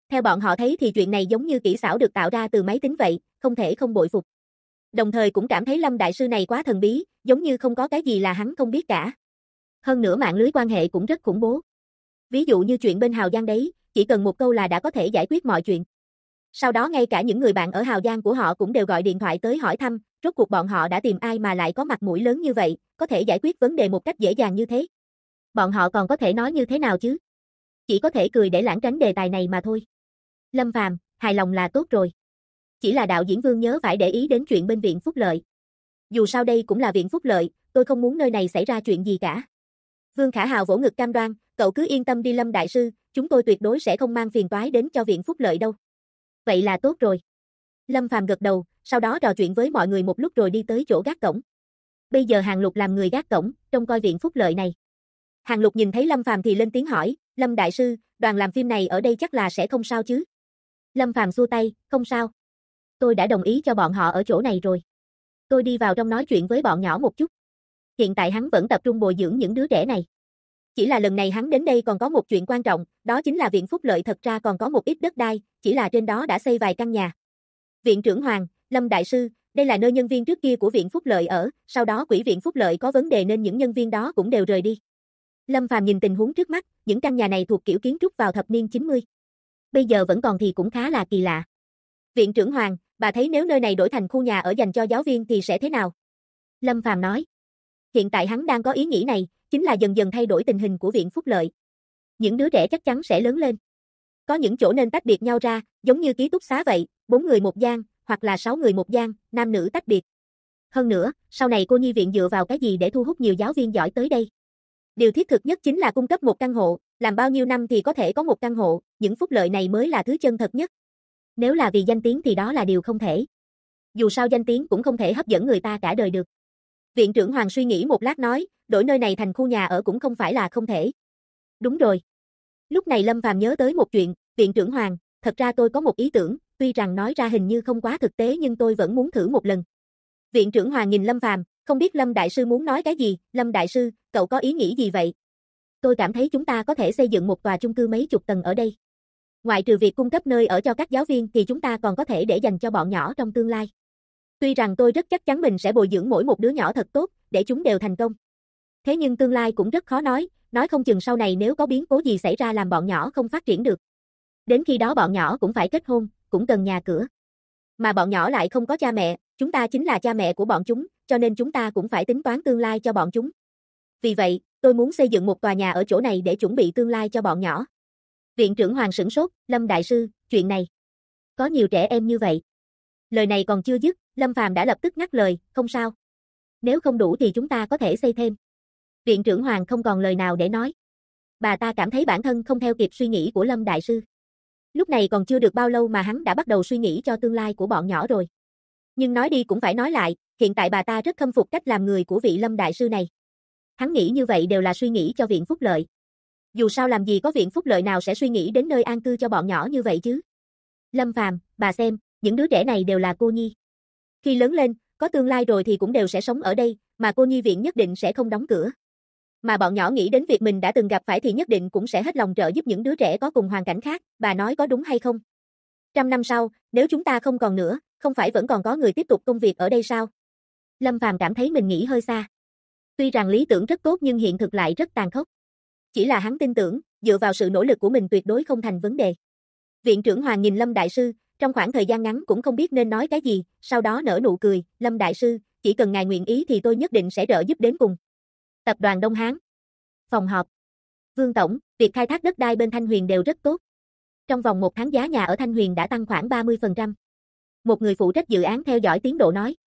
Theo bọn họ thấy thì chuyện này giống như kỹ xảo được tạo ra từ máy tính vậy, không thể không bội phục. Đồng thời cũng cảm thấy Lâm đại sư này quá thần bí, giống như không có cái gì là hắn không biết cả. Hơn nữa mạng lưới quan hệ cũng rất khủng bố. Ví dụ như chuyện bên Hào Giang đấy, chỉ cần một câu là đã có thể giải quyết mọi chuyện. Sau đó ngay cả những người bạn ở Hào Giang của họ cũng đều gọi điện thoại tới hỏi thăm, rốt cuộc bọn họ đã tìm ai mà lại có mặt mũi lớn như vậy, có thể giải quyết vấn đề một cách dễ dàng như thế. Bọn họ còn có thể nói như thế nào chứ? Chỉ có thể cười để lảng tránh đề tài này mà thôi. Lâm Phàm, hài lòng là tốt rồi. Chỉ là đạo diễn Vương nhớ phải để ý đến chuyện bên viện phúc lợi. Dù sao đây cũng là viện phúc lợi, tôi không muốn nơi này xảy ra chuyện gì cả. Vương Khả Hào vỗ ngực cam đoan, cậu cứ yên tâm đi Lâm đại sư, chúng tôi tuyệt đối sẽ không mang phiền toái đến cho viện phúc lợi đâu. Vậy là tốt rồi. Lâm Phàm gật đầu, sau đó trò chuyện với mọi người một lúc rồi đi tới chỗ gác cổng. Bây giờ Hàng Lục làm người gác cổng, trông coi viện phúc lợi này. Hàng Lục nhìn thấy Lâm Phàm thì lên tiếng hỏi, Lâm đại sư, đoàn làm phim này ở đây chắc là sẽ không sao chứ? Lâm Phàm xua tay, không sao. Tôi đã đồng ý cho bọn họ ở chỗ này rồi. Tôi đi vào trong nói chuyện với bọn nhỏ một chút. Hiện tại hắn vẫn tập trung bồi dưỡng những đứa trẻ này. Chỉ là lần này hắn đến đây còn có một chuyện quan trọng, đó chính là viện phúc lợi thật ra còn có một ít đất đai, chỉ là trên đó đã xây vài căn nhà. Viện trưởng Hoàng, Lâm đại sư, đây là nơi nhân viên trước kia của viện phúc lợi ở, sau đó quỹ viện phúc lợi có vấn đề nên những nhân viên đó cũng đều rời đi. Lâm Phàm nhìn tình huống trước mắt, những căn nhà này thuộc kiểu kiến trúc vào thập niên 90. Bây giờ vẫn còn thì cũng khá là kỳ lạ. Viện trưởng Hoàng, bà thấy nếu nơi này đổi thành khu nhà ở dành cho giáo viên thì sẽ thế nào? Lâm Phàm nói. Hiện tại hắn đang có ý nghĩ này, chính là dần dần thay đổi tình hình của viện phúc lợi. Những đứa trẻ chắc chắn sẽ lớn lên. Có những chỗ nên tách biệt nhau ra, giống như ký túc xá vậy, 4 người một gian, hoặc là 6 người một gian, nam nữ tách biệt. Hơn nữa, sau này cô nhi viện dựa vào cái gì để thu hút nhiều giáo viên giỏi tới đây? Điều thiết thực nhất chính là cung cấp một căn hộ, làm bao nhiêu năm thì có thể có một căn hộ, những phúc lợi này mới là thứ chân thật nhất. Nếu là vì danh tiếng thì đó là điều không thể. Dù sao danh tiếng cũng không thể hấp dẫn người ta cả đời được. Viện trưởng Hoàng suy nghĩ một lát nói, đổi nơi này thành khu nhà ở cũng không phải là không thể. Đúng rồi. Lúc này Lâm Phàm nhớ tới một chuyện, viện trưởng Hoàng, thật ra tôi có một ý tưởng, tuy rằng nói ra hình như không quá thực tế nhưng tôi vẫn muốn thử một lần. Viện trưởng Hoàng nhìn Lâm Phàm, không biết Lâm đại sư muốn nói cái gì, Lâm đại sư, cậu có ý nghĩ gì vậy? Tôi cảm thấy chúng ta có thể xây dựng một tòa chung cư mấy chục tầng ở đây. Ngoại trừ việc cung cấp nơi ở cho các giáo viên thì chúng ta còn có thể để dành cho bọn nhỏ trong tương lai. Tuy rằng tôi rất chắc chắn mình sẽ bồi dưỡng mỗi một đứa nhỏ thật tốt, để chúng đều thành công. Thế nhưng tương lai cũng rất khó nói không chừng sau này nếu có biến cố gì xảy ra làm bọn nhỏ không phát triển được. Đến khi đó bọn nhỏ cũng phải kết hôn, cũng cần nhà cửa. Mà bọn nhỏ lại không có cha mẹ, chúng ta chính là cha mẹ của bọn chúng, cho nên chúng ta cũng phải tính toán tương lai cho bọn chúng. Vì vậy, tôi muốn xây dựng một tòa nhà ở chỗ này để chuẩn bị tương lai cho bọn nhỏ. Viện trưởng Hoàng sửng sốt, Lâm đại sư, chuyện này. Có nhiều trẻ em như vậy. Lời này còn chưa dứt, Lâm Phàm đã lập tức ngắt lời, không sao. Nếu không đủ thì chúng ta có thể xây thêm. Viện trưởng Hoàng không còn lời nào để nói. Bà ta cảm thấy bản thân không theo kịp suy nghĩ của Lâm đại sư. Lúc này còn chưa được bao lâu mà hắn đã bắt đầu suy nghĩ cho tương lai của bọn nhỏ rồi. Nhưng nói đi cũng phải nói lại, hiện tại bà ta rất khâm phục cách làm người của vị Lâm đại sư này. Hắn nghĩ như vậy đều là suy nghĩ cho viện phúc lợi. Dù sao làm gì có viện phúc lợi nào sẽ suy nghĩ đến nơi an cư cho bọn nhỏ như vậy chứ. Lâm Phàm, bà xem, những đứa trẻ này đều là cô nhi. Khi lớn lên, có tương lai rồi thì cũng đều sẽ sống ở đây, mà cô nhi viện nhất định sẽ không đóng cửa. Mà bọn nhỏ nghĩ đến việc mình đã từng gặp phải thì nhất định cũng sẽ hết lòng trợ giúp những đứa trẻ có cùng hoàn cảnh khác, bà nói có đúng hay không? 100 năm sau, nếu chúng ta không còn nữa, không phải vẫn còn có người tiếp tục công việc ở đây sao? Lâm Phàm cảm thấy mình nghĩ hơi xa. Tuy rằng lý tưởng rất tốt nhưng hiện thực lại rất tàn khốc. Chỉ là hắn tin tưởng, dựa vào sự nỗ lực của mình tuyệt đối không thành vấn đề. Viện trưởng Hoàng nhìn Lâm đại sư, trong khoảng thời gian ngắn cũng không biết nên nói cái gì, sau đó nở nụ cười, Lâm đại sư, chỉ cần ngài nguyện ý thì tôi nhất định sẽ trợ giúp đến cùng. Tập đoàn Đông Hán. Phòng họp. Vương tổng, việc khai thác đất đai bên Thanh Huyền đều rất tốt. Trong vòng 1 tháng giá nhà ở Thanh Huyền đã tăng khoảng 30%. Một người phụ trách dự án theo dõi tiến độ nói.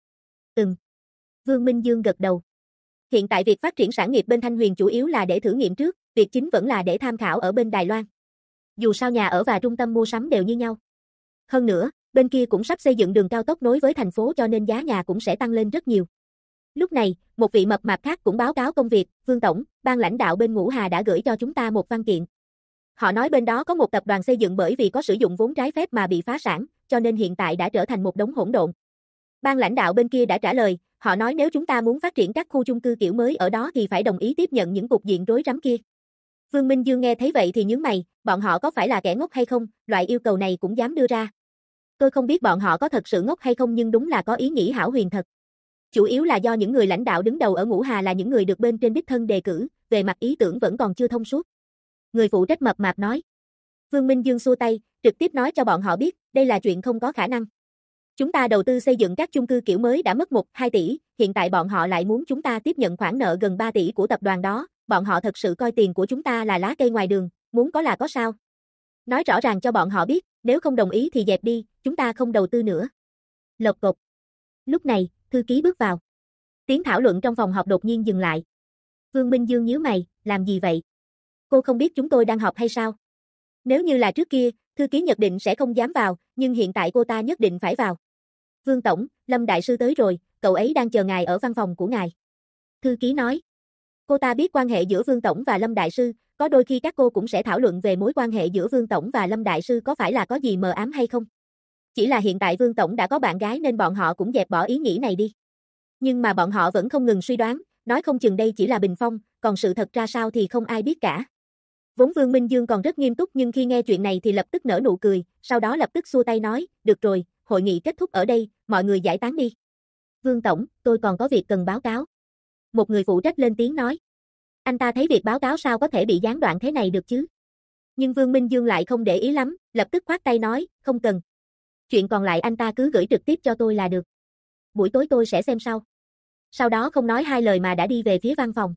Vương Minh Dương gật đầu. Hiện tại việc phát triển sản nghiệp bên Thanh Huyền chủ yếu là để thử nghiệm trước, việc chính vẫn là để tham khảo ở bên Đài Loan. Dù sao nhà ở và trung tâm mua sắm đều như nhau. Hơn nữa, bên kia cũng sắp xây dựng đường cao tốc nối với thành phố cho nên giá nhà cũng sẽ tăng lên rất nhiều. Lúc này, một vị mập mạp khác cũng báo cáo công việc, Vương tổng, ban lãnh đạo bên Ngũ Hà đã gửi cho chúng ta một văn kiện. Họ nói bên đó có một tập đoàn xây dựng bởi vì có sử dụng vốn trái phép mà bị phá sản, cho nên hiện tại đã trở thành một đống hỗn độn. Ban lãnh đạo bên kia đã trả lời, họ nói nếu chúng ta muốn phát triển các khu chung cư kiểu mới ở đó thì phải đồng ý tiếp nhận những cục diện rối rắm kia. Vương Minh Dương nghe thấy vậy thì nhướng mày, bọn họ có phải là kẻ ngốc hay không, loại yêu cầu này cũng dám đưa ra. Tôi không biết bọn họ có thật sự ngốc hay không nhưng đúng là có ý nghĩ hão huyền thật. Chủ yếu là do những người lãnh đạo đứng đầu ở Ngũ Hà là những người được bên trên đích thân đề cử, về mặt ý tưởng vẫn còn chưa thông suốt. Người phụ trách mập mạp nói. Vương Minh Dương xua tay, trực tiếp nói cho bọn họ biết, đây là chuyện không có khả năng. Chúng ta đầu tư xây dựng các chung cư kiểu mới đã mất 1-2 tỷ, hiện tại bọn họ lại muốn chúng ta tiếp nhận khoản nợ gần 3 tỷ của tập đoàn đó, bọn họ thật sự coi tiền của chúng ta là lá cây ngoài đường, muốn có là có sao. Nói rõ ràng cho bọn họ biết, nếu không đồng ý thì dẹp đi, chúng ta không đầu tư nữa. Lộc cộc. Lúc này, thư ký bước vào. Tiếng thảo luận trong phòng họp đột nhiên dừng lại. Vương Minh Dương nhíu mày, làm gì vậy? Cô không biết chúng tôi đang họp hay sao? Nếu như là trước kia, thư ký nhất định sẽ không dám vào, nhưng hiện tại cô ta nhất định phải vào. Vương Tổng, Lâm Đại Sư tới rồi, cậu ấy đang chờ ngài ở văn phòng của ngài. Thư ký nói. Cô ta biết quan hệ giữa Vương Tổng và Lâm Đại Sư, có đôi khi các cô cũng sẽ thảo luận về mối quan hệ giữa Vương Tổng và Lâm Đại Sư có phải là có gì mờ ám hay không. Chỉ là hiện tại Vương Tổng đã có bạn gái nên bọn họ cũng dẹp bỏ ý nghĩ này đi. Nhưng mà bọn họ vẫn không ngừng suy đoán, nói không chừng đây chỉ là bình phong, còn sự thật ra sao thì không ai biết cả. Vốn Vương Minh Dương còn rất nghiêm túc nhưng khi nghe chuyện này thì lập tức nở nụ cười, sau đó lập tức xua tay nói, được rồi, hội nghị kết thúc ở đây, mọi người giải tán đi. Vương Tổng, tôi còn có việc cần báo cáo. Một người phụ trách lên tiếng nói. Anh ta thấy việc báo cáo sao có thể bị gián đoạn thế này được chứ? Nhưng Vương Minh Dương lại không để ý lắm, lập tức khoát tay nói, không cần. Chuyện còn lại anh ta cứ gửi trực tiếp cho tôi là được. Buổi tối tôi sẽ xem sau. Sau đó không nói hai lời mà đã đi về phía văn phòng.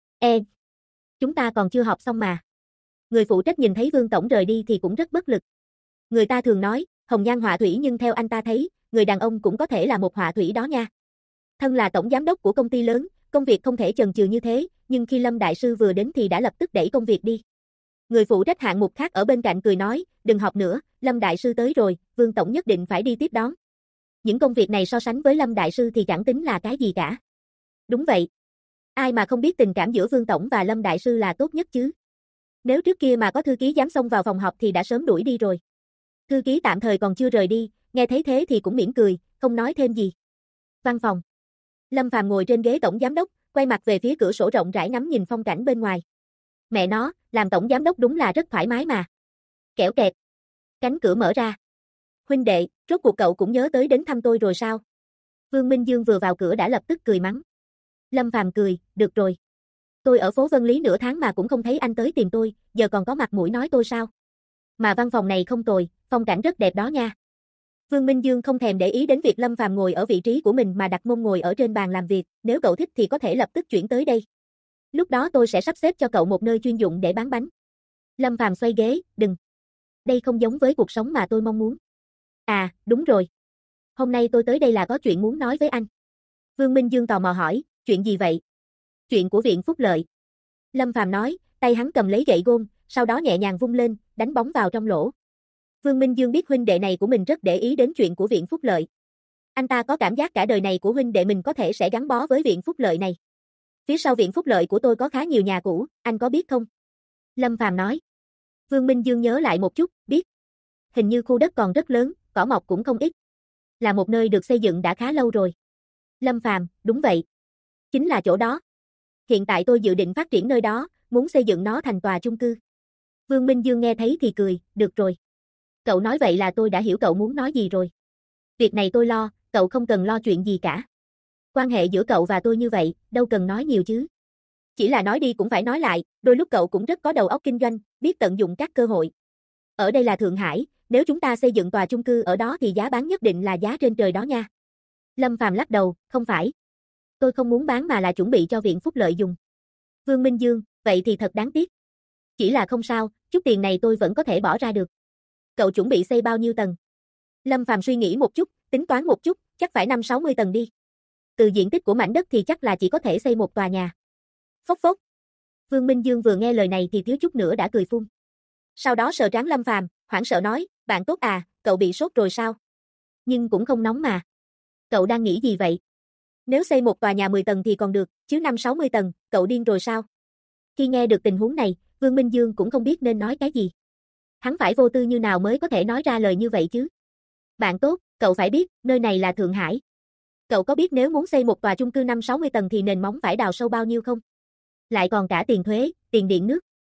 Chúng ta còn chưa họp xong mà. Người phụ trách nhìn thấy Vương Tổng rời đi thì cũng rất bất lực. Người ta thường nói, hồng nhan họa thủy nhưng theo anh ta thấy, người đàn ông cũng có thể là một họa thủy đó nha. Thân là tổng giám đốc của công ty lớn, công việc không thể chần chừ như thế, nhưng khi Lâm Đại Sư vừa đến thì đã lập tức đẩy công việc đi. Người phụ trách hạng mục khác ở bên cạnh cười nói, đừng họp nữa, Lâm Đại Sư tới rồi, Vương Tổng nhất định phải đi tiếp đón. Những công việc này so sánh với Lâm Đại Sư thì chẳng tính là cái gì cả. Đúng vậy. Ai mà không biết tình cảm giữa Vương Tổng và Lâm Đại Sư là tốt nhất chứ. Nếu trước kia mà có thư ký dám xông vào phòng họp thì đã sớm đuổi đi rồi. Thư ký tạm thời còn chưa rời đi, nghe thấy thế thì cũng mỉm cười, không nói thêm gì. Văn phòng. Lâm Phàm ngồi trên ghế tổng giám đốc, quay mặt về phía cửa sổ rộng rãi ngắm nhìn phong cảnh bên ngoài. Mẹ nó, làm tổng giám đốc đúng là rất thoải mái mà. Kẽo kẹt. Cánh cửa mở ra. Huynh đệ, rốt cuộc cậu cũng nhớ tới đến thăm tôi rồi sao? Vương Minh Dương vừa vào cửa đã lập tức cười mắng. Lâm Phàm cười, được rồi. Tôi ở phố Vân Lý nửa tháng mà cũng không thấy anh tới tìm tôi, giờ còn có mặt mũi nói tôi sao? Mà văn phòng này không tồi, phong cảnh rất đẹp đó nha. Vương Minh Dương không thèm để ý đến việc Lâm Phàm ngồi ở vị trí của mình mà đặt mông ngồi ở trên bàn làm việc, nếu cậu thích thì có thể lập tức chuyển tới đây. Lúc đó tôi sẽ sắp xếp cho cậu một nơi chuyên dụng để bán bánh. Lâm Phàm xoay ghế, đừng. Đây không giống với cuộc sống mà tôi mong muốn. À, đúng rồi. Hôm nay tôi tới đây là có chuyện muốn nói với anh. Vương Minh Dương tò mò hỏi, chuyện gì vậy? Chuyện của Viện Phúc Lợi. Lâm Phàm nói, tay hắn cầm lấy gậy gôn, sau đó nhẹ nhàng vung lên, đánh bóng vào trong lỗ. Vương Minh Dương biết huynh đệ này của mình rất để ý đến chuyện của Viện Phúc Lợi. Anh ta có cảm giác cả đời này của huynh đệ mình có thể sẽ gắn bó với Viện Phúc Lợi này. Phía sau Viện Phúc Lợi của tôi có khá nhiều nhà cũ, anh có biết không? Lâm Phàm nói. Vương Minh Dương nhớ lại một chút, biết. Hình như khu đất còn rất lớn, cỏ mọc cũng không ít. Là một nơi được xây dựng đã khá lâu rồi. Lâm Phàm, đúng vậy. Chính là chỗ đó. Hiện tại tôi dự định phát triển nơi đó, muốn xây dựng nó thành tòa chung cư. Vương Minh Dương nghe thấy thì cười, được rồi. Cậu nói vậy là tôi đã hiểu cậu muốn nói gì rồi. Việc này tôi lo, cậu không cần lo chuyện gì cả. Quan hệ giữa cậu và tôi như vậy, đâu cần nói nhiều chứ. Chỉ là nói đi cũng phải nói lại, đôi lúc cậu cũng rất có đầu óc kinh doanh, biết tận dụng các cơ hội. Ở đây là Thượng Hải, nếu chúng ta xây dựng tòa chung cư ở đó thì giá bán nhất định là giá trên trời đó nha. Lâm Phàm lắc đầu, không phải. Tôi không muốn bán mà là chuẩn bị cho Viện Phúc Lợi dùng. Vương Minh Dương, vậy thì thật đáng tiếc. Chỉ là không sao, chút tiền này tôi vẫn có thể bỏ ra được. Cậu chuẩn bị xây bao nhiêu tầng? Lâm Phàm suy nghĩ một chút, tính toán một chút, chắc phải 50-60 tầng đi. Từ diện tích của mảnh đất thì chắc là chỉ có thể xây một tòa nhà. Phốc phốc. Vương Minh Dương vừa nghe lời này thì thiếu chút nữa đã cười phun. Sau đó sờ trán Lâm Phàm, hoảng sợ nói, bạn tốt à, cậu bị sốt rồi sao? Nhưng cũng không nóng mà. Cậu đang nghĩ gì vậy? Nếu xây một tòa nhà 10 tầng thì còn được, chứ 50-60 tầng, cậu điên rồi sao? Khi nghe được tình huống này, Vương Minh Dương cũng không biết nên nói cái gì. Hắn phải vô tư như nào mới có thể nói ra lời như vậy chứ? Bạn tốt, cậu phải biết, nơi này là Thượng Hải. Cậu có biết nếu muốn xây một tòa chung cư 5-60 tầng thì nền móng phải đào sâu bao nhiêu không? Lại còn cả tiền thuế, tiền điện nước.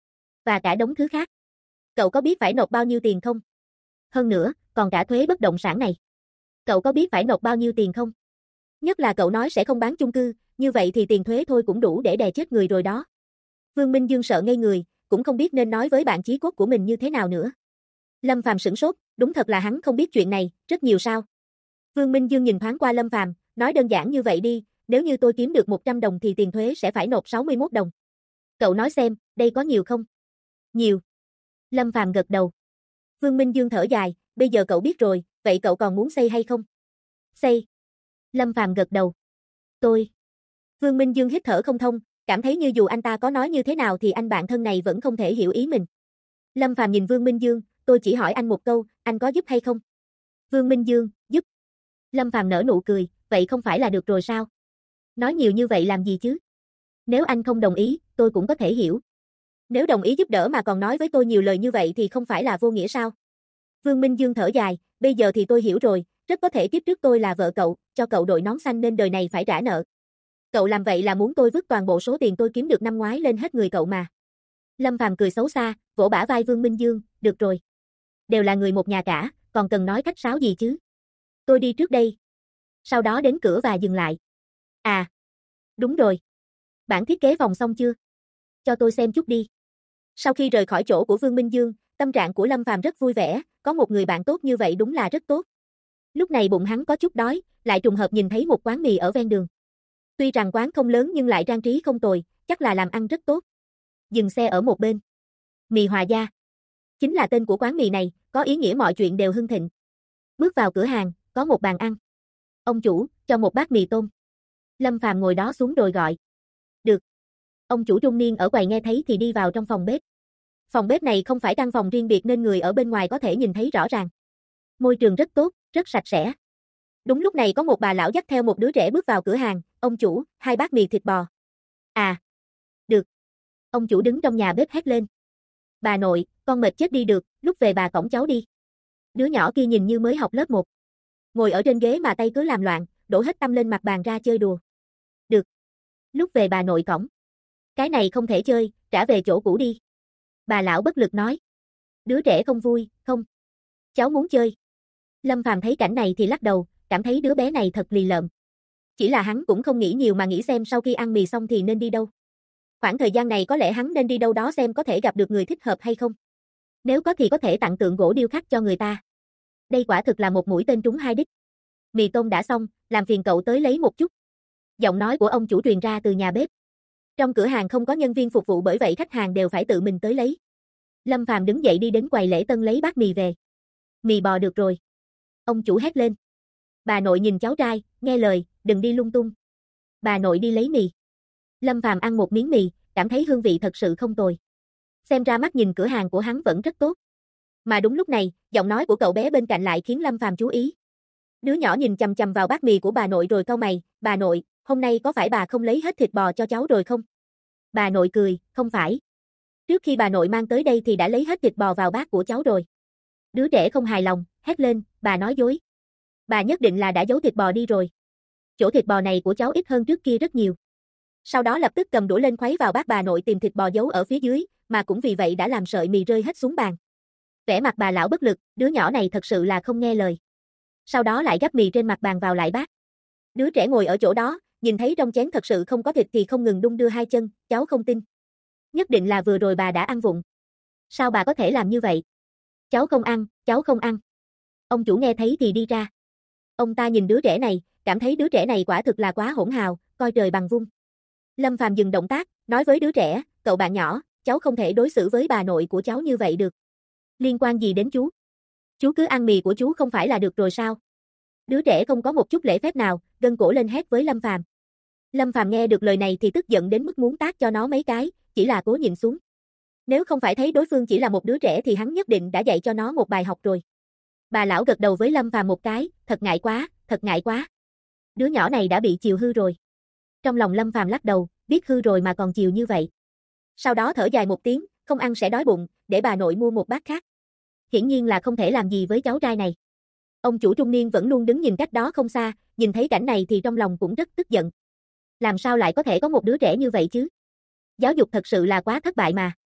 Và cả đống thứ khác. Cậu có biết phải nộp bao nhiêu tiền không? Hơn nữa, còn cả thuế bất động sản này. Cậu có biết phải nộp bao nhiêu tiền không? Nhất là cậu nói sẽ không bán chung cư, như vậy thì tiền thuế thôi cũng đủ để đè chết người rồi đó. Vương Minh Dương sợ ngây người, cũng không biết nên nói với bạn chí cốt của mình như thế nào nữa. Lâm Phàm sửng sốt, đúng thật là hắn không biết chuyện này, rất nhiều sao. Vương Minh Dương nhìn thoáng qua Lâm Phàm, nói đơn giản như vậy đi, nếu như tôi kiếm được 100 đồng thì tiền thuế sẽ phải nộp 61 đồng. Cậu nói xem, đây có nhiều không? Nhiều. Lâm Phàm gật đầu. Vương Minh Dương thở dài, bây giờ cậu biết rồi, vậy cậu còn muốn xây hay không? Xây. Lâm Phàm gật đầu. Tôi. Vương Minh Dương hít thở không thông, cảm thấy như dù anh ta có nói như thế nào thì anh bạn thân này vẫn không thể hiểu ý mình. Lâm Phàm nhìn Vương Minh Dương, tôi chỉ hỏi anh một câu, anh có giúp hay không? Vương Minh Dương, giúp. Lâm Phàm nở nụ cười, vậy không phải là được rồi sao? Nói nhiều như vậy làm gì chứ? Nếu anh không đồng ý, tôi cũng có thể hiểu. Nếu đồng ý giúp đỡ mà còn nói với tôi nhiều lời như vậy thì không phải là vô nghĩa sao? Vương Minh Dương thở dài, bây giờ thì tôi hiểu rồi, rất có thể kiếp trước tôi là vợ cậu, cho cậu đội nón xanh nên đời này phải trả nợ. Cậu làm vậy là muốn tôi vứt toàn bộ số tiền tôi kiếm được năm ngoái lên hết người cậu mà. Lâm Phàm cười xấu xa, vỗ bả vai Vương Minh Dương, được rồi. Đều là người một nhà cả, còn cần nói khách sáo gì chứ? Tôi đi trước đây. Sau đó đến cửa và dừng lại. À, đúng rồi. Bản thiết kế phòng xong chưa? Cho tôi xem chút đi. Sau khi rời khỏi chỗ của Vương Minh Dương, tâm trạng của Lâm Phàm rất vui vẻ, có một người bạn tốt như vậy đúng là rất tốt. Lúc này bụng hắn có chút đói, lại trùng hợp nhìn thấy một quán mì ở ven đường. Tuy rằng quán không lớn nhưng lại trang trí không tồi, chắc là làm ăn rất tốt. Dừng xe ở một bên. Mì Hòa Gia. Chính là tên của quán mì này, có ý nghĩa mọi chuyện đều hưng thịnh. Bước vào cửa hàng, có một bàn ăn. Ông chủ, cho một bát mì tôm. Lâm Phàm ngồi đó xuống rồi gọi. Được. Ông chủ trung niên ở quầy nghe thấy thì đi vào trong phòng bếp. Phòng bếp này không phải căn phòng riêng biệt nên người ở bên ngoài có thể nhìn thấy rõ ràng. Môi trường rất tốt, rất sạch sẽ. Đúng lúc này có một bà lão dắt theo một đứa trẻ bước vào cửa hàng, ông chủ, 2 bát mì thịt bò. À, được. Ông chủ đứng trong nhà bếp hét lên. Bà nội, con mệt chết đi được, lúc về bà cõng cháu đi. Đứa nhỏ kia nhìn như mới học lớp 1. Ngồi ở trên ghế mà tay cứ làm loạn, đổ hết tâm lên mặt bàn ra chơi đùa. Được. Lúc về bà nội cõng. Cái này không thể chơi, trả về chỗ cũ đi. Bà lão bất lực nói. Đứa trẻ không vui, không. Cháu muốn chơi. Lâm Phàm thấy cảnh này thì lắc đầu, cảm thấy đứa bé này thật lì lợm. Chỉ là hắn cũng không nghĩ nhiều mà nghĩ xem sau khi ăn mì xong thì nên đi đâu. Khoảng thời gian này có lẽ hắn nên đi đâu đó xem có thể gặp được người thích hợp hay không. Nếu có thì có thể tặng tượng gỗ điêu khắc cho người ta. Đây quả thực là một mũi tên trúng 2 đích. Mì tôm đã xong, làm phiền cậu tới lấy một chút. Giọng nói của ông chủ truyền ra từ nhà bếp. Trong cửa hàng không có nhân viên phục vụ bởi vậy khách hàng đều phải tự mình tới lấy. Lâm Phàm đứng dậy đi đến quầy lễ tân lấy bát mì về. Mì bò được rồi. Ông chủ hét lên. Bà nội nhìn cháu trai, nghe lời, đừng đi lung tung. Bà nội đi lấy mì. Lâm Phàm ăn một miếng mì, cảm thấy hương vị thật sự không tồi. Xem ra mắt nhìn cửa hàng của hắn vẫn rất tốt. Mà đúng lúc này, giọng nói của cậu bé bên cạnh lại khiến Lâm Phàm chú ý. Đứa nhỏ nhìn chằm chằm vào bát mì của bà nội rồi cau mày, bà nội, hôm nay có phải bà không lấy hết thịt bò cho cháu rồi không? Bà nội cười, không phải. Trước khi bà nội mang tới đây thì đã lấy hết thịt bò vào bát của cháu rồi. Đứa trẻ không hài lòng, hét lên, bà nói dối. Bà nhất định là đã giấu thịt bò đi rồi. Chỗ thịt bò này của cháu ít hơn trước kia rất nhiều. Sau đó lập tức cầm đũa lên khuấy vào bát bà nội tìm thịt bò giấu ở phía dưới, mà cũng vì vậy đã làm sợi mì rơi hết xuống bàn. Vẻ mặt bà lão bất lực, đứa nhỏ này thật sự là không nghe lời. Sau đó lại gắp mì trên mặt bàn vào lại bát. Đứa trẻ ngồi ở chỗ đó, nhìn thấy trong chén thật sự không có thịt thì không ngừng đung đưa hai chân, cháu không tin. Nhất định là vừa rồi bà đã ăn vụng. Sao bà có thể làm như vậy? Cháu không ăn, cháu không ăn. Ông chủ nghe thấy thì đi ra. Ông ta nhìn đứa trẻ này, cảm thấy đứa trẻ này quả thực là quá hỗn hào, coi trời bằng vung. Lâm Phàm dừng động tác, nói với đứa trẻ, cậu bạn nhỏ, cháu không thể đối xử với bà nội của cháu như vậy được. Liên quan gì đến chú? Chú cứ ăn mì của chú không phải là được rồi sao? Đứa trẻ không có một chút lễ phép nào, gân cổ lên hét với Lâm Phàm. Lâm Phàm nghe được lời này thì tức giận đến mức muốn tát cho nó mấy cái, chỉ là cố nhìn xuống. Nếu không phải thấy đối phương chỉ là một đứa trẻ thì hắn nhất định đã dạy cho nó một bài học rồi. Bà lão gật đầu với Lâm Phàm một cái, thật ngại quá, thật ngại quá. Đứa nhỏ này đã bị chiều hư rồi. Trong lòng Lâm Phàm lắc đầu, biết hư rồi mà còn chiều như vậy. Sau đó thở dài một tiếng, không ăn sẽ đói bụng, để bà nội mua một bát khác. Hiển nhiên là không thể làm gì với cháu trai này. Ông chủ trung niên vẫn luôn đứng nhìn cách đó không xa, nhìn thấy cảnh này thì trong lòng cũng rất tức giận. Làm sao lại có thể có một đứa trẻ như vậy chứ? Giáo dục thật sự là quá thất bại mà.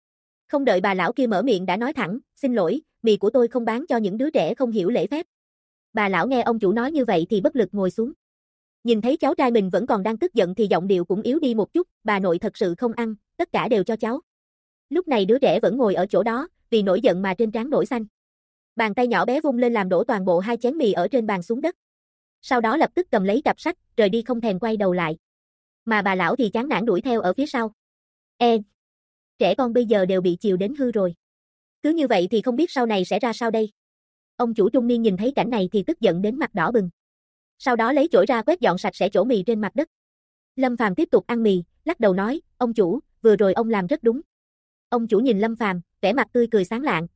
Không đợi bà lão kia mở miệng đã nói thẳng, xin lỗi, mì của tôi không bán cho những đứa trẻ không hiểu lễ phép. Bà lão nghe ông chủ nói như vậy thì bất lực ngồi xuống. Nhìn thấy cháu trai mình vẫn còn đang tức giận thì giọng điệu cũng yếu đi một chút, bà nội thật sự không ăn, tất cả đều cho cháu. Lúc này đứa trẻ vẫn ngồi ở chỗ đó, vì nổi giận mà trên trán nổi xanh. Bàn tay nhỏ bé vung lên làm đổ toàn bộ 2 chén mì ở trên bàn xuống đất. Sau đó lập tức cầm lấy cặp sách, rời đi không thèm quay đầu lại. Mà bà lão thì chán nản đuổi theo ở phía sau. Trẻ con bây giờ đều bị chiều đến hư rồi. Cứ như vậy thì không biết sau này sẽ ra sao đây. Ông chủ trung niên nhìn thấy cảnh này thì tức giận đến mặt đỏ bừng. Sau đó lấy chổi ra quét dọn sạch sẽ chỗ mì trên mặt đất. Lâm Phàm tiếp tục ăn mì, lắc đầu nói, ông chủ, vừa rồi ông làm rất đúng. Ông chủ nhìn Lâm Phàm, vẻ mặt tươi cười sáng lạng,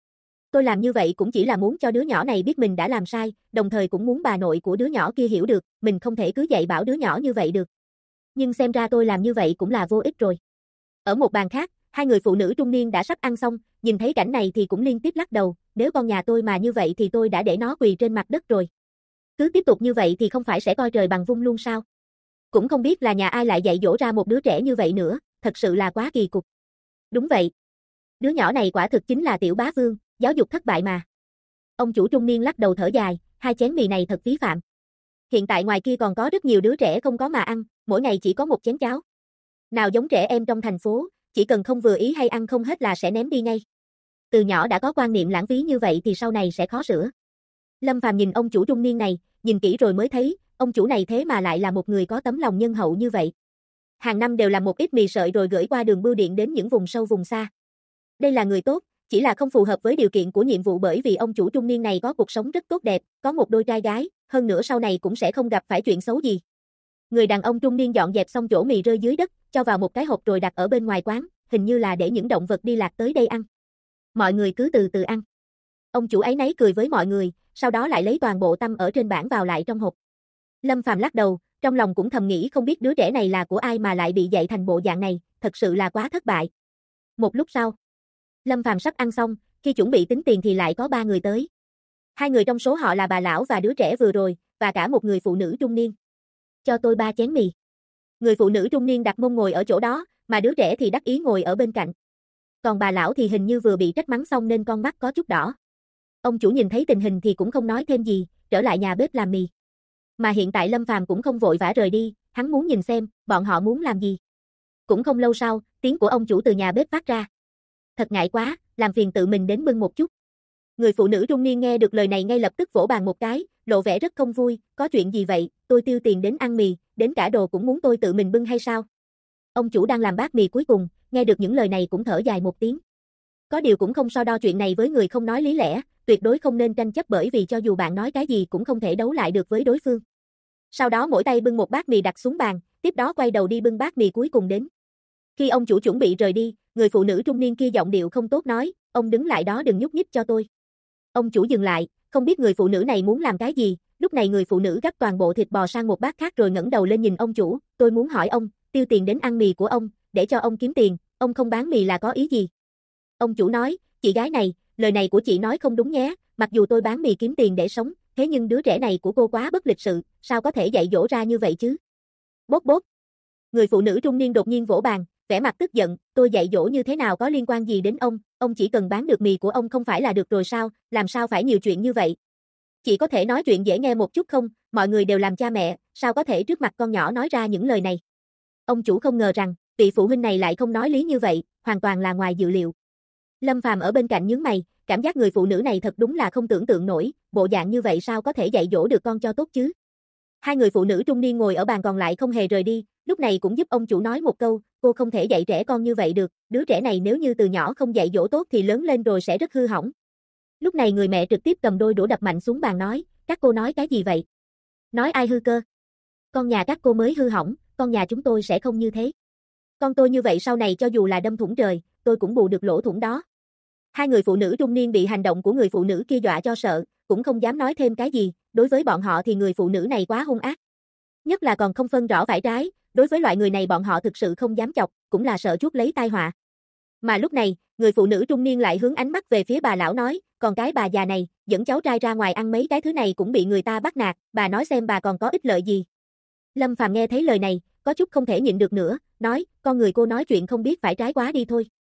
tôi làm như vậy cũng chỉ là muốn cho đứa nhỏ này biết mình đã làm sai, đồng thời cũng muốn bà nội của đứa nhỏ kia hiểu được, mình không thể cứ dạy bảo đứa nhỏ như vậy được. Nhưng xem ra tôi làm như vậy cũng là vô ích rồi. Ở một bàn khác, 2 người phụ nữ trung niên đã sắp ăn xong, nhìn thấy cảnh này thì cũng liên tiếp lắc đầu, nếu con nhà tôi mà như vậy thì tôi đã để nó quỳ trên mặt đất rồi. Cứ tiếp tục như vậy thì không phải sẽ coi trời bằng vung luôn sao? Cũng không biết là nhà ai lại dạy dỗ ra một đứa trẻ như vậy nữa, thật sự là quá kỳ cục. Đúng vậy. Đứa nhỏ này quả thực chính là tiểu bá vương, giáo dục thất bại mà. Ông chủ trung niên lắc đầu thở dài, 2 chén mì này thật phí phạm. Hiện tại ngoài kia còn có rất nhiều đứa trẻ không có mà ăn, mỗi ngày chỉ có 1 chén cháo. Nào giống trẻ em trong thành phố, chỉ cần không vừa ý hay ăn không hết là sẽ ném đi ngay. Từ nhỏ đã có quan niệm lãng phí như vậy thì sau này sẽ khó sửa. Lâm Phàm nhìn ông chủ trung niên này, nhìn kỹ rồi mới thấy, ông chủ này thế mà lại là một người có tấm lòng nhân hậu như vậy. Hàng năm đều làm một ít mì sợi rồi gửi qua đường bưu điện đến những vùng sâu vùng xa. Đây là người tốt, chỉ là không phù hợp với điều kiện của nhiệm vụ bởi vì ông chủ trung niên này có cuộc sống rất tốt đẹp, có một đôi trai gái, hơn nữa sau này cũng sẽ không gặp phải chuyện xấu gì. Người đàn ông trung niên dọn dẹp xong chỗ mì rơi dưới đất, cho vào một cái hộp rồi đặt ở bên ngoài quán, hình như là để những động vật đi lạc tới đây ăn. Mọi người cứ từ từ ăn. Ông chủ áy náy cười với mọi người, sau đó lại lấy toàn bộ tăm ở trên bảng vào lại trong hộp. Lâm Phàm lắc đầu, trong lòng cũng thầm nghĩ không biết đứa trẻ này là của ai mà lại bị dạy thành bộ dạng này, thật sự là quá thất bại. Một lúc sau, Lâm Phàm sắp ăn xong, khi chuẩn bị tính tiền thì lại có 3 người tới. 2 người trong số họ là bà lão và đứa trẻ vừa rồi, và cả một người phụ nữ trung niên. Cho tôi 3 chén mì. Người phụ nữ trung niên đặt mông ngồi ở chỗ đó, mà đứa trẻ thì đắc ý ngồi ở bên cạnh. Còn bà lão thì hình như vừa bị trách mắng xong nên con mắt có chút đỏ. Ông chủ nhìn thấy tình hình thì cũng không nói thêm gì, trở lại nhà bếp làm mì. Mà hiện tại Lâm Phàm cũng không vội vã rời đi, hắn muốn nhìn xem, bọn họ muốn làm gì. Cũng không lâu sau, tiếng của ông chủ từ nhà bếp phát ra. Thật ngại quá, làm phiền tự mình đến bưng một chút. Người phụ nữ trung niên nghe được lời này ngay lập tức vỗ bàn một cái, lộ vẻ rất không vui, có chuyện gì vậy, tôi tiêu tiền đến ăn mì, đến cả đồ cũng muốn tôi tự mình bưng hay sao? Ông chủ đang làm bát mì cuối cùng, nghe được những lời này cũng thở dài một tiếng. Có điều cũng không so đo chuyện này với người không nói lý lẽ, tuyệt đối không nên tranh chấp bởi vì cho dù bạn nói cái gì cũng không thể đấu lại được với đối phương. Sau đó mỗi tay bưng một bát mì đặt xuống bàn, tiếp đó quay đầu đi bưng bát mì cuối cùng đến. Khi ông chủ chuẩn bị rời đi, người phụ nữ trung niên kia giọng điệu không tốt nói, ông đứng lại đó đừng nhúc nhích cho tôi. Ông chủ dừng lại, không biết người phụ nữ này muốn làm cái gì, lúc này người phụ nữ gắp toàn bộ thịt bò sang một bát khác rồi ngẩng đầu lên nhìn ông chủ, tôi muốn hỏi ông, tiêu tiền đến ăn mì của ông, để cho ông kiếm tiền, ông không bán mì là có ý gì? Ông chủ nói, chị gái này, lời này của chị nói không đúng nhé, mặc dù tôi bán mì kiếm tiền để sống, thế nhưng đứa trẻ này của cô quá bất lịch sự, sao có thể dạy dỗ ra như vậy chứ? Bốp bốp. Người phụ nữ trung niên đột nhiên vỗ bàn, vẻ mặt tức giận, tôi dạy dỗ như thế nào có liên quan gì đến ông chỉ cần bán được mì của ông không phải là được rồi sao, làm sao phải nhiều chuyện như vậy? Chị có thể nói chuyện dễ nghe một chút không, mọi người đều làm cha mẹ, sao có thể trước mặt con nhỏ nói ra những lời này? Ông chủ không ngờ rằng, vị phụ huynh này lại không nói lý như vậy, hoàn toàn là ngoài dự liệu. Lâm Phàm ở bên cạnh nhướng mày, cảm giác người phụ nữ này thật đúng là không tưởng tượng nổi, bộ dạng như vậy sao có thể dạy dỗ được con cho tốt chứ? 2 người phụ nữ trung niên ngồi ở bàn còn lại không hề rời đi, lúc này cũng giúp ông chủ nói một câu, cô không thể dạy trẻ con như vậy được, đứa trẻ này nếu như từ nhỏ không dạy dỗ tốt thì lớn lên rồi sẽ rất hư hỏng. Lúc này người mẹ trực tiếp cầm đôi đũa đập mạnh xuống bàn nói, các cô nói cái gì vậy? Nói ai hư cơ? Con nhà các cô mới hư hỏng, con nhà chúng tôi sẽ không như thế. Con tôi như vậy sau này cho dù là đâm thủng trời, tôi cũng bù được lỗ thủng đó. 2 người phụ nữ trung niên bị hành động của người phụ nữ kia dọa cho sợ, cũng không dám nói thêm cái gì, đối với bọn họ thì người phụ nữ này quá hung ác. Nhất là còn không phân rõ phải trái, đối với loại người này bọn họ thực sự không dám chọc, cũng là sợ chuốc lấy tai họa. Mà lúc này, người phụ nữ trung niên lại hướng ánh mắt về phía bà lão nói, còn cái bà già này, dẫn cháu trai ra ngoài ăn mấy cái thứ này cũng bị người ta bắt nạt, bà nói xem bà còn có ích lợi gì. Lâm Phàm nghe thấy lời này, có chút không thể nhịn được nữa, nói, con người cô nói chuyện không biết phải trái quá đi thôi.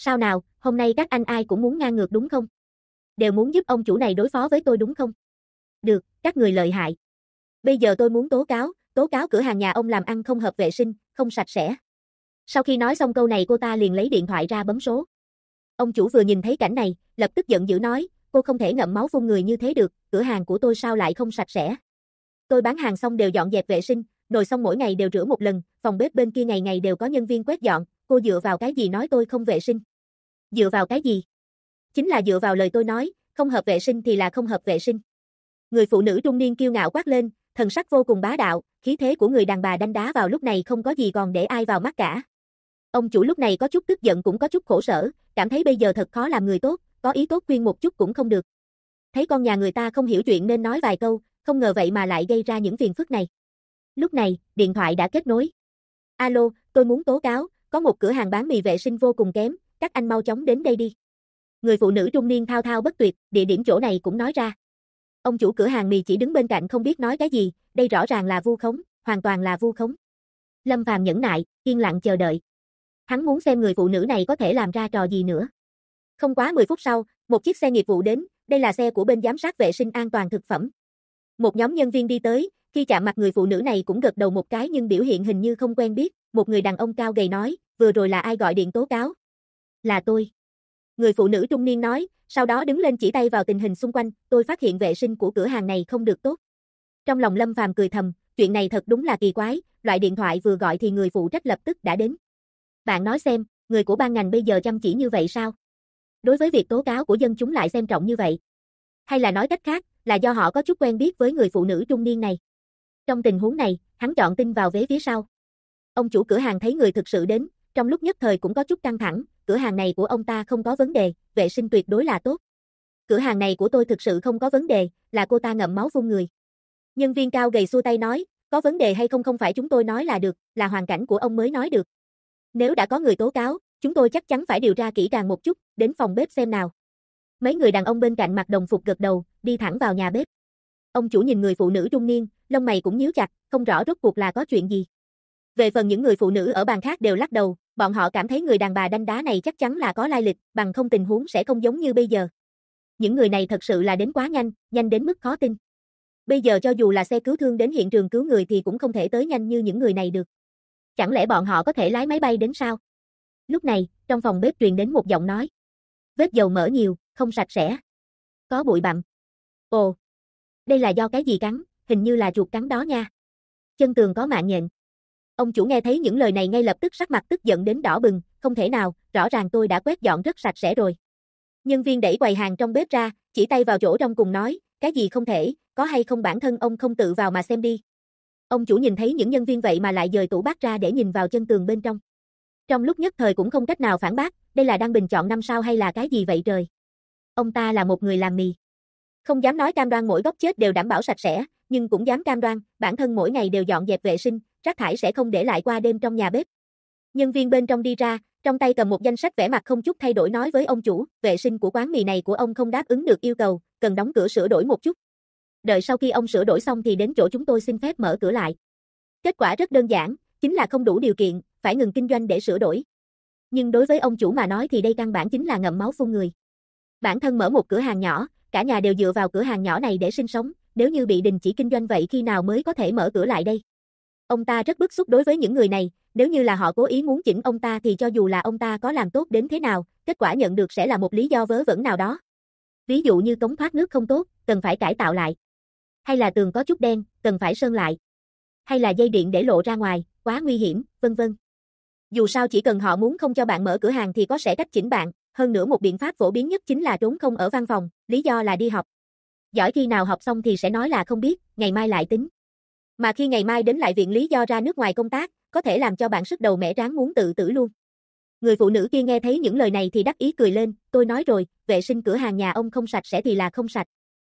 Sao nào, hôm nay các anh ai cũng muốn ngang ngược đúng không? Đều muốn giúp ông chủ này đối phó với tôi đúng không? Được, các người lợi hại. Bây giờ tôi muốn tố cáo cửa hàng nhà ông làm ăn không hợp vệ sinh, không sạch sẽ. Sau khi nói xong câu này cô ta liền lấy điện thoại ra bấm số. Ông chủ vừa nhìn thấy cảnh này, lập tức giận dữ nói, cô không thể ngậm máu phun người như thế được, cửa hàng của tôi sao lại không sạch sẽ. Tôi bán hàng xong đều dọn dẹp vệ sinh, nồi xong mỗi ngày đều rửa một lần, phòng bếp bên kia ngày ngày đều có nhân viên quét dọn, cô dựa vào cái gì nói tôi không vệ sinh? Dựa vào cái gì? Chính là dựa vào lời tôi nói, không hợp vệ sinh thì là không hợp vệ sinh. Người phụ nữ trung niên kiêu ngạo quát lên, thần sắc vô cùng bá đạo, khí thế của người đàn bà đanh đá vào lúc này không có gì còn để ai vào mắt cả. Ông chủ lúc này có chút tức giận cũng có chút khổ sở, cảm thấy bây giờ thật khó làm người tốt, có ý tốt khuyên một chút cũng không được. Thấy con nhà người ta không hiểu chuyện nên nói vài câu, không ngờ vậy mà lại gây ra những phiền phức này. Lúc này, điện thoại đã kết nối. Alo, tôi muốn tố cáo, có một cửa hàng bán mì vệ sinh vô cùng kém, các anh mau chóng đến đây đi. Người phụ nữ trung niên thao thao bất tuyệt, địa điểm chỗ này cũng nói ra. Ông chủ cửa hàng mì chỉ đứng bên cạnh không biết nói cái gì, đây rõ ràng là vu khống, hoàn toàn là vu khống. Lâm Phàm nhẫn nại, yên lặng chờ đợi. Hắn muốn xem người phụ nữ này có thể làm ra trò gì nữa. Không quá 10 phút sau, một chiếc xe nghiệp vụ đến, đây là xe của bên giám sát vệ sinh an toàn thực phẩm. Một nhóm nhân viên đi tới, khi chạm mặt người phụ nữ này cũng gật đầu một cái nhưng biểu hiện hình như không quen biết, một người đàn ông cao gầy nói, vừa rồi là ai gọi điện tố cáo? Là tôi. Người phụ nữ trung niên nói, sau đó đứng lên chỉ tay vào tình hình xung quanh, tôi phát hiện vệ sinh của cửa hàng này không được tốt. Trong lòng Lâm Phàm cười thầm, chuyện này thật đúng là kỳ quái, loại điện thoại vừa gọi thì người phụ trách lập tức đã đến. Bạn nói xem, người của ban ngành bây giờ chăm chỉ như vậy sao? Đối với việc tố cáo của dân chúng lại xem trọng như vậy. Hay là nói cách khác, là do họ có chút quen biết với người phụ nữ trung niên này. Trong tình huống này, hắn chọn tin vào vế phía sau. Ông chủ cửa hàng thấy người thực sự đến, trong lúc nhất thời cũng có chút căng thẳng, cửa hàng này của ông ta không có vấn đề, vệ sinh tuyệt đối là tốt. Cửa hàng này của tôi thực sự không có vấn đề, là cô ta ngậm máu phun người. Nhân viên cao gầy xua tay nói, có vấn đề hay không không phải chúng tôi nói là được, là hoàn cảnh của ông mới nói được. Nếu đã có người tố cáo, chúng tôi chắc chắn phải điều tra kỹ càng một chút, đến phòng bếp xem nào. Mấy người đàn ông bên cạnh mặc đồng phục gật đầu, đi thẳng vào nhà bếp. Ông chủ nhìn người phụ nữ trung niên, lông mày cũng nhíu chặt, không rõ rốt cuộc là có chuyện gì. Về phần những người phụ nữ ở bàn khác đều lắc đầu, bọn họ cảm thấy người đàn bà đanh đá này chắc chắn là có lai lịch, bằng không tình huống sẽ không giống như bây giờ. Những người này thật sự là đến quá nhanh, nhanh đến mức khó tin. Bây giờ cho dù là xe cứu thương đến hiện trường cứu người thì cũng không thể tới nhanh như những người này được. Chẳng lẽ bọn họ có thể lái máy bay đến sao? Lúc này, trong phòng bếp truyền đến một giọng nói. Vết dầu mỡ nhiều, không sạch sẽ. Có bụi bặm. Ồ, đây là do cái gì cắn, hình như là chuột cắn đó nha. Chân tường có mạng nhện. Ông chủ nghe thấy những lời này ngay lập tức sắc mặt tức giận đến đỏ bừng, không thể nào, rõ ràng tôi đã quét dọn rất sạch sẽ rồi. Nhân viên đẩy quầy hàng trong bếp ra, chỉ tay vào chỗ trong cùng nói, cái gì không thể, có hay không bản thân ông không tự vào mà xem đi. Ông chủ nhìn thấy những nhân viên vậy mà lại dời tủ bát ra để nhìn vào chân tường bên trong. Trong lúc nhất thời cũng không cách nào phản bác, đây là đang bình chọn năm sao hay là cái gì vậy trời. Ông ta là một người làm mì. Không dám nói cam đoan mỗi góc chết đều đảm bảo sạch sẽ, nhưng cũng dám cam đoan, bản thân mỗi ngày đều dọn dẹp vệ sinh, rác thải sẽ không để lại qua đêm trong nhà bếp. Nhân viên bên trong đi ra, trong tay cầm một danh sách vẻ mặt không chút thay đổi nói với ông chủ, vệ sinh của quán mì này của ông không đáp ứng được yêu cầu, cần đóng cửa sửa đổi một chút. Đợi sau khi ông sửa đổi xong thì đến chỗ chúng tôi xin phép mở cửa lại. Kết quả rất đơn giản, chính là không đủ điều kiện, phải ngừng kinh doanh để sửa đổi. Nhưng đối với ông chủ mà nói thì đây căn bản chính là ngậm máu phun người. Bản thân mở một cửa hàng nhỏ, cả nhà đều dựa vào cửa hàng nhỏ này để sinh sống, nếu như bị đình chỉ kinh doanh vậy khi nào mới có thể mở cửa lại đây? Ông ta rất bức xúc đối với những người này, nếu như là họ cố ý muốn chỉnh ông ta thì cho dù là ông ta có làm tốt đến thế nào, kết quả nhận được sẽ là một lý do vớ vẩn nào đó. Ví dụ như cống thoát nước không tốt, cần phải cải tạo lại. Hay là tường có chút đen, cần phải sơn lại. Hay là dây điện để lộ ra ngoài, quá nguy hiểm, vân vân. Dù sao chỉ cần họ muốn không cho bạn mở cửa hàng thì có sẽ cách chỉnh bạn, hơn nữa một biện pháp phổ biến nhất chính là trốn không ở văn phòng, lý do là đi học. Giỏi khi nào học xong thì sẽ nói là không biết, ngày mai lại tính. Mà khi ngày mai đến lại viện lý do ra nước ngoài công tác, có thể làm cho bạn sức đầu mẻ tráng muốn tự tử luôn. Người phụ nữ kia nghe thấy những lời này thì đắc ý cười lên, tôi nói rồi, vệ sinh cửa hàng nhà ông không sạch sẽ thì là không sạch.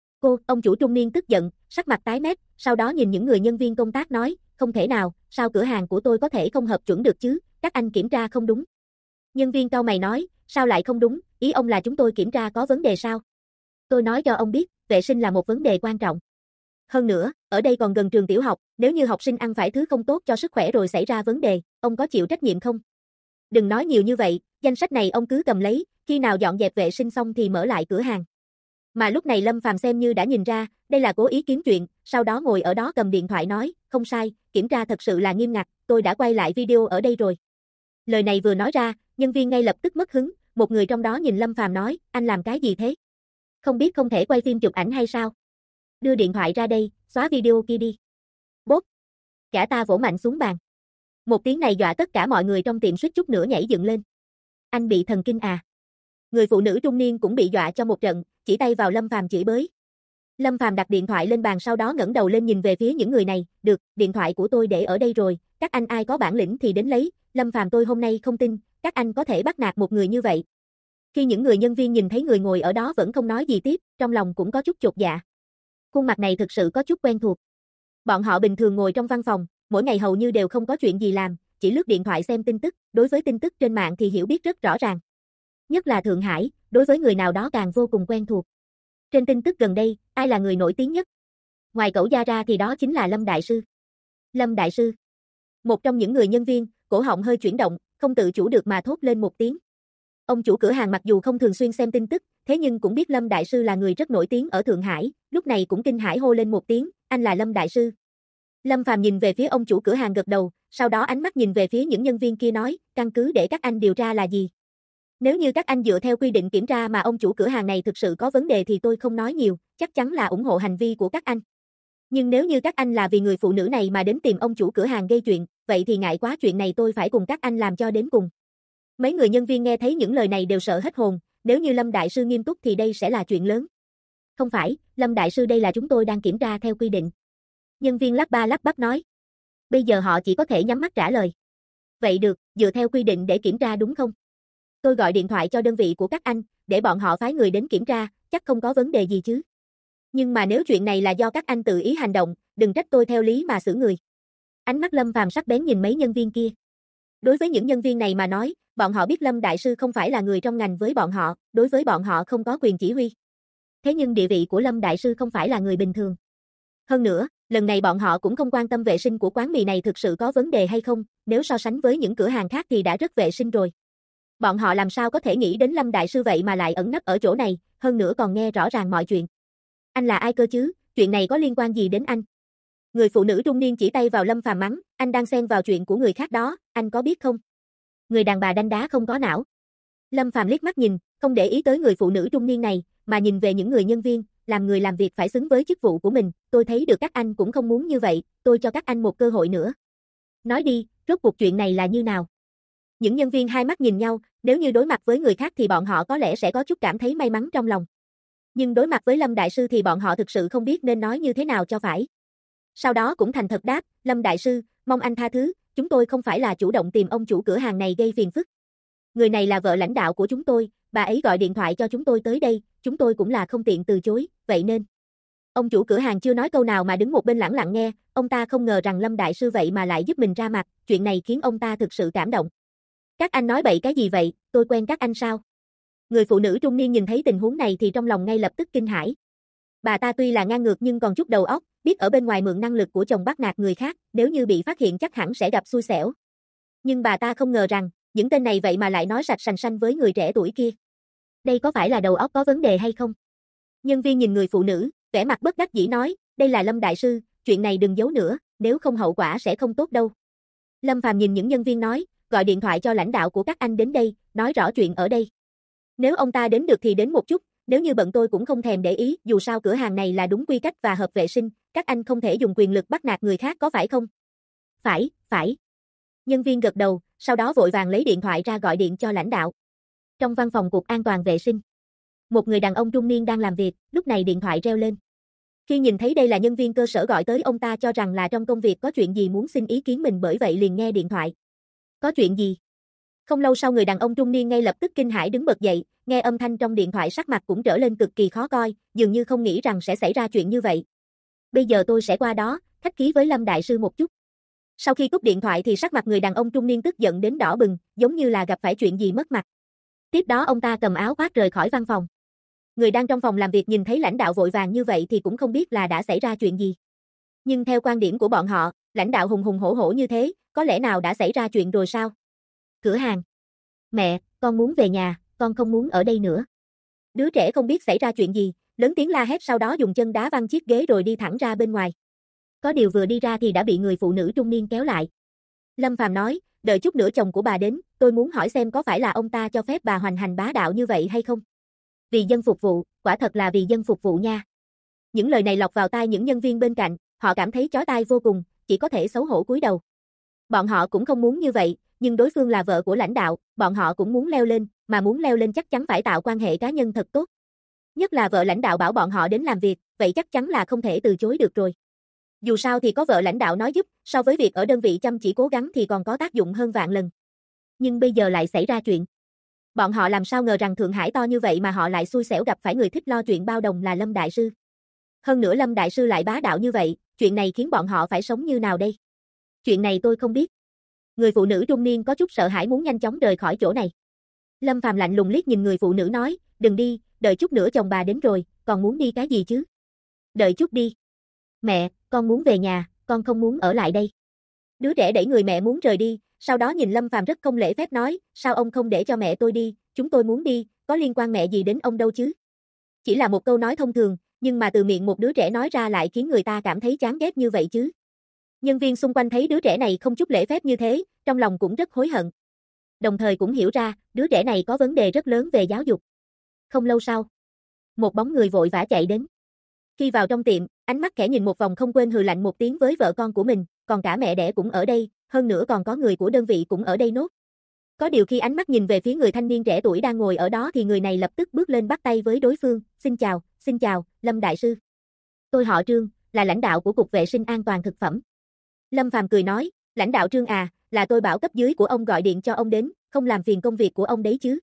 Ông chủ trung niên tức giận, sắc mặt tái mét, sau đó nhìn những người nhân viên công tác nói, không thể nào, sao cửa hàng của tôi có thể không hợp chuẩn được chứ, các anh kiểm tra không đúng. Nhân viên cau mày nói, sao lại không đúng, ý ông là chúng tôi kiểm tra có vấn đề sao? Tôi nói cho ông biết, vệ sinh là một vấn đề quan trọng. Hơn nữa, ở đây còn gần trường tiểu học, nếu như học sinh ăn phải thứ không tốt cho sức khỏe rồi xảy ra vấn đề, ông có chịu trách nhiệm không? Đừng nói nhiều như vậy, danh sách này ông cứ cầm lấy, khi nào dọn dẹp vệ sinh xong thì mở lại cửa hàng. Mà lúc này Lâm Phàm xem như đã nhìn ra, đây là cố ý kiếm chuyện, sau đó ngồi ở đó cầm điện thoại nói, không sai, kiểm tra thật sự là nghiêm ngặt, tôi đã quay lại video ở đây rồi. Lời này vừa nói ra, nhân viên ngay lập tức mất hứng, một người trong đó nhìn Lâm Phàm nói, anh làm cái gì thế? Không biết không thể quay phim chụp ảnh hay sao? Đưa điện thoại ra đây, xóa video kia đi. Bốp. Gã ta vỗ mạnh xuống bàn. Một tiếng này dọa tất cả mọi người trong tiệm suýt chút nữa nhảy dựng lên. Anh bị thần kinh à? Người phụ nữ trung niên cũng bị dọa cho một trận, chỉ tay vào Lâm Phàm chửi bới. Lâm Phàm đặt điện thoại lên bàn sau đó ngẩng đầu lên nhìn về phía những người này, được, điện thoại của tôi để ở đây rồi, các anh ai có bản lĩnh thì đến lấy, Lâm Phàm tôi hôm nay không tin, các anh có thể bắt nạt một người như vậy. Khi những người nhân viên nhìn thấy người ngồi ở đó vẫn không nói gì tiếp, trong lòng cũng có chút chột dạ. Khuôn mặt này thực sự có chút quen thuộc. Bọn họ bình thường ngồi trong văn phòng, mỗi ngày hầu như đều không có chuyện gì làm, chỉ lướt điện thoại xem tin tức, đối với tin tức trên mạng thì hiểu biết rất rõ ràng. Nhất là Thượng Hải, đối với người nào đó càng vô cùng quen thuộc. Trên tin tức gần đây, ai là người nổi tiếng nhất? Ngoài Cẩu Gia ra thì đó chính là Lâm Đại Sư. Lâm Đại Sư. Một trong những người nhân viên, cổ họng hơi chuyển động, không tự chủ được mà thốt lên một tiếng. Ông chủ cửa hàng mặc dù không thường xuyên xem tin tức, thế nhưng cũng biết Lâm Đại Sư là người rất nổi tiếng ở Thượng Hải, lúc này cũng kinh hãi hô lên một tiếng, anh là Lâm Đại Sư. Lâm Phàm nhìn về phía ông chủ cửa hàng gật đầu, sau đó ánh mắt nhìn về phía những nhân viên kia nói, căn cứ để các anh điều tra là gì? Nếu như các anh dựa theo quy định kiểm tra mà ông chủ cửa hàng này thực sự có vấn đề thì tôi không nói nhiều, chắc chắn là ủng hộ hành vi của các anh. Nhưng nếu như các anh là vì người phụ nữ này mà đến tìm ông chủ cửa hàng gây chuyện, vậy thì ngại quá chuyện này tôi phải cùng các anh làm cho đến cùng. Mấy người nhân viên nghe thấy những lời này đều sợ hết hồn, nếu như Lâm Đại Sư nghiêm túc thì đây sẽ là chuyện lớn. Không phải, Lâm Đại Sư đây là chúng tôi đang kiểm tra theo quy định. Nhân viên lắp ba lắp bắp nói. Bây giờ họ chỉ có thể nhắm mắt trả lời. Vậy được, dựa theo quy định để kiểm tra đúng không? Tôi gọi điện thoại cho đơn vị của các anh, để bọn họ phái người đến kiểm tra, chắc không có vấn đề gì chứ. Nhưng mà nếu chuyện này là do các anh tự ý hành động, đừng trách tôi theo lý mà xử người. Ánh mắt Lâm Phàm sắc bén nhìn mấy nhân viên kia. Đối với những nhân viên này mà nói, bọn họ biết Lâm Đại Sư không phải là người trong ngành với bọn họ, đối với bọn họ không có quyền chỉ huy. Thế nhưng địa vị của Lâm Đại Sư không phải là người bình thường. Hơn nữa, lần này bọn họ cũng không quan tâm vệ sinh của quán mì này thực sự có vấn đề hay không, nếu so sánh với những cửa hàng khác thì đã rất vệ sinh rồi. Bọn họ làm sao có thể nghĩ đến Lâm Đại Sư vậy mà lại ẩn nấp ở chỗ này, hơn nữa còn nghe rõ ràng mọi chuyện. Anh là ai cơ chứ, chuyện này có liên quan gì đến anh? Người phụ nữ trung niên chỉ tay vào Lâm Phàm mắng, anh đang xen vào chuyện của người khác đó, anh có biết không? Người đàn bà đanh đá không có não. Lâm Phàm liếc mắt nhìn, không để ý tới người phụ nữ trung niên này, mà nhìn về những người nhân viên, làm người làm việc phải xứng với chức vụ của mình, tôi thấy được các anh cũng không muốn như vậy, tôi cho các anh một cơ hội nữa. Nói đi, rốt cuộc chuyện này là như nào? Những nhân viên hai mắt nhìn nhau, nếu như đối mặt với người khác thì bọn họ có lẽ sẽ có chút cảm thấy may mắn trong lòng. Nhưng đối mặt với Lâm Đại Sư thì bọn họ thực sự không biết nên nói như thế nào cho phải. Sau đó cũng thành thật đáp, Lâm Đại Sư, mong anh tha thứ, chúng tôi không phải là chủ động tìm ông chủ cửa hàng này gây phiền phức. Người này là vợ lãnh đạo của chúng tôi, bà ấy gọi điện thoại cho chúng tôi tới đây, chúng tôi cũng là không tiện từ chối, vậy nên. Ông chủ cửa hàng chưa nói câu nào mà đứng một bên lẳng lặng nghe, ông ta không ngờ rằng Lâm Đại Sư vậy mà lại giúp mình ra mặt, chuyện này khiến ông ta thực sự cảm động. Các anh nói bậy cái gì vậy, tôi quen các anh sao? Người phụ nữ trung niên nhìn thấy tình huống này thì trong lòng ngay lập tức kinh hãi. Bà ta tuy là ngang ngược nhưng còn chút đầu óc, biết ở bên ngoài mượn năng lực của chồng bắt nạt người khác, nếu như bị phát hiện chắc hẳn sẽ gặp xui xẻo. Nhưng bà ta không ngờ rằng, những tên này vậy mà lại nói sạch sành sanh với người trẻ tuổi kia. Đây có phải là đầu óc có vấn đề hay không? Nhân viên nhìn người phụ nữ, vẻ mặt bất đắc dĩ nói, đây là Lâm Đại Sư, chuyện này đừng giấu nữa, nếu không hậu quả sẽ không tốt đâu. Lâm Phàm nhìn những nhân viên nói, gọi điện thoại cho lãnh đạo của các anh đến đây, nói rõ chuyện ở đây. Nếu ông ta đến được thì đến một chút, nếu như bận tôi cũng không thèm để ý, dù sao cửa hàng này là đúng quy cách và hợp vệ sinh, các anh không thể dùng quyền lực bắt nạt người khác có phải không? Phải. Nhân viên gật đầu, sau đó vội vàng lấy điện thoại ra gọi điện cho lãnh đạo. Trong văn phòng Cục An toàn vệ sinh, một người đàn ông trung niên đang làm việc, lúc này điện thoại reo lên. Khi nhìn thấy đây là nhân viên cơ sở gọi tới ông ta cho rằng là trong công việc có chuyện gì muốn xin ý kiến mình bởi vậy liền nghe điện thoại. Có chuyện gì? Không lâu sau người đàn ông trung niên ngay lập tức kinh hãi đứng bật dậy, nghe âm thanh trong điện thoại sắc mặt cũng trở lên cực kỳ khó coi, dường như không nghĩ rằng sẽ xảy ra chuyện như vậy. Bây giờ tôi sẽ qua đó, khách khí với Lâm Đại Sư một chút. Sau khi cúp điện thoại thì sắc mặt người đàn ông trung niên tức giận đến đỏ bừng, giống như là gặp phải chuyện gì mất mặt. Tiếp đó ông ta cầm áo khoác rời khỏi văn phòng. Người đang trong phòng làm việc nhìn thấy lãnh đạo vội vàng như vậy thì cũng không biết là đã xảy ra chuyện gì. Nhưng theo quan điểm của bọn họ, lãnh đạo hùng hùng hổ hổ như thế, có lẽ nào đã xảy ra chuyện rồi sao? Cửa hàng. Mẹ, con muốn về nhà, con không muốn ở đây nữa. Đứa trẻ không biết xảy ra chuyện gì, lớn tiếng la hét sau đó dùng chân đá văng chiếc ghế rồi đi thẳng ra bên ngoài. Có điều vừa đi ra thì đã bị người phụ nữ trung niên kéo lại. Lâm Phàm nói, đợi chút nữa chồng của bà đến, tôi muốn hỏi xem có phải là ông ta cho phép bà hoành hành bá đạo như vậy hay không? Vì dân phục vụ, quả thật là vì dân phục vụ nha. Những lời này lọt vào tai những nhân viên bên cạnh, họ cảm thấy chói tai vô cùng, chỉ có thể xấu hổ cúi đầu. Bọn họ cũng không muốn như vậy, nhưng đối phương là vợ của lãnh đạo, bọn họ cũng muốn leo lên, mà muốn leo lên chắc chắn phải tạo quan hệ cá nhân thật tốt. Nhất là vợ lãnh đạo bảo bọn họ đến làm việc, vậy chắc chắn là không thể từ chối được rồi. Dù sao thì có vợ lãnh đạo nói giúp, so với việc ở đơn vị chăm chỉ cố gắng thì còn có tác dụng hơn vạn lần. Nhưng bây giờ lại xảy ra chuyện. Bọn họ làm sao ngờ rằng Thượng Hải to như vậy mà họ lại xui xẻo gặp phải người thích lo chuyện bao đồng là Lâm Đại Sư. Hơn nữa Lâm Đại Sư lại bá đạo như vậy, chuyện này khiến bọn họ phải sống như nào đây? Chuyện này tôi không biết. Người phụ nữ trung niên có chút sợ hãi muốn nhanh chóng rời khỏi chỗ này. Lâm Phàm lạnh lùng liếc nhìn người phụ nữ nói, đừng đi, đợi chút nữa chồng bà đến rồi, còn muốn đi cái gì chứ? Đợi chút đi. Mẹ, con muốn về nhà, con không muốn ở lại đây. Đứa trẻ đẩy người mẹ muốn rời đi, sau đó nhìn Lâm Phàm rất không lễ phép nói, sao ông không để cho mẹ tôi đi, chúng tôi muốn đi, có liên quan mẹ gì đến ông đâu chứ? Chỉ là một câu nói thông thường, nhưng mà từ miệng một đứa trẻ nói ra lại khiến người ta cảm thấy chán ghét như vậy chứ. Nhân viên xung quanh thấy đứa trẻ này không chút lễ phép như thế, trong lòng cũng rất hối hận. Đồng thời cũng hiểu ra, đứa trẻ này có vấn đề rất lớn về giáo dục. Không lâu sau, một bóng người vội vã chạy đến. Khi vào trong tiệm, ánh mắt khẽ nhìn một vòng không quên hừ lạnh một tiếng với vợ con của mình, còn cả mẹ đẻ cũng ở đây, hơn nữa còn có người của đơn vị cũng ở đây nốt. Có điều khi ánh mắt nhìn về phía người thanh niên trẻ tuổi đang ngồi ở đó thì người này lập tức bước lên bắt tay với đối phương, xin chào, Lâm Đại Sư. Tôi họ Trương, là lãnh đạo của Cục Vệ sinh An toàn Thực phẩm. Lâm Phàm cười nói, lãnh đạo Trương à, là tôi bảo cấp dưới của ông gọi điện cho ông đến, không làm phiền công việc của ông đấy chứ.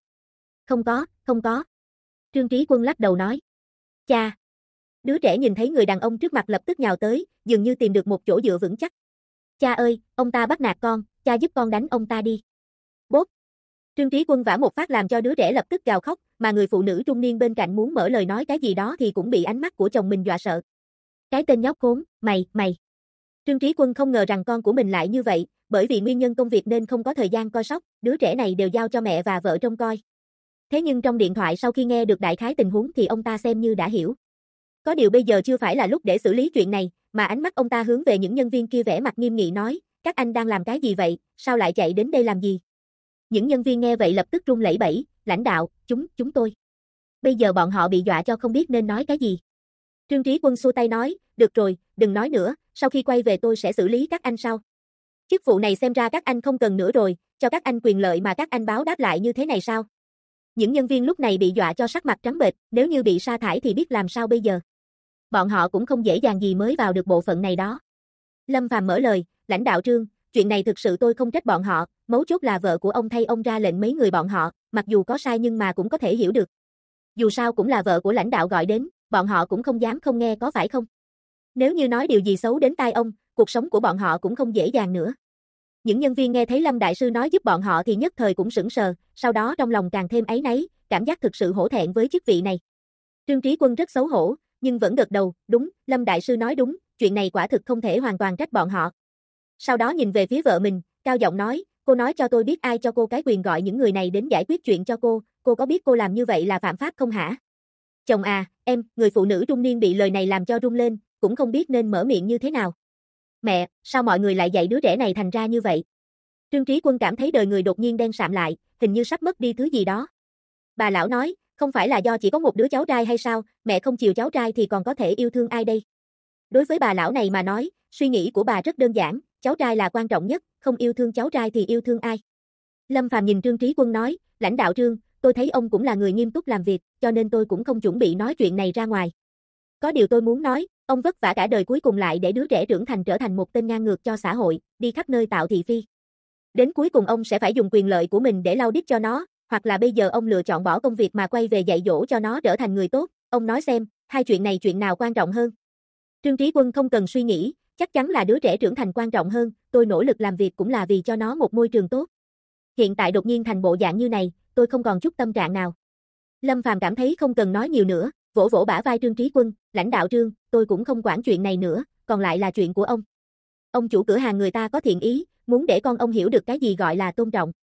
Không có. Trương Trí Quân lắc đầu nói. Cha. Đứa trẻ nhìn thấy người đàn ông trước mặt lập tức nhào tới, dường như tìm được một chỗ dựa vững chắc. Cha ơi, ông ta bắt nạt con, cha giúp con đánh ông ta đi. Bốp. Trương Trí Quân vả một phát làm cho đứa trẻ lập tức gào khóc, mà người phụ nữ trung niên bên cạnh muốn mở lời nói cái gì đó thì cũng bị ánh mắt của chồng mình dọa sợ. Cái tên nhóc khốn, mày. Trương Trí Quân không ngờ rằng con của mình lại như vậy, bởi vì nguyên nhân công việc nên không có thời gian coi sóc, đứa trẻ này đều giao cho mẹ và vợ trông coi. Thế nhưng trong điện thoại sau khi nghe được đại khái tình huống thì ông ta xem như đã hiểu. Có điều bây giờ chưa phải là lúc để xử lý chuyện này, mà ánh mắt ông ta hướng về những nhân viên kia vẻ mặt nghiêm nghị nói, các anh đang làm cái gì vậy, sao lại chạy đến đây làm gì? Những nhân viên nghe vậy lập tức run lẩy bẩy, lãnh đạo, chúng tôi. Bây giờ bọn họ bị dọa cho không biết nên nói cái gì. Trương Trí Quân xua tay nói, được rồi, đừng nói nữa, sau khi quay về tôi sẽ xử lý các anh sau. Chức vụ này xem ra các anh không cần nữa rồi, cho các anh quyền lợi mà các anh báo đáp lại như thế này sao? Những nhân viên lúc này bị dọa cho sắc mặt trắng bệch, nếu như bị sa thải thì biết làm sao bây giờ. Bọn họ cũng không dễ dàng gì mới vào được bộ phận này đó. Lâm Phàm mở lời, lãnh đạo Trương, chuyện này thực sự tôi không trách bọn họ, mấu chốt là vợ của ông thay ông ra lệnh mấy người bọn họ, mặc dù có sai nhưng mà cũng có thể hiểu được. Dù sao cũng là vợ của lãnh đạo gọi đến, bọn họ cũng không dám không nghe có phải không? Nếu như nói điều gì xấu đến tai ông, cuộc sống của bọn họ cũng không dễ dàng nữa. Những nhân viên nghe thấy Lâm Đại Sư nói giúp bọn họ thì nhất thời cũng sững sờ, sau đó trong lòng càng thêm áy náy, cảm giác thực sự hổ thẹn với chức vị này. Trương Trí Quân rất xấu hổ, nhưng vẫn gật đầu, đúng, Lâm Đại Sư nói đúng, chuyện này quả thực không thể hoàn toàn trách bọn họ. Sau đó nhìn về phía vợ mình, cao giọng nói, cô nói cho tôi biết ai cho cô cái quyền gọi những người này đến giải quyết chuyện cho cô có biết cô làm như vậy là phạm pháp không hả? Chồng à, em, người phụ nữ trung niên bị lời này làm cho run lên, cũng không biết nên mở miệng như thế nào. Mẹ, sao mọi người lại dạy đứa trẻ này thành ra như vậy? Trương Trí Quân cảm thấy đời người đột nhiên đen sạm lại, hình như sắp mất đi thứ gì đó. Bà lão nói, không phải là do chỉ có một đứa cháu trai hay sao, mẹ không chiều cháu trai thì còn có thể yêu thương ai đây? Đối với bà lão này mà nói, suy nghĩ của bà rất đơn giản, cháu trai là quan trọng nhất, không yêu thương cháu trai thì yêu thương ai? Lâm Phàm nhìn Trương Trí Quân nói, lãnh đạo Trương, tôi thấy ông cũng là người nghiêm túc làm việc, cho nên tôi cũng không chuẩn bị nói chuyện này ra ngoài. Có điều tôi muốn nói, ông vất vả cả đời cuối cùng lại để đứa trẻ trưởng thành trở thành một tên ngang ngược cho xã hội, đi khắp nơi tạo thị phi. Đến cuối cùng ông sẽ phải dùng quyền lợi của mình để lau đít cho nó, hoặc là bây giờ ông lựa chọn bỏ công việc mà quay về dạy dỗ cho nó trở thành người tốt, ông nói xem, hai chuyện này chuyện nào quan trọng hơn? Trương Trí Quân không cần suy nghĩ, chắc chắn là đứa trẻ trưởng thành quan trọng hơn, tôi nỗ lực làm việc cũng là vì cho nó một môi trường tốt. Hiện tại đột nhiên thành bộ dạng như này, tôi không còn chút tâm trạng nào. Lâm Phàm cảm thấy không cần nói nhiều nữa, vỗ vỗ bả vai Trương Trí Quân, lãnh đạo Trương, tôi cũng không quản chuyện này nữa, còn lại là chuyện của ông. Ông chủ cửa hàng người ta có thiện ý, muốn để con ông hiểu được cái gì gọi là tôn trọng.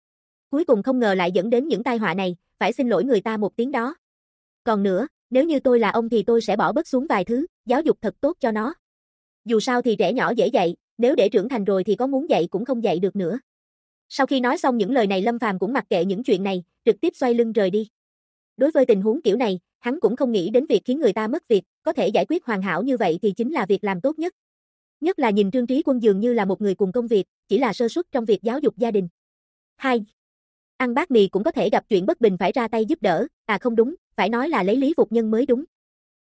Cuối cùng không ngờ lại dẫn đến những tai họa này, phải xin lỗi người ta một tiếng đó. Còn nữa, nếu như tôi là ông thì tôi sẽ bỏ bớt xuống vài thứ, giáo dục thật tốt cho nó. Dù sao thì trẻ nhỏ dễ dạy, nếu để trưởng thành rồi thì có muốn dạy cũng không dạy được nữa. Sau khi nói xong những lời này Lâm Phàm cũng mặc kệ những chuyện này, trực tiếp xoay lưng rời đi. Đối với tình huống kiểu này, hắn cũng không nghĩ đến việc khiến người ta mất việc, có thể giải quyết hoàn hảo như vậy thì chính là việc làm tốt nhất. Nhất là nhìn Trương Trí Quân dường như là một người cùng công việc, chỉ là sơ suất trong việc giáo dục gia đình. 2. Ăn bát mì cũng có thể gặp chuyện bất bình phải ra tay giúp đỡ, à không đúng, phải nói là lấy lý phục nhân mới đúng.